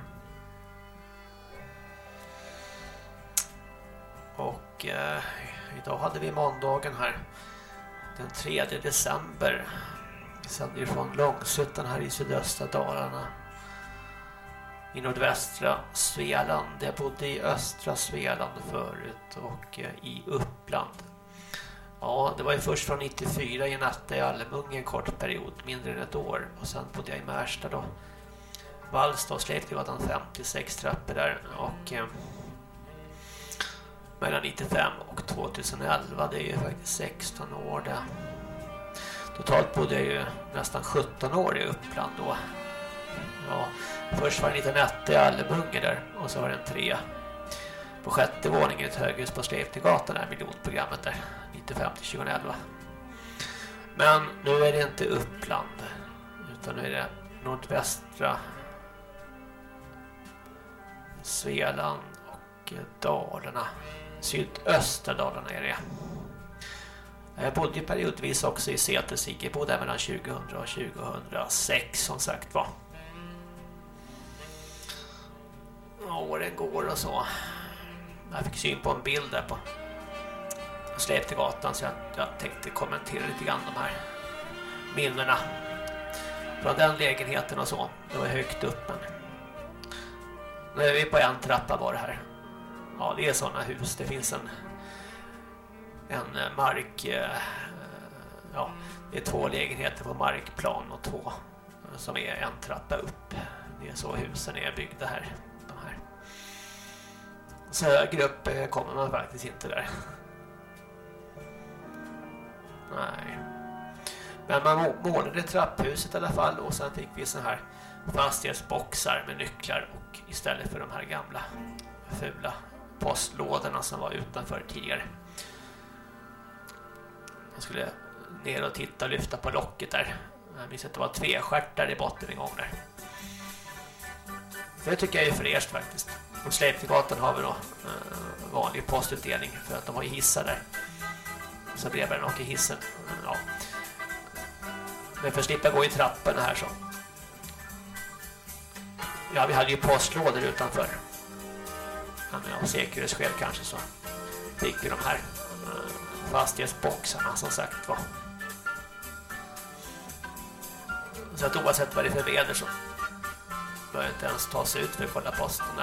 S1: Och eh, idag hade vi måndagen här den tredje december. Vi sänder från Långshyttan här i sydöstra Dalarna. I nordvästra Svealand. Jag bodde i östra Svealand förut och eh, i Uppland. Ja, det var ju först från nittiofyra i natta i Almunge en kort period, mindre än ett år. Och sen bodde jag i Märsta då. Vallstad och Släptegatan femtiosex trappor där. Och eh, mellan nittiofem och tjugoelva, det är ju faktiskt sexton år det. Totalt bodde jag ju nästan sjutton år i Uppland då. Ja, först var det en liten etta i Almunge där och så var det en tre på sjätte våningen i ett höghus på Släptegatan där, miljonprogrammet där, nittiofem till tjugoelva. Men nu är det inte Uppland utan nu är det nordvästra Svealand och Dalarna, sydöstra Dalarna är det. Jag bodde ju periodvis också i Säter-Siggebo där mellan tjugohundra och tjugohundrasex som sagt var. Åren går och så. Jag fick syn på en bild där på Släptegatan så jag, jag tänkte kommentera lite grann de här minnena från den lägenheten och så. Det var högt upp men nu är vi på en trappa var det här. Ja, det är sådana hus. Det finns en en mark ja, det är två lägenheter på markplan och två som är en trappa upp. Det är så husen är byggda här. De här. Så högre upp kommer man faktiskt inte där. Nej. Men man målade trapphuset i alla fall och sen fick vi så här fastighetsboxar med nycklar och istället för de här gamla fula postlådorna som var utanför tidigare. Man skulle ner och titta och lyfta på locket där. Jag minns att det var tvestjärtar i botten en gång där. Det tycker jag är fräscht faktiskt. På Släptegatan har vi då eh, vanlig postutdelning för att de har ju hissar där. Så brevbäraren åker hissen. Ja. Men för att slippa gå i trapporna här så. Ja, vi hade ju postlådor utanför. Men av säkerhetsskäl kanske så fick vi de här eh, fastighetsboxarna som sagt var. Så att oavsett vad det är för väder så bör inte ens ta sig ut för att kolla posten där.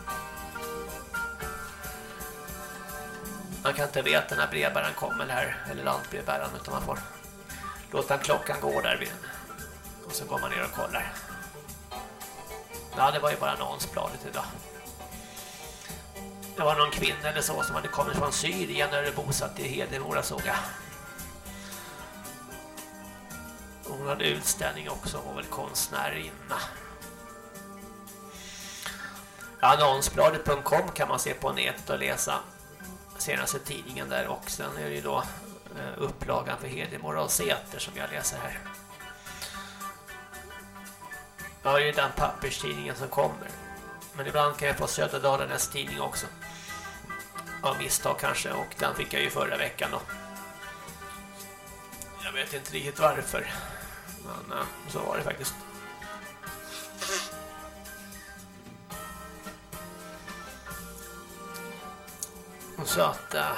S1: Man kan inte veta när brevbäraren kommer här, eller lantbrevbäraren, utan man får låta klockan gå där vid. Och så går man ner och kollar. Ja, det var ju bara annonsbladet idag. Det var någon kvinna eller så som hade kommit från Syrien när det bosatt i Hedemora såg jag. Hon hade utställning också, hon var väl konstnärinna. Annonsbladet punkt com kan man se på nätet och läsa senaste tidningen där och sen är det ju då upplagan för Hedemora och Säter som jag läser här. Ja, det är ju den papperstidningen som kommer. Men ibland kan jag få Södra Dalarnas tidning också. Av misstag kanske, och den fick jag ju förra veckan då. Jag vet inte riktigt varför. Men äh, så var det faktiskt. Så att äh,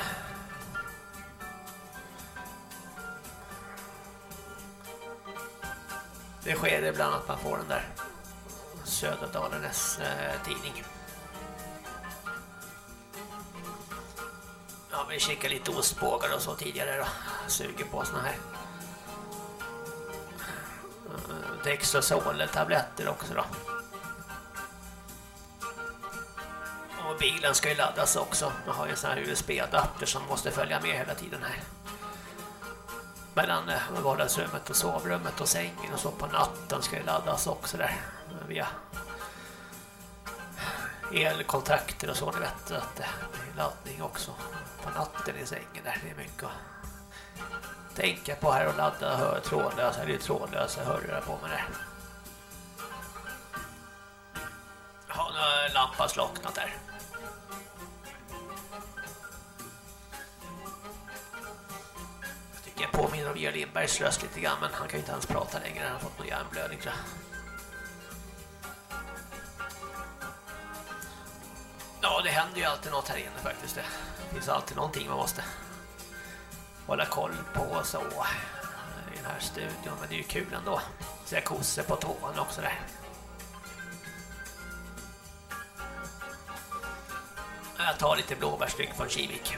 S1: det sker ibland att man får den där Södra Dalarnas äh, tidning. Ja, vi kikar lite ostbågar och så tidigare då. Suger på såna här Dextrosol-tabletter också då. Och bilen ska ju laddas också. Man har ju såna här U S B-adapter som måste följa med hela tiden här. Mellan vardagsrummet och sovrummet och sängen och så på natten ska ju laddas också där. Via elkontakter och så, ni vet att det är laddning också på natten i sängen där. Det är mycket att tänka på här och ladda hör trådlösa eller trådlösa hörlurar på mig där. Ja, nu har lampan slocknat där. Jag tycker jag påminner om Georg Lindbergs röst lite grann, men han kan ju inte ens prata längre. Han har fått någon hjärnblödning, tror jag. Ja, det händer ju alltid något här inne faktiskt. Det finns alltid någonting man måste hålla koll på så i den här studion. Men det är ju kul ändå. Så jag kossar på tån också där. Jag tar lite blåbärsdryck från Kivik.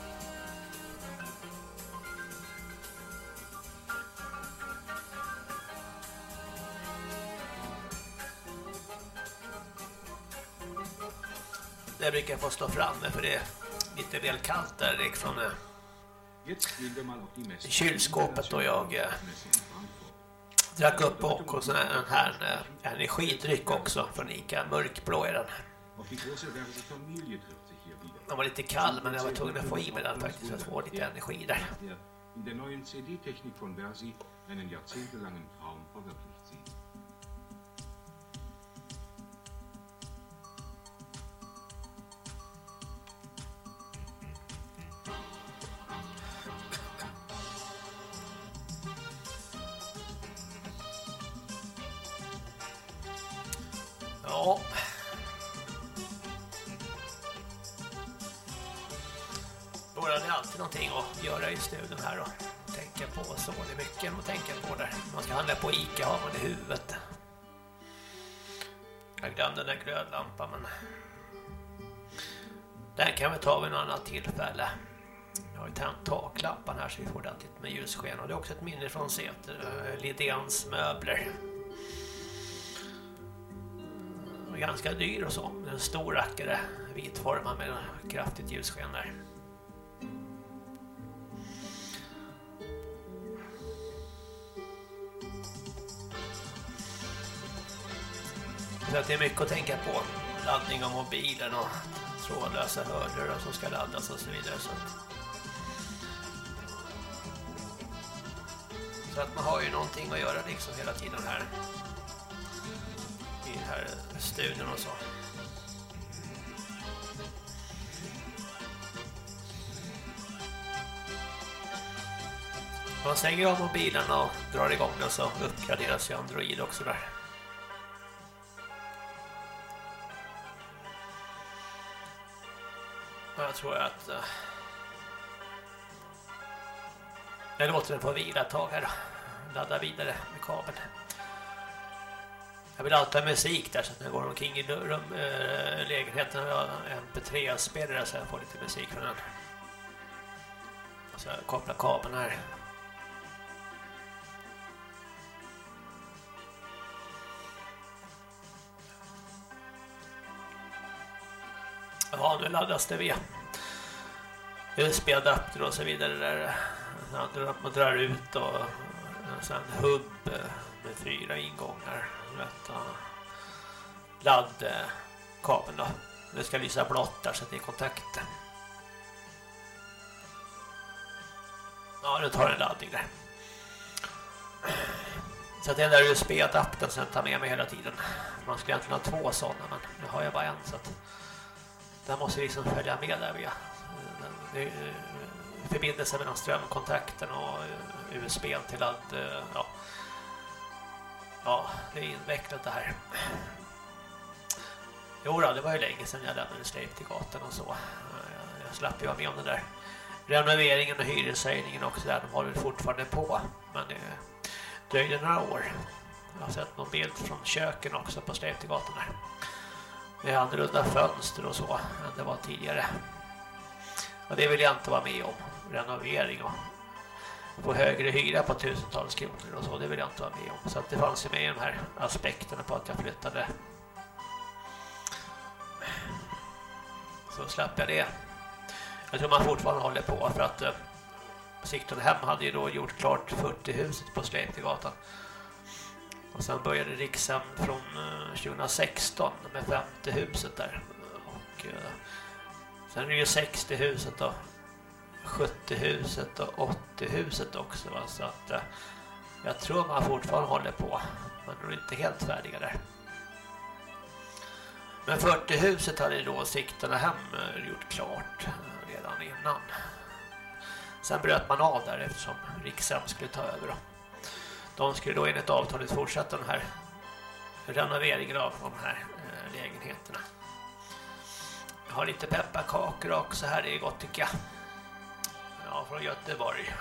S1: Jag brukar få stå framme för det är lite väl kallt där direkt från eh, kylskåpet och jag eh, drack upp och sån här, här eh, energidryck också från Ica, mörkblå är den. Den var lite kall, men jag var tvungen att få i mig den faktiskt för att få lite energi där. Ja. Då är det alltid någonting att göra i studion här och tänka på så. Det är mycket att tänka på där. Man ska handla på Ica, har man i huvudet. Jag glömde den där glödlampan, men den kan vi ta vid något annat tillfälle. Jag har ju tänt taklampan här så vi får ordentligt med ljussken. Och det är också ett minne från Säter, Lidéns möbler. Ganska dyr och så. En stor rackare, vitformad med kraftigt ljussken där. Så att det är mycket att tänka på. Laddning av mobilen och trådlösa hörlurar som ska laddas och så vidare. Så att, så att man har ju någonting att göra liksom hela tiden här. I den här studion och så. Man stänger av mobilen och drar igång den så uppgraderas ju Android också där. Jag tror att uh, jag låter den få vila ett tag här då. Ladda vidare med kabeln. Jag vill alltid ha musik där så att när jag går omkring i rum, äh, lägenheten och jag har en M P tre-spelare så jag får lite musik från den. Och så kopplar kabeln här. Ja, nu laddas det via U S B-adapter och så vidare där. Man drar ut och sen hubb med fyra ingångar. Laddkabeln då. Det ska lysa blått där så att det är kontakt. Ja, nu tar en laddning där. Så att den där U S B-adaptern sen tar med mig hela tiden. Man ska egentligen ha två sådana, men nu har jag bara en så att den måste liksom följa med där via förbindelse mellan strömkontakten och U S B till ladd. Ja. Ja, det är invecklat det här. Jo då, det var ju länge sedan jag lämnade släpp till gatan och så. Jag slapp ju vara med om den där renoveringen och hyreshöjningen också där. De håller fortfarande på, men det dröjde några år. Jag har sett någon bild från köken också på släpp till gatan där. Med annorlunda fönster och så än det var tidigare. Och det vill jag inte vara med om. Renovering och få högre hyra på tusentals kronor och så, det vill jag inte vara med om. Så att det fanns ju med i de här aspekterna på att jag flyttade. Så slapp jag det. Jag tror man fortfarande håller på för att uh, Sigtuna hem hade ju då gjort klart fyrtio-huset på Släktegatan. Och sen började Rikshem från uh, tjugohundrasexton med femtio-huset där. Och uh, sen är det ju sextio-huset då. sjuttiohuset och åttiohuset också. Va? Så att eh, jag tror man fortfarande håller på. Men de är inte helt färdiga där. Men fyrtiohuset hade då Sigtuna hem gjort klart redan innan. Sen bröt man av där eftersom Rikshem skulle ta över. De skulle då enligt avtalet fortsätta den här renoveringen av de här lägenheterna. Jag har lite pepparkakor också här, det är gott tycker jag. Ja, från Göteborg.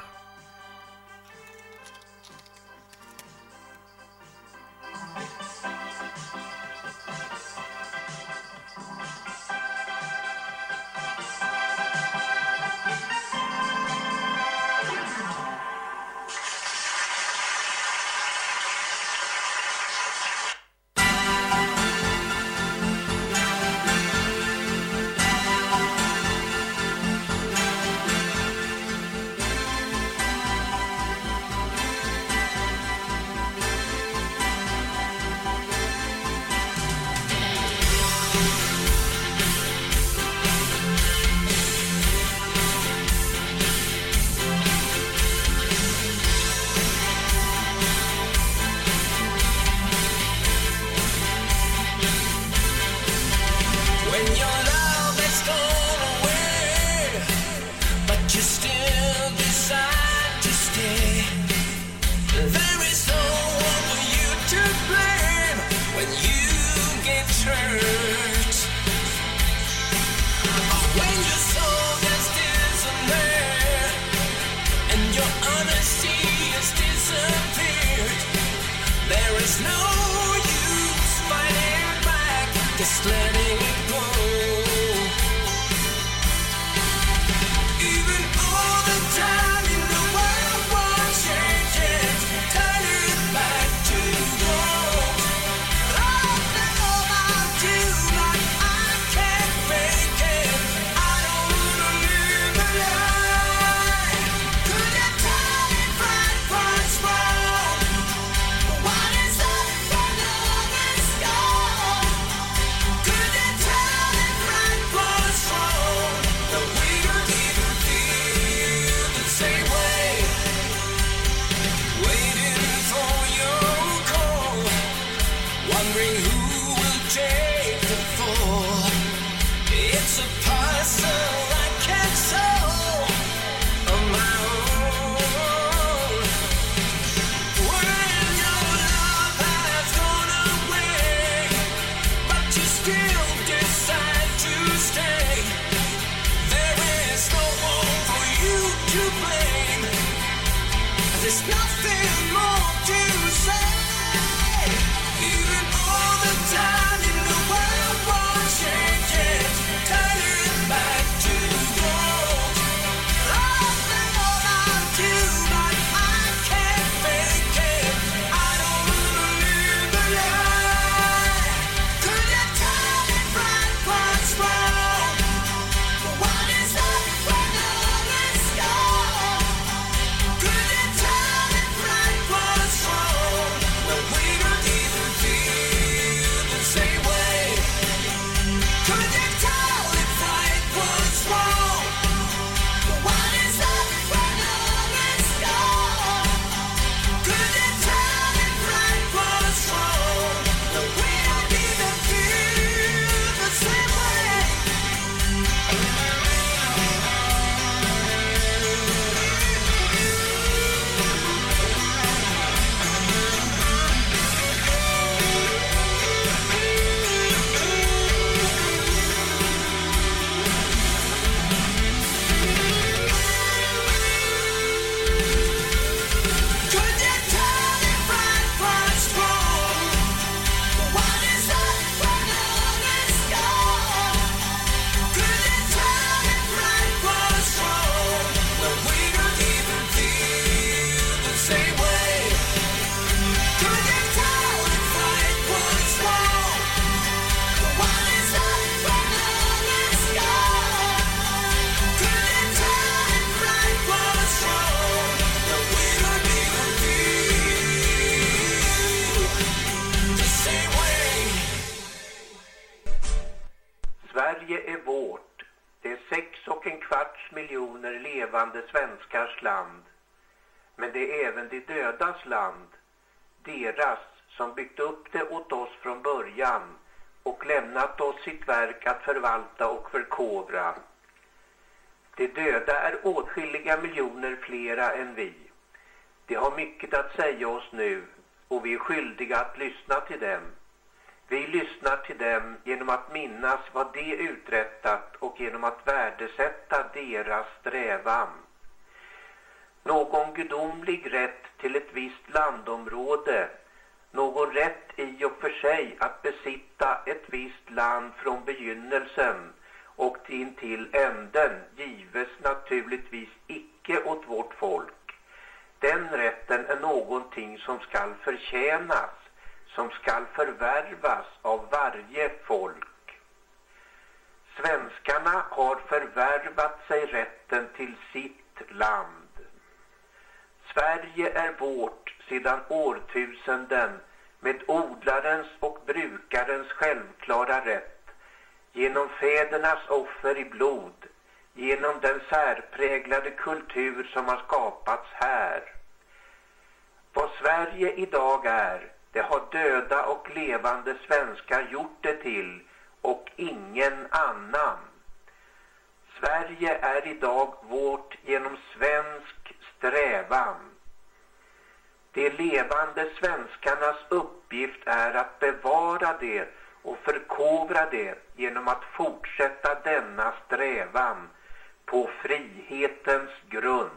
S16: kvarts miljoner levande svenskars land. Men det är även de dödas land. Deras som byggt upp det åt oss från början och lämnat oss sitt verk att förvalta och förkovra. De döda är åtskilliga miljoner flera än vi. De har mycket att säga oss nu och vi är skyldiga att lyssna till dem. Vi lyssnar till dem genom att minnas vad de uträttat och genom att värdesätta deras strävan. Någon gudomlig rätt till ett visst landområde, någon rätt i och för sig att besitta ett visst land från begynnelsen och in till änden gives naturligtvis icke åt vårt folk. Den rätten är någonting som skall förtjänas, som skall förvärvas av varje folk. Svenskarna har förvärvat sig rätten till sitt land. Sverige är vårt sedan årtusenden med odlarens och brukarens självklara rätt, genom fädernas offer i blod, genom den särpräglade kultur som har skapats här. Vad Sverige idag är, det har döda och levande svenskar gjort det till och ingen annan. Sverige är idag vårt genom svensk strävan. De levande svenskarnas uppgift är att bevara det och förkovra det genom att fortsätta denna strävan på frihetens grund.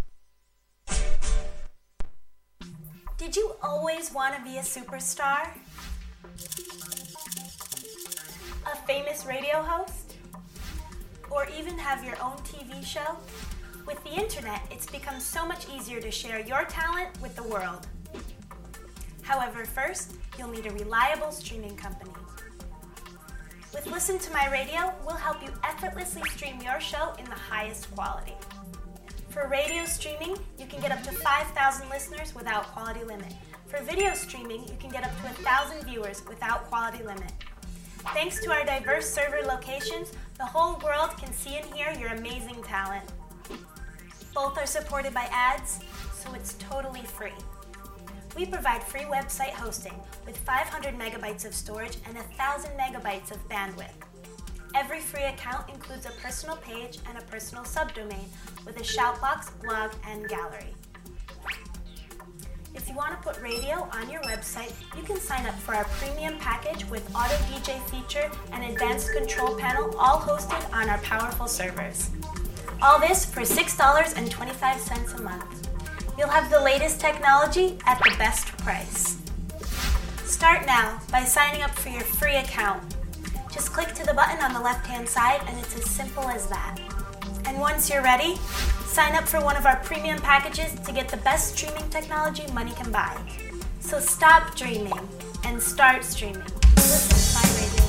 S17: Did you always want to be a superstar? A famous radio host? Or even have your own T V show? With the internet, it's become so much easier to share your talent with the world. However, first, you'll need a reliable streaming company. With Listen to My Radio, we'll help you effortlessly stream your show in the highest quality. For radio streaming, you can get up to five thousand listeners without quality limit. For video streaming, you can get up to one thousand viewers without quality limit. Thanks to our diverse server locations, the whole world can see and hear your amazing talent. Both are supported by ads, so it's totally free. We provide free website hosting with five hundred megabytes of storage and one thousand megabytes of bandwidth. Every free account includes a personal page and a personal subdomain with a shoutbox, blog, and gallery. If you want to put radio on your website, you can sign up for our premium package with auto D J feature and advanced control panel, all hosted on our powerful servers. All this for six dollars and twenty-five cents a month. You'll have the latest technology at the best price. Start now by signing up for your free account. Just click to the button on the left-hand side and it's as simple as that. And once you're ready, sign up for one of our premium packages to get the best streaming technology money can buy. So stop dreaming and start streaming. Listen to my radio.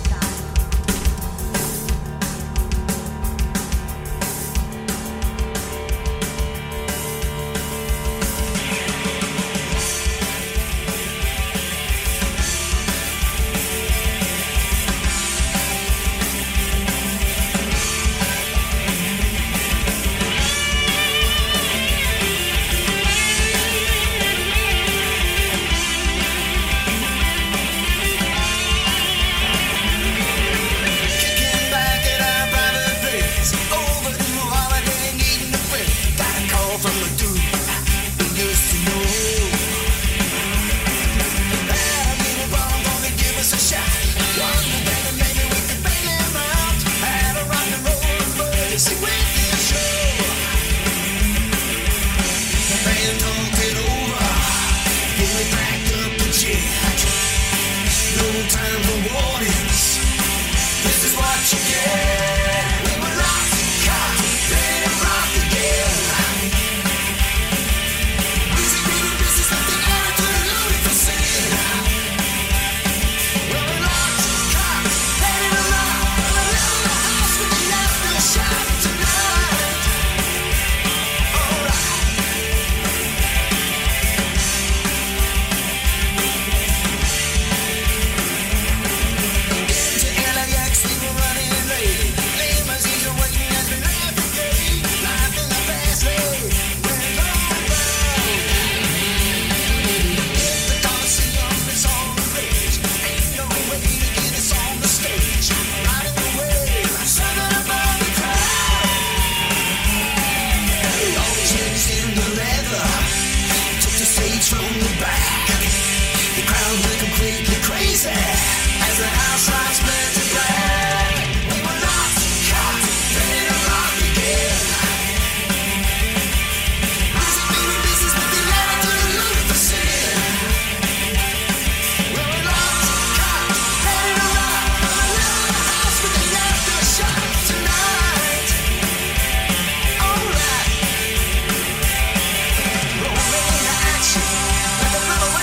S18: back. The crowd went completely crazy as the house lights split to black. We were lost, caught, ready to rock again. Busy doing business with the ladder to the loot for sin. We were lost, caught, ready to rock. Gonna live in the house with the laughter shot tonight. Alright. Rolling into action like a rubber.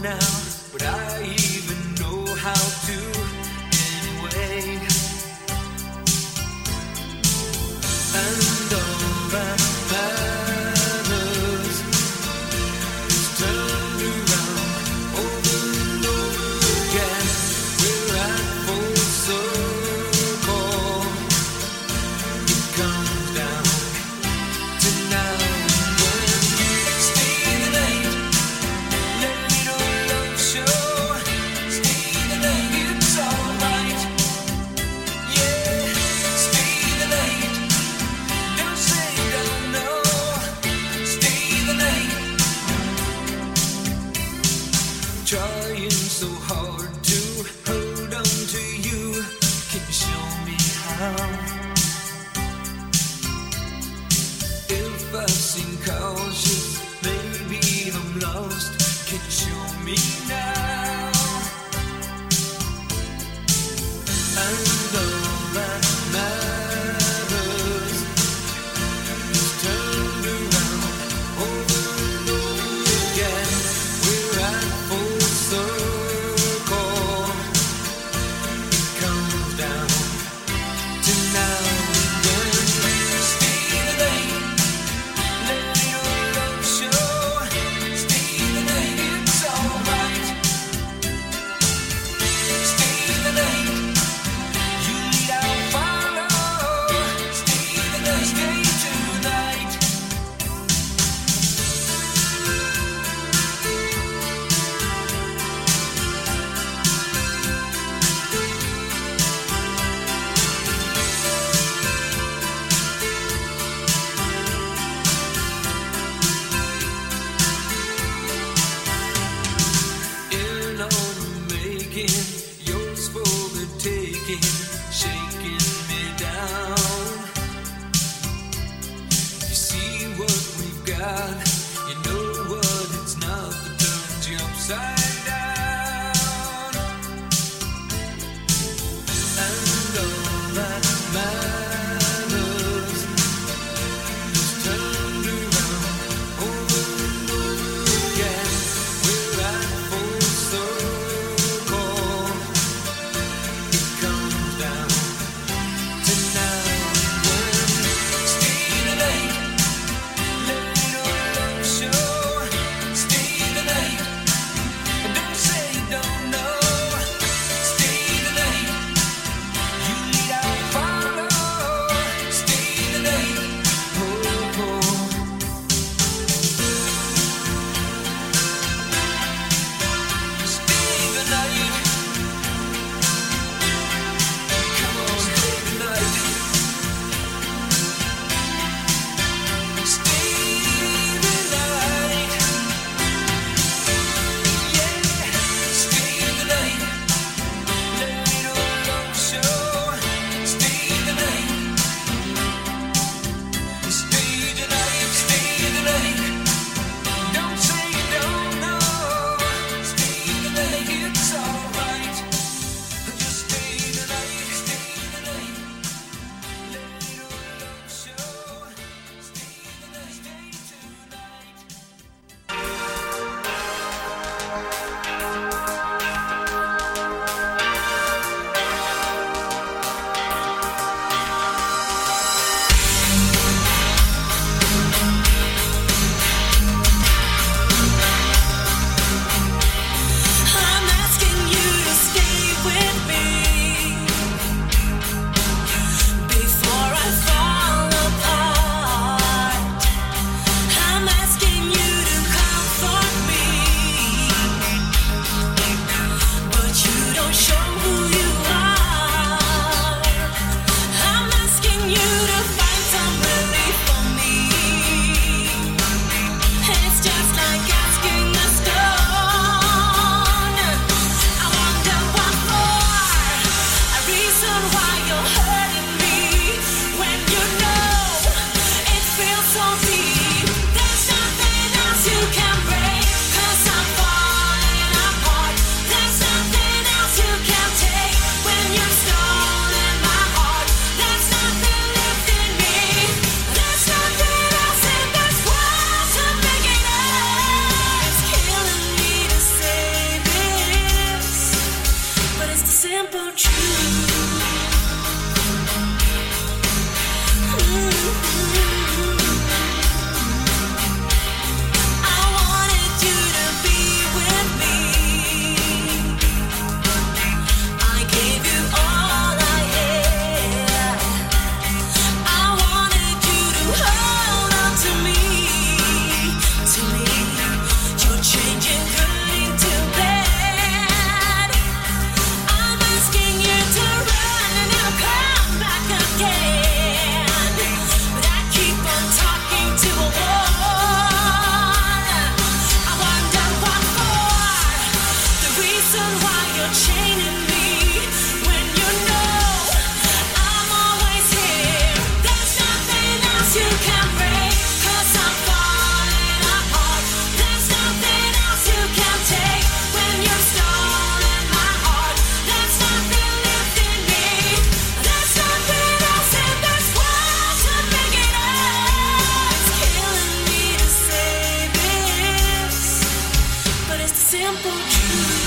S18: now. Would I even know how to anyway? And all that matters is turned around over and over again. We're at full circle. It comes down to now and when. Stay the night, let a little love show simple truth. I wanted you to be with me. I gave you all I had. I wanted you to hold on to me, to me. You're changing good into bad. I'm asking you to run and I'll come back again. But I keep on talking to a wall. I wonder what for. The reason why you're chaining me when you know I'm always here. There's nothing else you can break, 'cause I'm falling apart. There's nothing else you can take when you've stolen my heart. There's nothing left in me. There's nothing else in this world to make it up. It's killing me to say this, but it's the simple truth.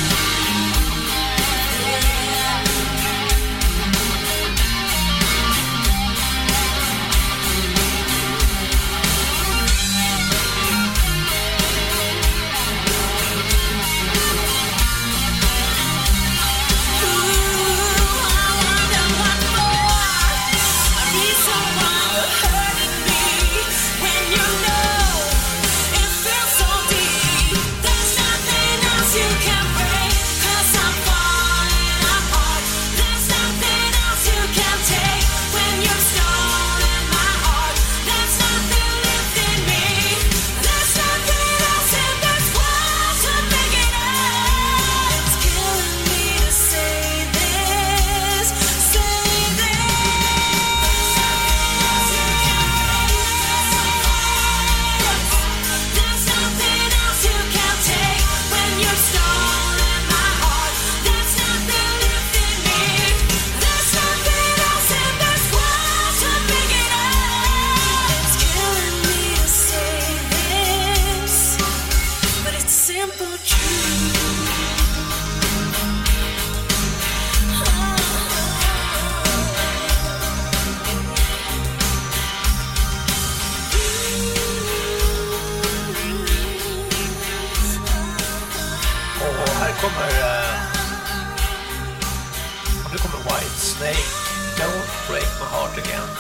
S18: Simple truth.
S1: Och här kommer uh, nu kommer White Snake, Don't Break My Heart Again.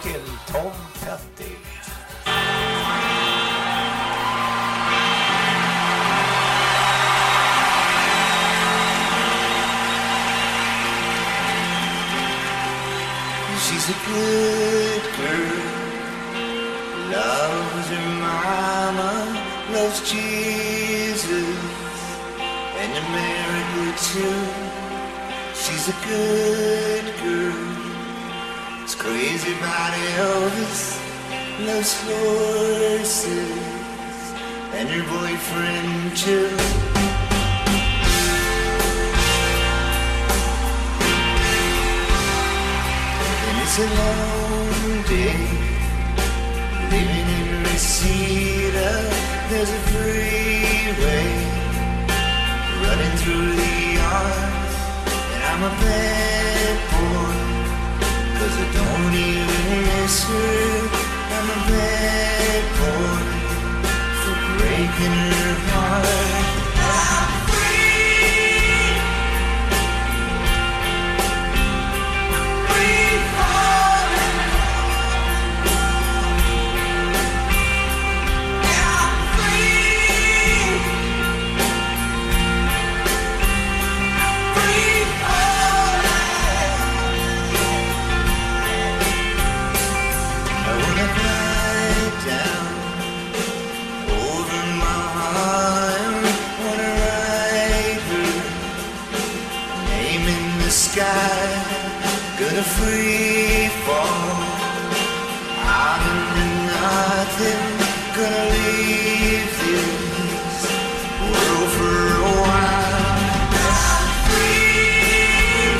S1: till Tom Petty.
S19: She's a good girl, loves her mama, loves Jesus, and America too. She's a good girl, is crazy about Elvis, loves horses, and her boyfriend too. It's a long day, living in Reseda. There's a freeway running through the yard, and I'm a bad boy, 'cause I don't even miss her. I'm a bad boy for breaking her heart. Gonna free fall out into nothing, gonna leave this world for a while. I'm free,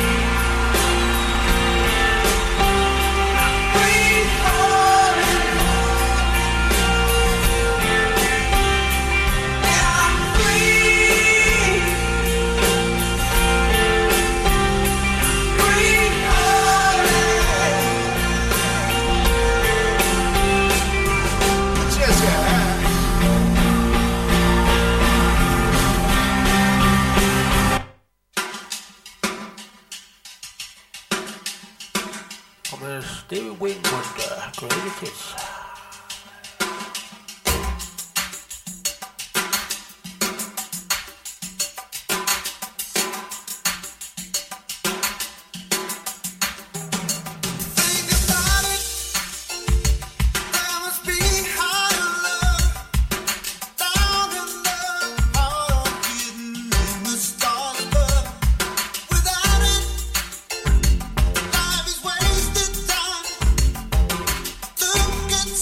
S19: I'm free falling, I'm free, free.
S1: Stevie Wonder, Great Kiss.
S19: Look at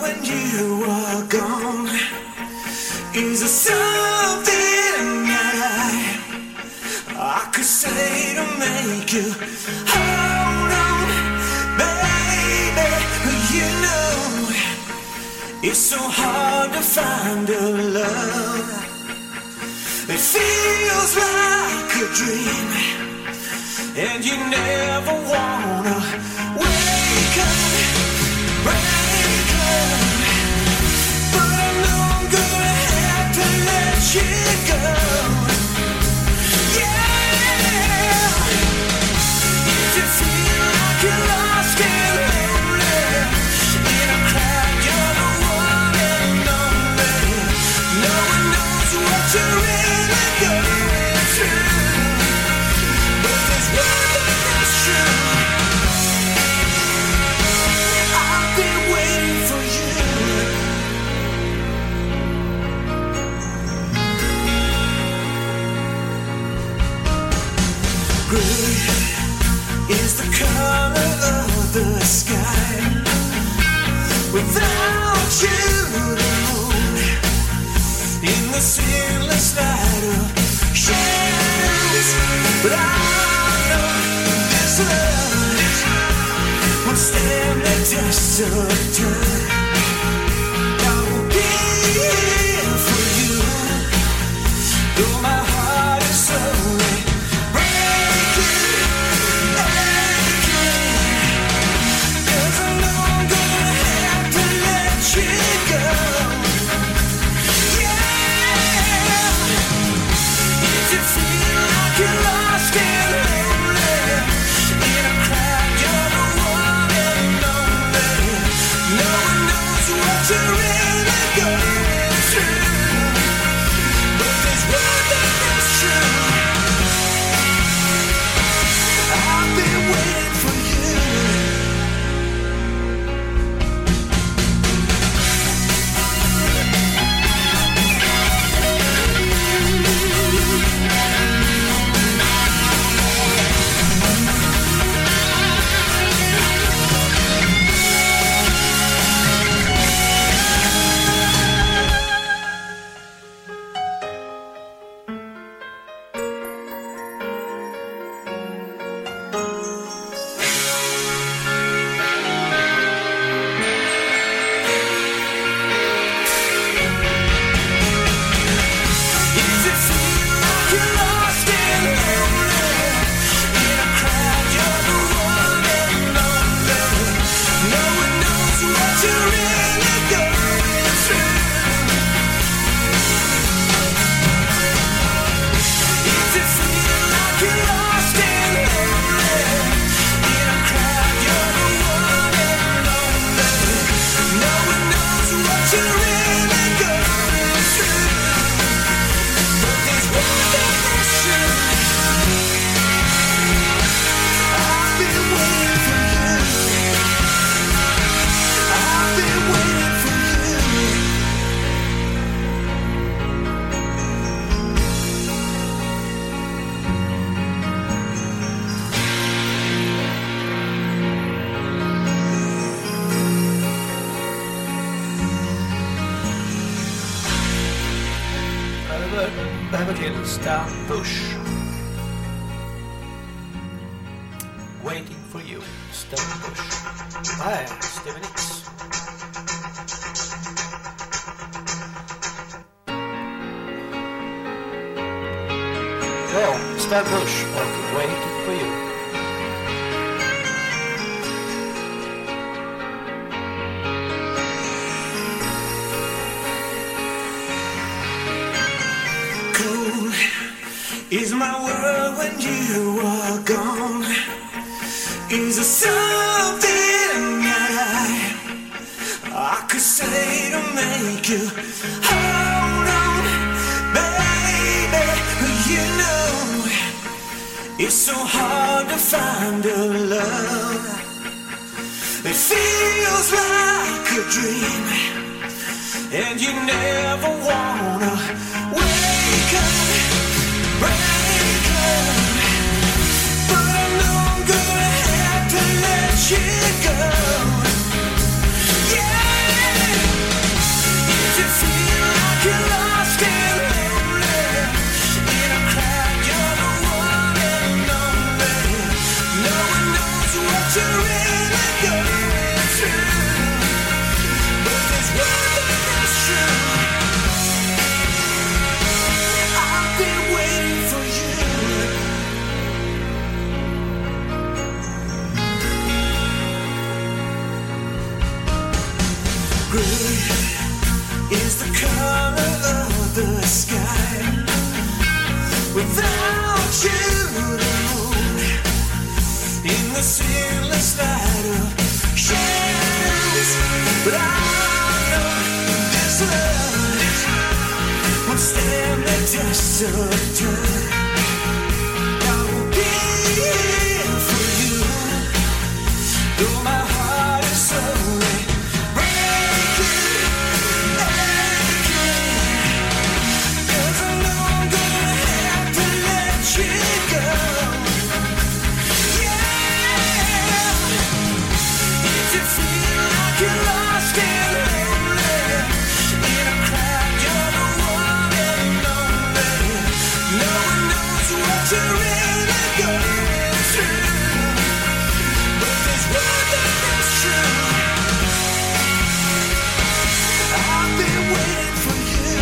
S19: when you are gone is there something that I I could say to make you hold on, baby. You know it's so hard to find a love that feels like a dream, and you never wanna wake up, break up. But I know I'm gonna have to let you go. Yeah, if you feel like you're lost and lonely in a crowd, you're the one and only. No one knows what you're really going through, but there's one thing that's true. I've been waiting for you. Gray is the color of the sky. Without you, the moon in the endless night of shadows. But I know this love will stand the test of time. I will be here for you, though my heart is slowly breaking, aching. 'Cause I know I'm gonna have to let you go. Yeah, if you feel like you're lost and lonely in a crowd, you're the one and only. No one knows what you're really going through, but there's one thing that's true. I've been waiting for you. If you feel like you're lost and lonely in a crowd, you're the one and only. No one knows what you're really going through. If you feel like you're lost and lonely in a crowd, you're the one and only. No one knows what you're really going through, but there's one thing that's true. I've been waiting for you. I've been waiting for you.
S1: Över, över till Stan Bush. Waiting for you, Stan Bush. Nej, Stevie Nicks. Ja, Stan Bush och Waiting for you.
S19: Cold is my world when you are gone. Is there something that I I could say to make you hold on, baby? You know it's so hard to find a love that feels like a dream, and you never wanna wake up, break up. But I know I'm gonna have to let you go. Yeah, to the moon in the seamless night of shadows. But I know this love will stand the test of time. I'll be here for you, though my heart is slowly breaking, aching. 'Cause I know I'm gonna have to let you go. Yeah, if you feel like you're lost and lonely in a crowd, you're the one and only. No one knows what you're really going through, but there's one thing that's true. I've been waiting for you.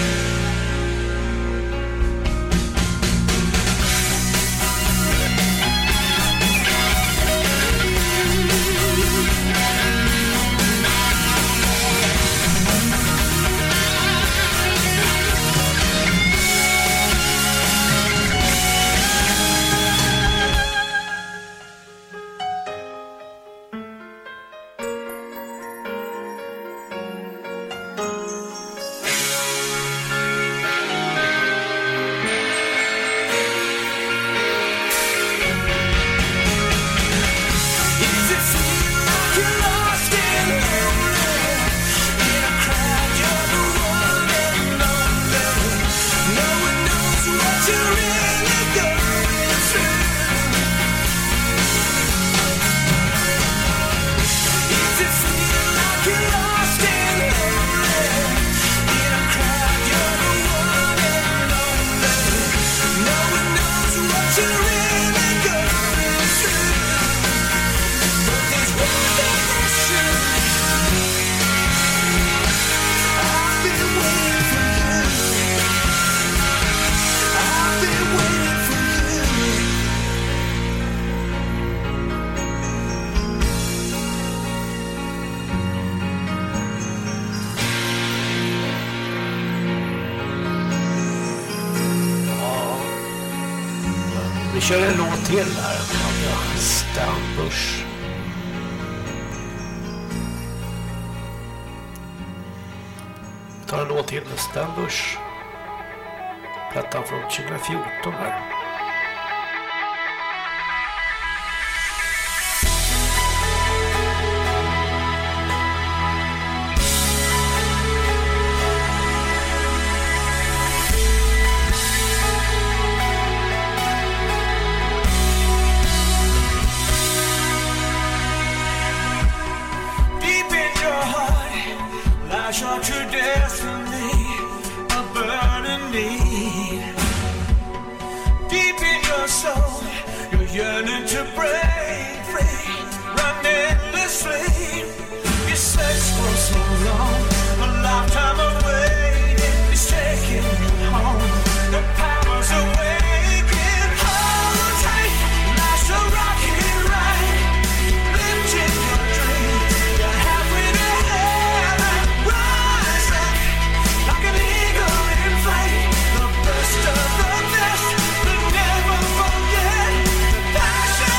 S19: If you feel like you're lost and lonely in a crowd, you're the one and only. No one knows what you're really going through. If you feel like you're lost and lonely in a crowd, you're the one and only. No one knows what you're really going through. But there's one thing that's true. I've been waiting for you. I've been waiting for you.
S1: Ja. Vi kör en låt till här av Stan Bush. Vi tar en låt till med Stan Bush. Plattan från tjugo fjorton här.
S19: Deep in your heart lies your true destiny, a burning need. Deep in your soul, you're yearning to break free, run endlessly. You search for so long, a lifetime of waiting is taking you home. The power's awakening. Hold tight, life's a rocket ride, lifting your dreams. You're halfway to heaven. Rise up like an eagle in flight. The best of the best, but never forget the passion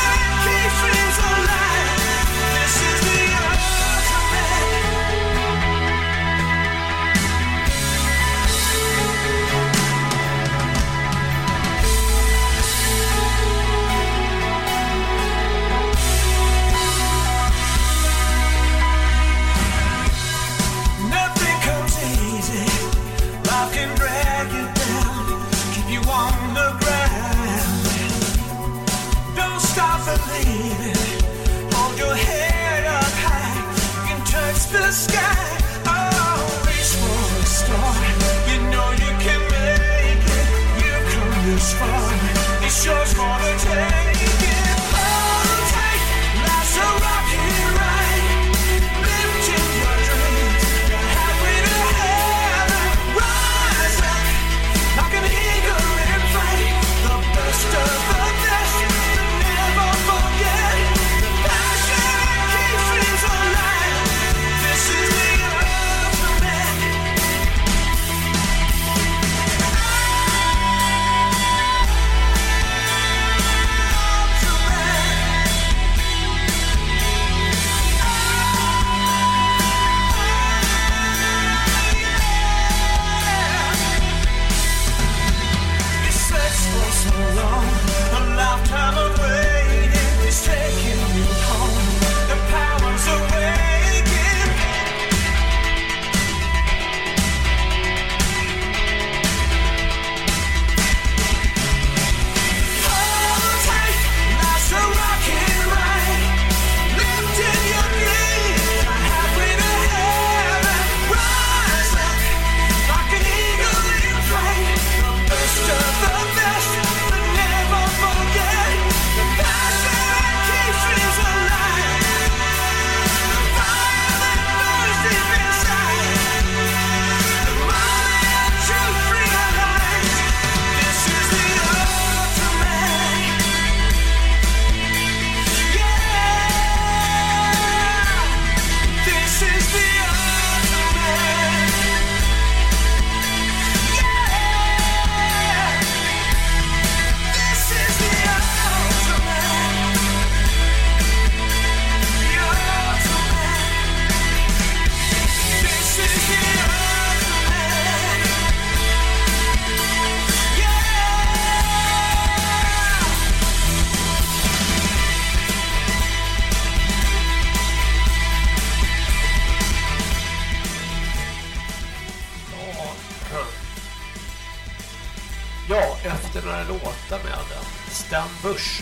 S1: låta med Stan Bush.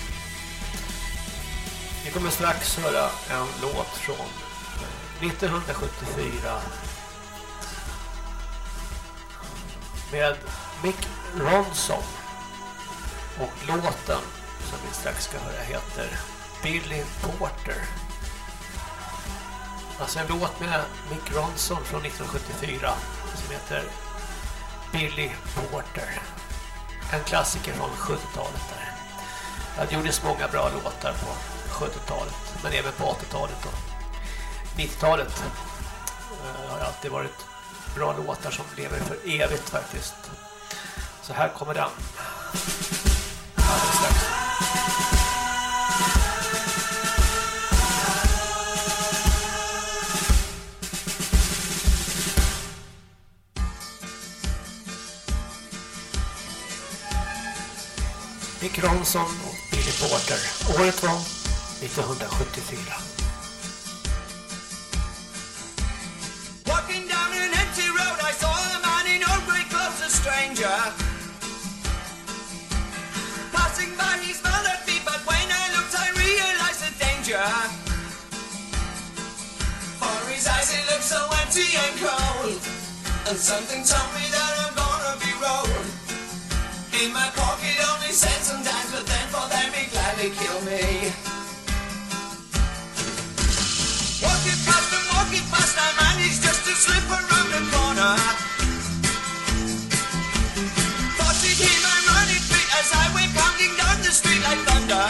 S1: Vi kommer strax höra en låt från nittonhundrasjuttiofyra med Mick Ronson, och låten som vi strax ska höra heter Billy Porter. Alltså en låt med Mick Ronson från nittonhundrasjuttiofyra som heter Billy Porter. En klassiker från sjuttiotalet där. Det gjordes många bra låtar på sjuttiotalet, men även på åttiotalet och nittiotalet har det alltid varit bra låtar som lever för evigt faktiskt. Så här kommer den. Alldeles strax. Mick Ronson och Billy Porter. Året var nittonhundrasjuttiofyra.
S19: Walking down an empty road, I saw a man in old grey clothes, a stranger. Passing by, he smiled at me, but when I looked, I realized the danger. For his eyes, it looked so empty and cold, and something told me that I'm gonna be rolled. In my pocket, only cents and dimes, but then for them, he'd gladly kill me. Walking past and walking past, I managed just to slip around the corner. Thought he'd hear my running feet as I went pounding down the street like thunder.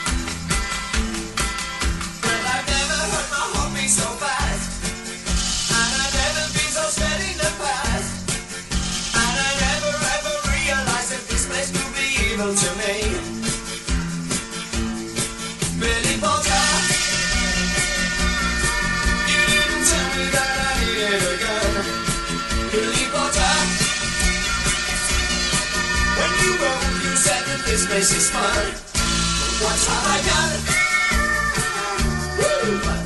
S19: Well, I've never heard my heart beat so fast, and I've never been so scared in the past, and I never ever realized that this place could be evil to me. Billy Porter, Billy Porter, when you wrote, you said that this place is fun. What have I done? Woo!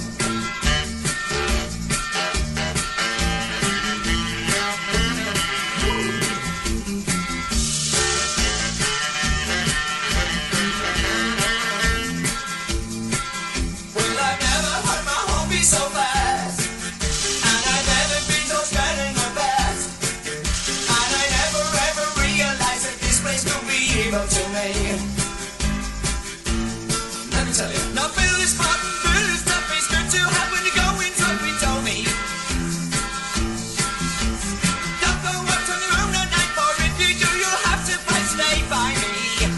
S19: Well, I've never heard my heart beat so fast, and I've never been so scared in the past, and I never ever realized that this place could be evil to me. Let me tell you. Now fill this pot and fill this stuff, it's good to have when you go in, what we told me. Don't go out on your own at night, for if you do, you'll have to play stay by me.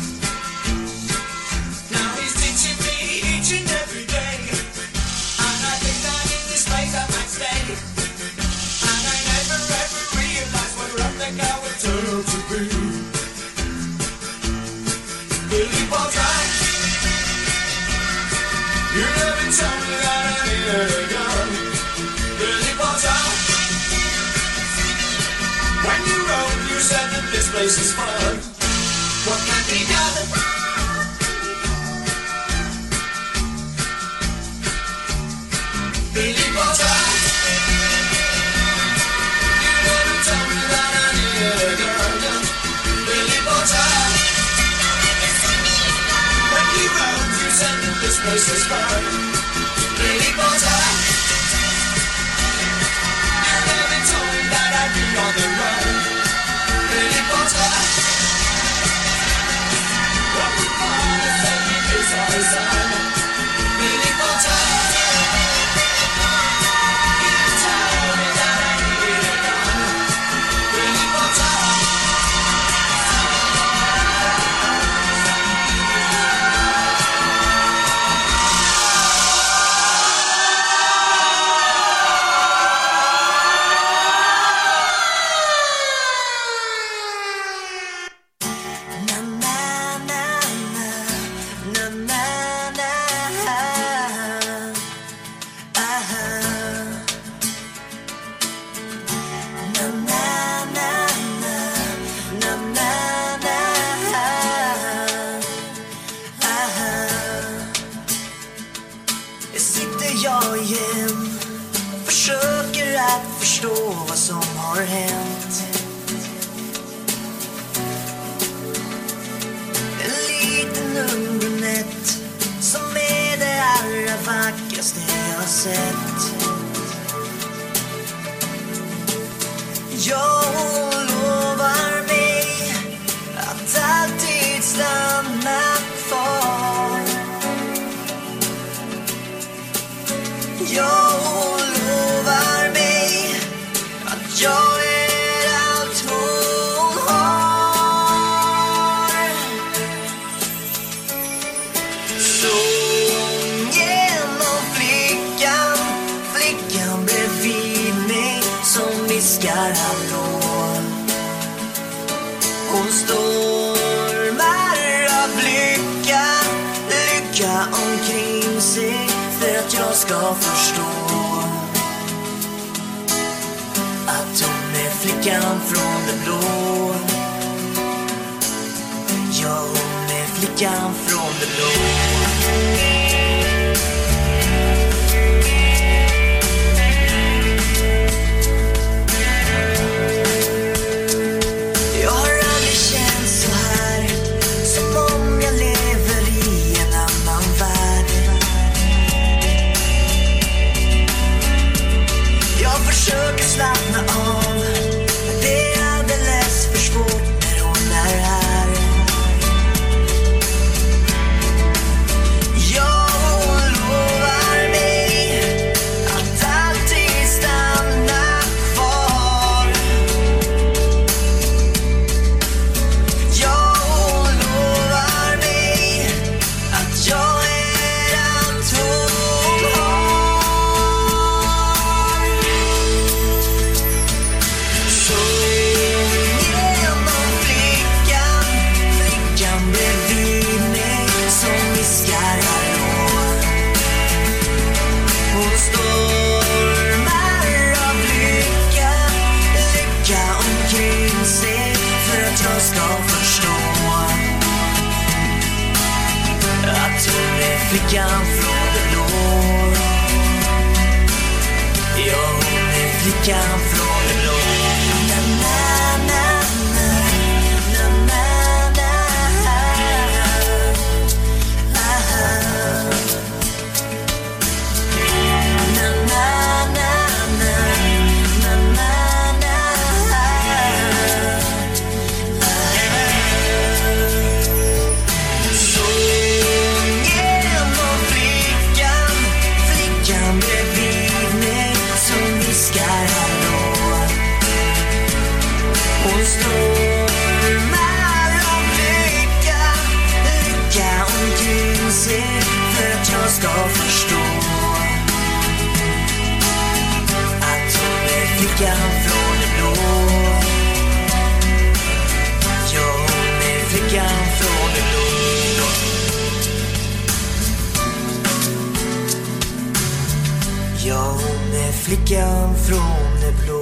S19: Now he's teaching me each and every day, and I think that in this place I might stay. And I never ever realized what rough the guy would turn out to be. Billy Porter, you never told me that I needed a gun. Billy Porter, when you wrote, you said that this place is fun. What can be done? Billy Porter, you never told me that I needed a gun. Billy Porter, when you wrote, you said that this place is fun. Billy Porter, you never told me that I'd be on the run. Billy Porter, what would father say if he saw his son? Billy Porter,
S18: sitter jag igen, försöker att förstå vad som har hänt.
S19: sätt. Jag lovar mig att alltid stanna kvar. Jag lovar mig att jag är allt hon har. Så genom flickan, flickan bredvid mig som viskar hallå. Hon stormar av lycka, lycka omkring sig för att jag ska förstå att hon är flickan från det blå. Ja, hon är flickan från det blå. Jag har aldrig känt så här, som om jag lever i en annan värld. Jag försöker slappna av, men det är alldeles för svårt när hon är här. Jag lovar mig att alltid stanna kvar. Jag lovar mig att jag är allt hon har. Så genom flickan, flickan bredvid mig som viskar hallå. Hon stormar av lycka, lycka omkring sig för att jag ska förstå att hon är flickan från det blå. Ja, hon är flickan från det blå. Na, na, na, na, na, na, na, aha. Na, na, na, na, na, na, na, aha. Så genom flickan, flickan bredvid mig som viskar hallå. Hon stormar av lycka, lycka omkring sig för att jag ska förstå att hon är flickan från det blå. Ja, hon är flickan från det blå. Ja, hon är flickan från det blå.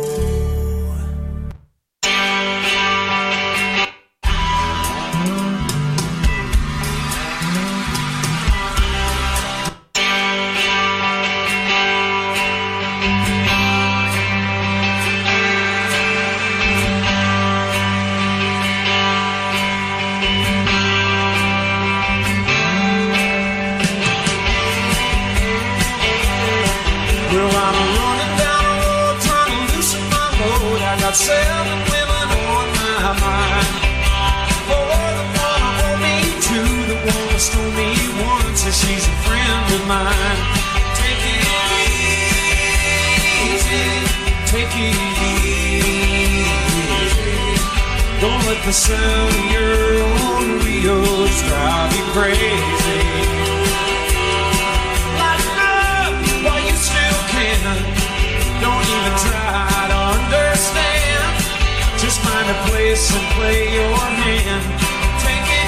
S19: Well, I'm running down the road trying to loosen my load. I got seven women on my mind. For the one who hold me to, the one who stole me once, says she's a friend of mine. Take it easy, take it easy. Don't let the sound of your own wheels drive you crazy. While you still can, don't even try to understand. Just find a place and play your hand. Take it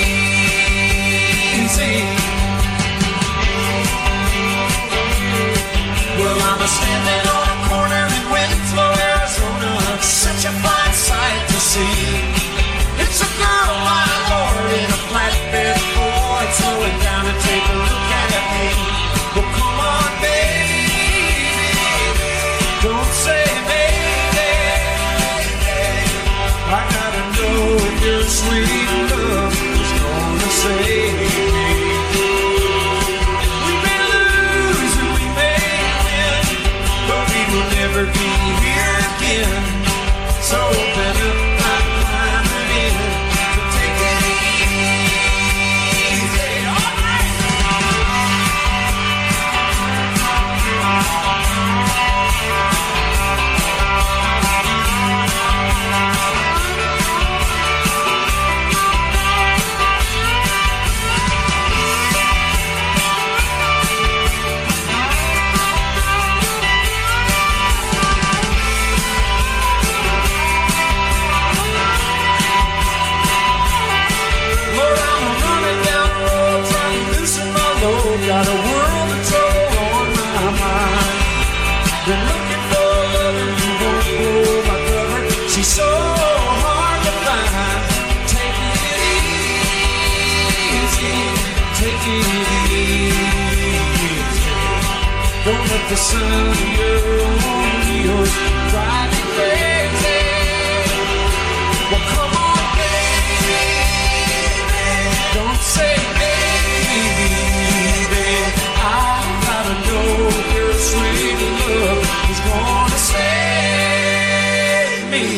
S19: easy. Well, I'm a standing on a corner in Winslow, Arizona. Such a fine sight to see. It's a girl, my lord, in a flatbed Ford, slowing down and take a look at me. Well, come on, baby, don't say maybe. I gotta know if you're sweet. for sunny Romeo, drive me crazy. Well, come on, baby, don't say baby. I gotta know your sweet love is gonna save me.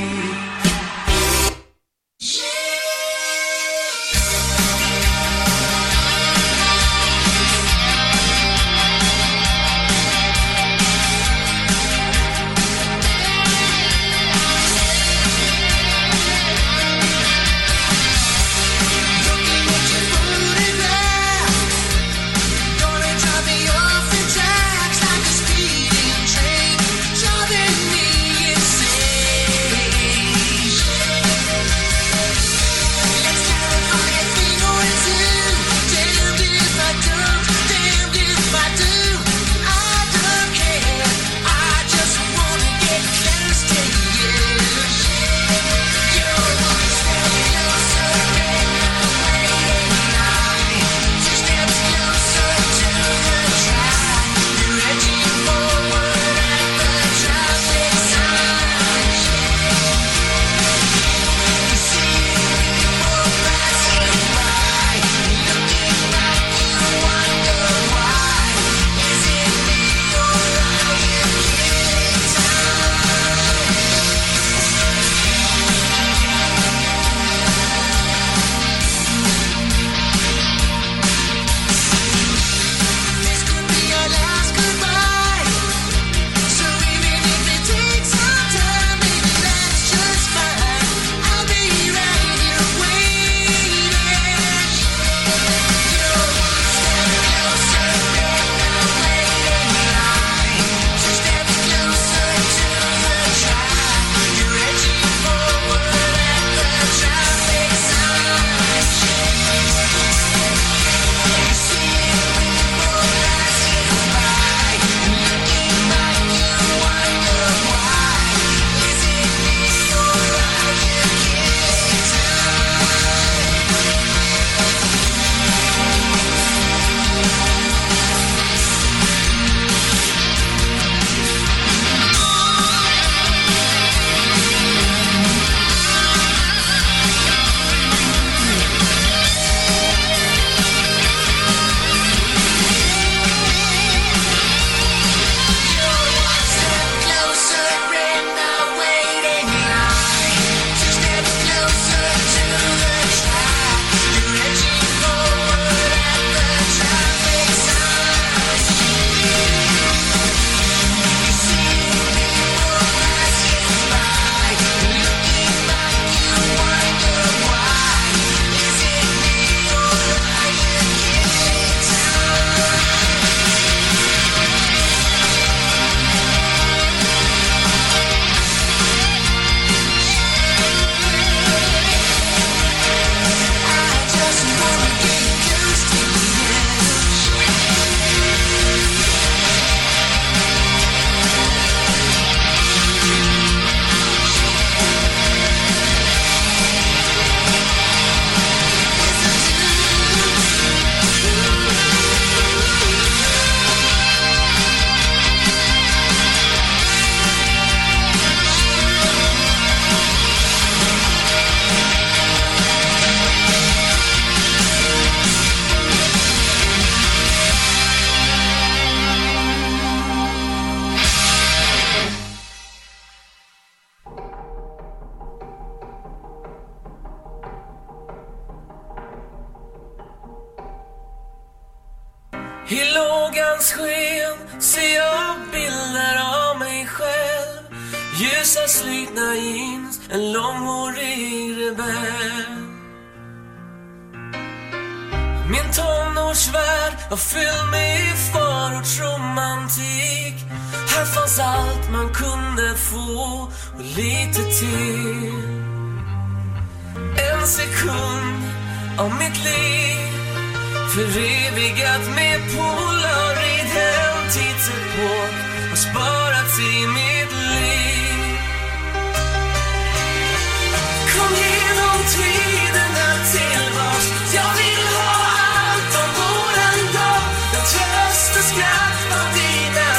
S18: I lågans sken ser jag bilder av mig själv. Ljusa slitna jeans, en långhårig rebell. Min tonårsvärld var fylld med förortsromantik. Här fanns allt man kunde få och lite till. En sekund av mitt liv förevigat med polaroid. En tidsepok har sparats i mitt liv. Kom genom tiderna till vars jag vill ha allt om våran dag. Den tröst och skratt av dina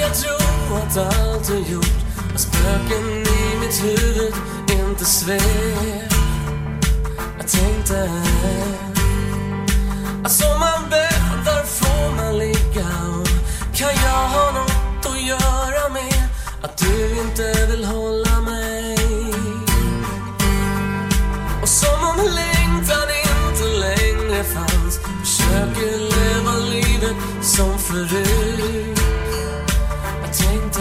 S19: jag tro att allt är gjort, och spöken i mitt huvud inte svek. Jag tänkte att som man bäddar får man ligga, och kan jag ha något att göra med att du inte vill hålla mig? Och som om längtan inte längre fanns, försöker leva livet som förut. Jag tänkte,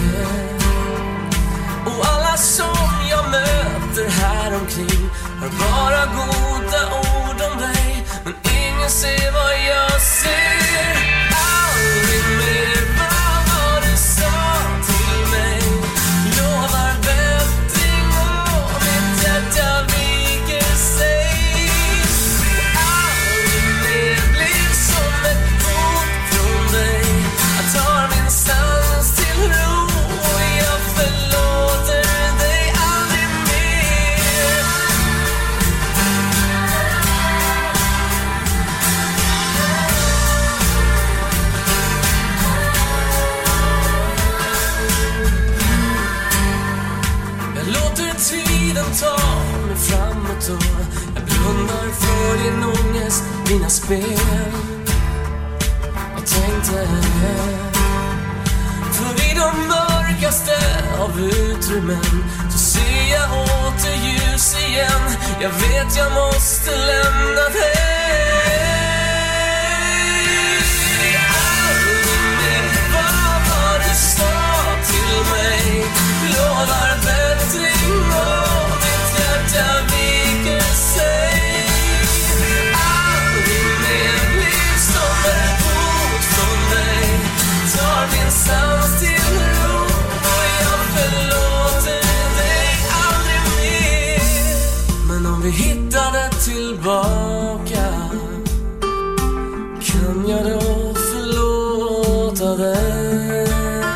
S19: och alla som jag möter här omkring har bara goda ord om dig, men ingen ser vad jag ser. Aldrig mer vad var du sa till mig, lovar bättring och mitt hjärta viker sig. Aldrig mer blir som ett hot från dig, jag tar min sans till ro och jag förlåter dig aldrig mer. Jag låter tiden ta mig framåt och jag blundar för din ångest, dina spel. Jag tänkte, för i de mörkaste av utrymmen så ser jag åter ljus igen. Jag vet jag måste lämna dig. Aldrig mer, vad var du sa till mig, lovar bättring och mitt hjärta viker sig. Aldrig mer blir som ett hot från dig, tar min sans till ro och jag förlåter dig aldrig mer. Men om vi hittade tillbaka, kan jag då förlåta dig?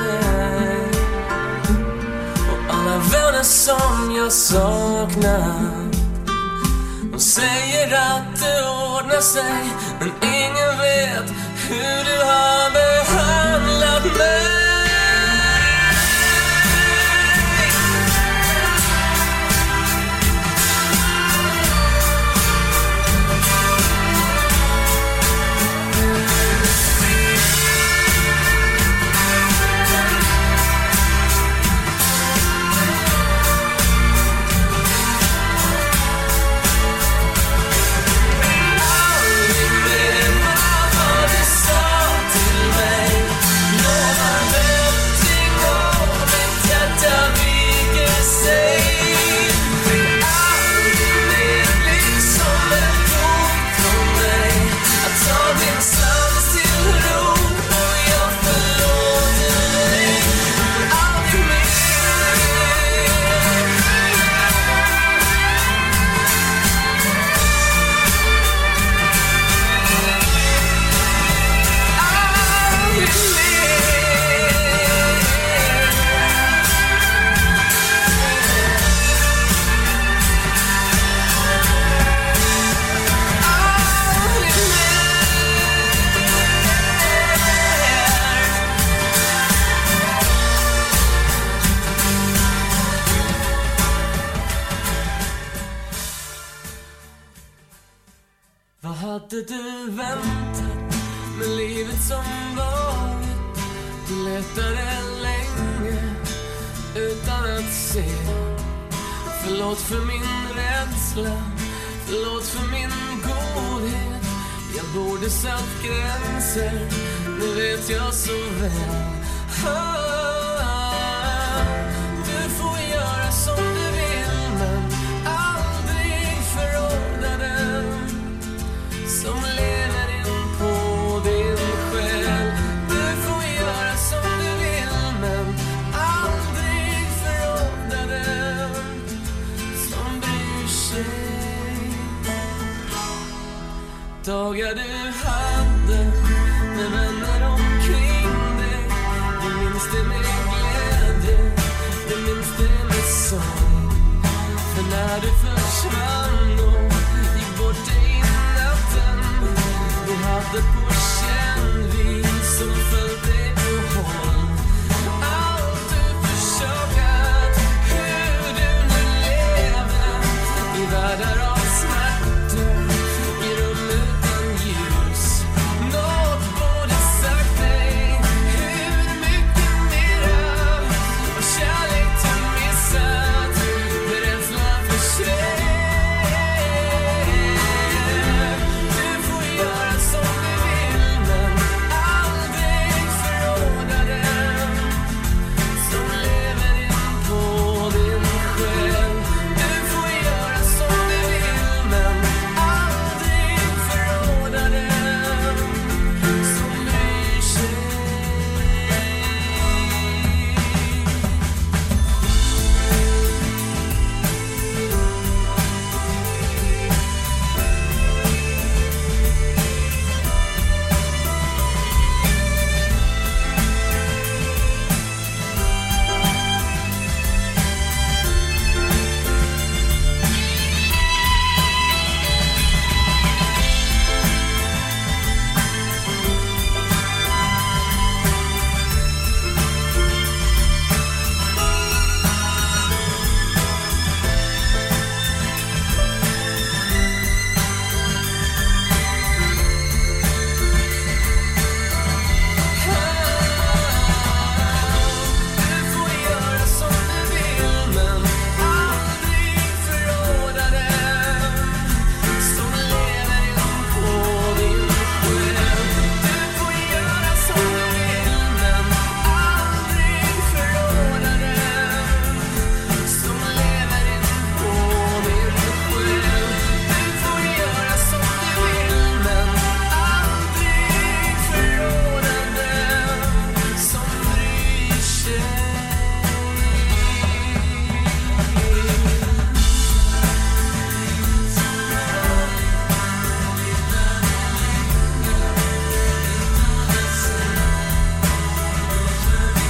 S19: Och alla vänner som jag saknar, de säger att det ordnar sig, men ingen vet hur du har behandlat mig. Aldrig mer, vad var det sa till mig, lovar bättring och mitt hjärta viker sig. Aldrig mer blir som ett hot från dig, att ta min sans till ro och jag förlåter dig aldrig mer. Vad hade du väntat med livet som varit? Du letade länge utan att se. Förlåt för min rädsla, förlåt för min godhet. Jag borde satt gränser, nu vet jag så väl. Ah, du får göra som du vill, men aldrig förråda den som lever in på din själ. Du får göra som du vill, men aldrig förråda den som bryr sig. Dagar du hade med vänner omkring dig, du minns det med glädje, du minns det med sorg. För när du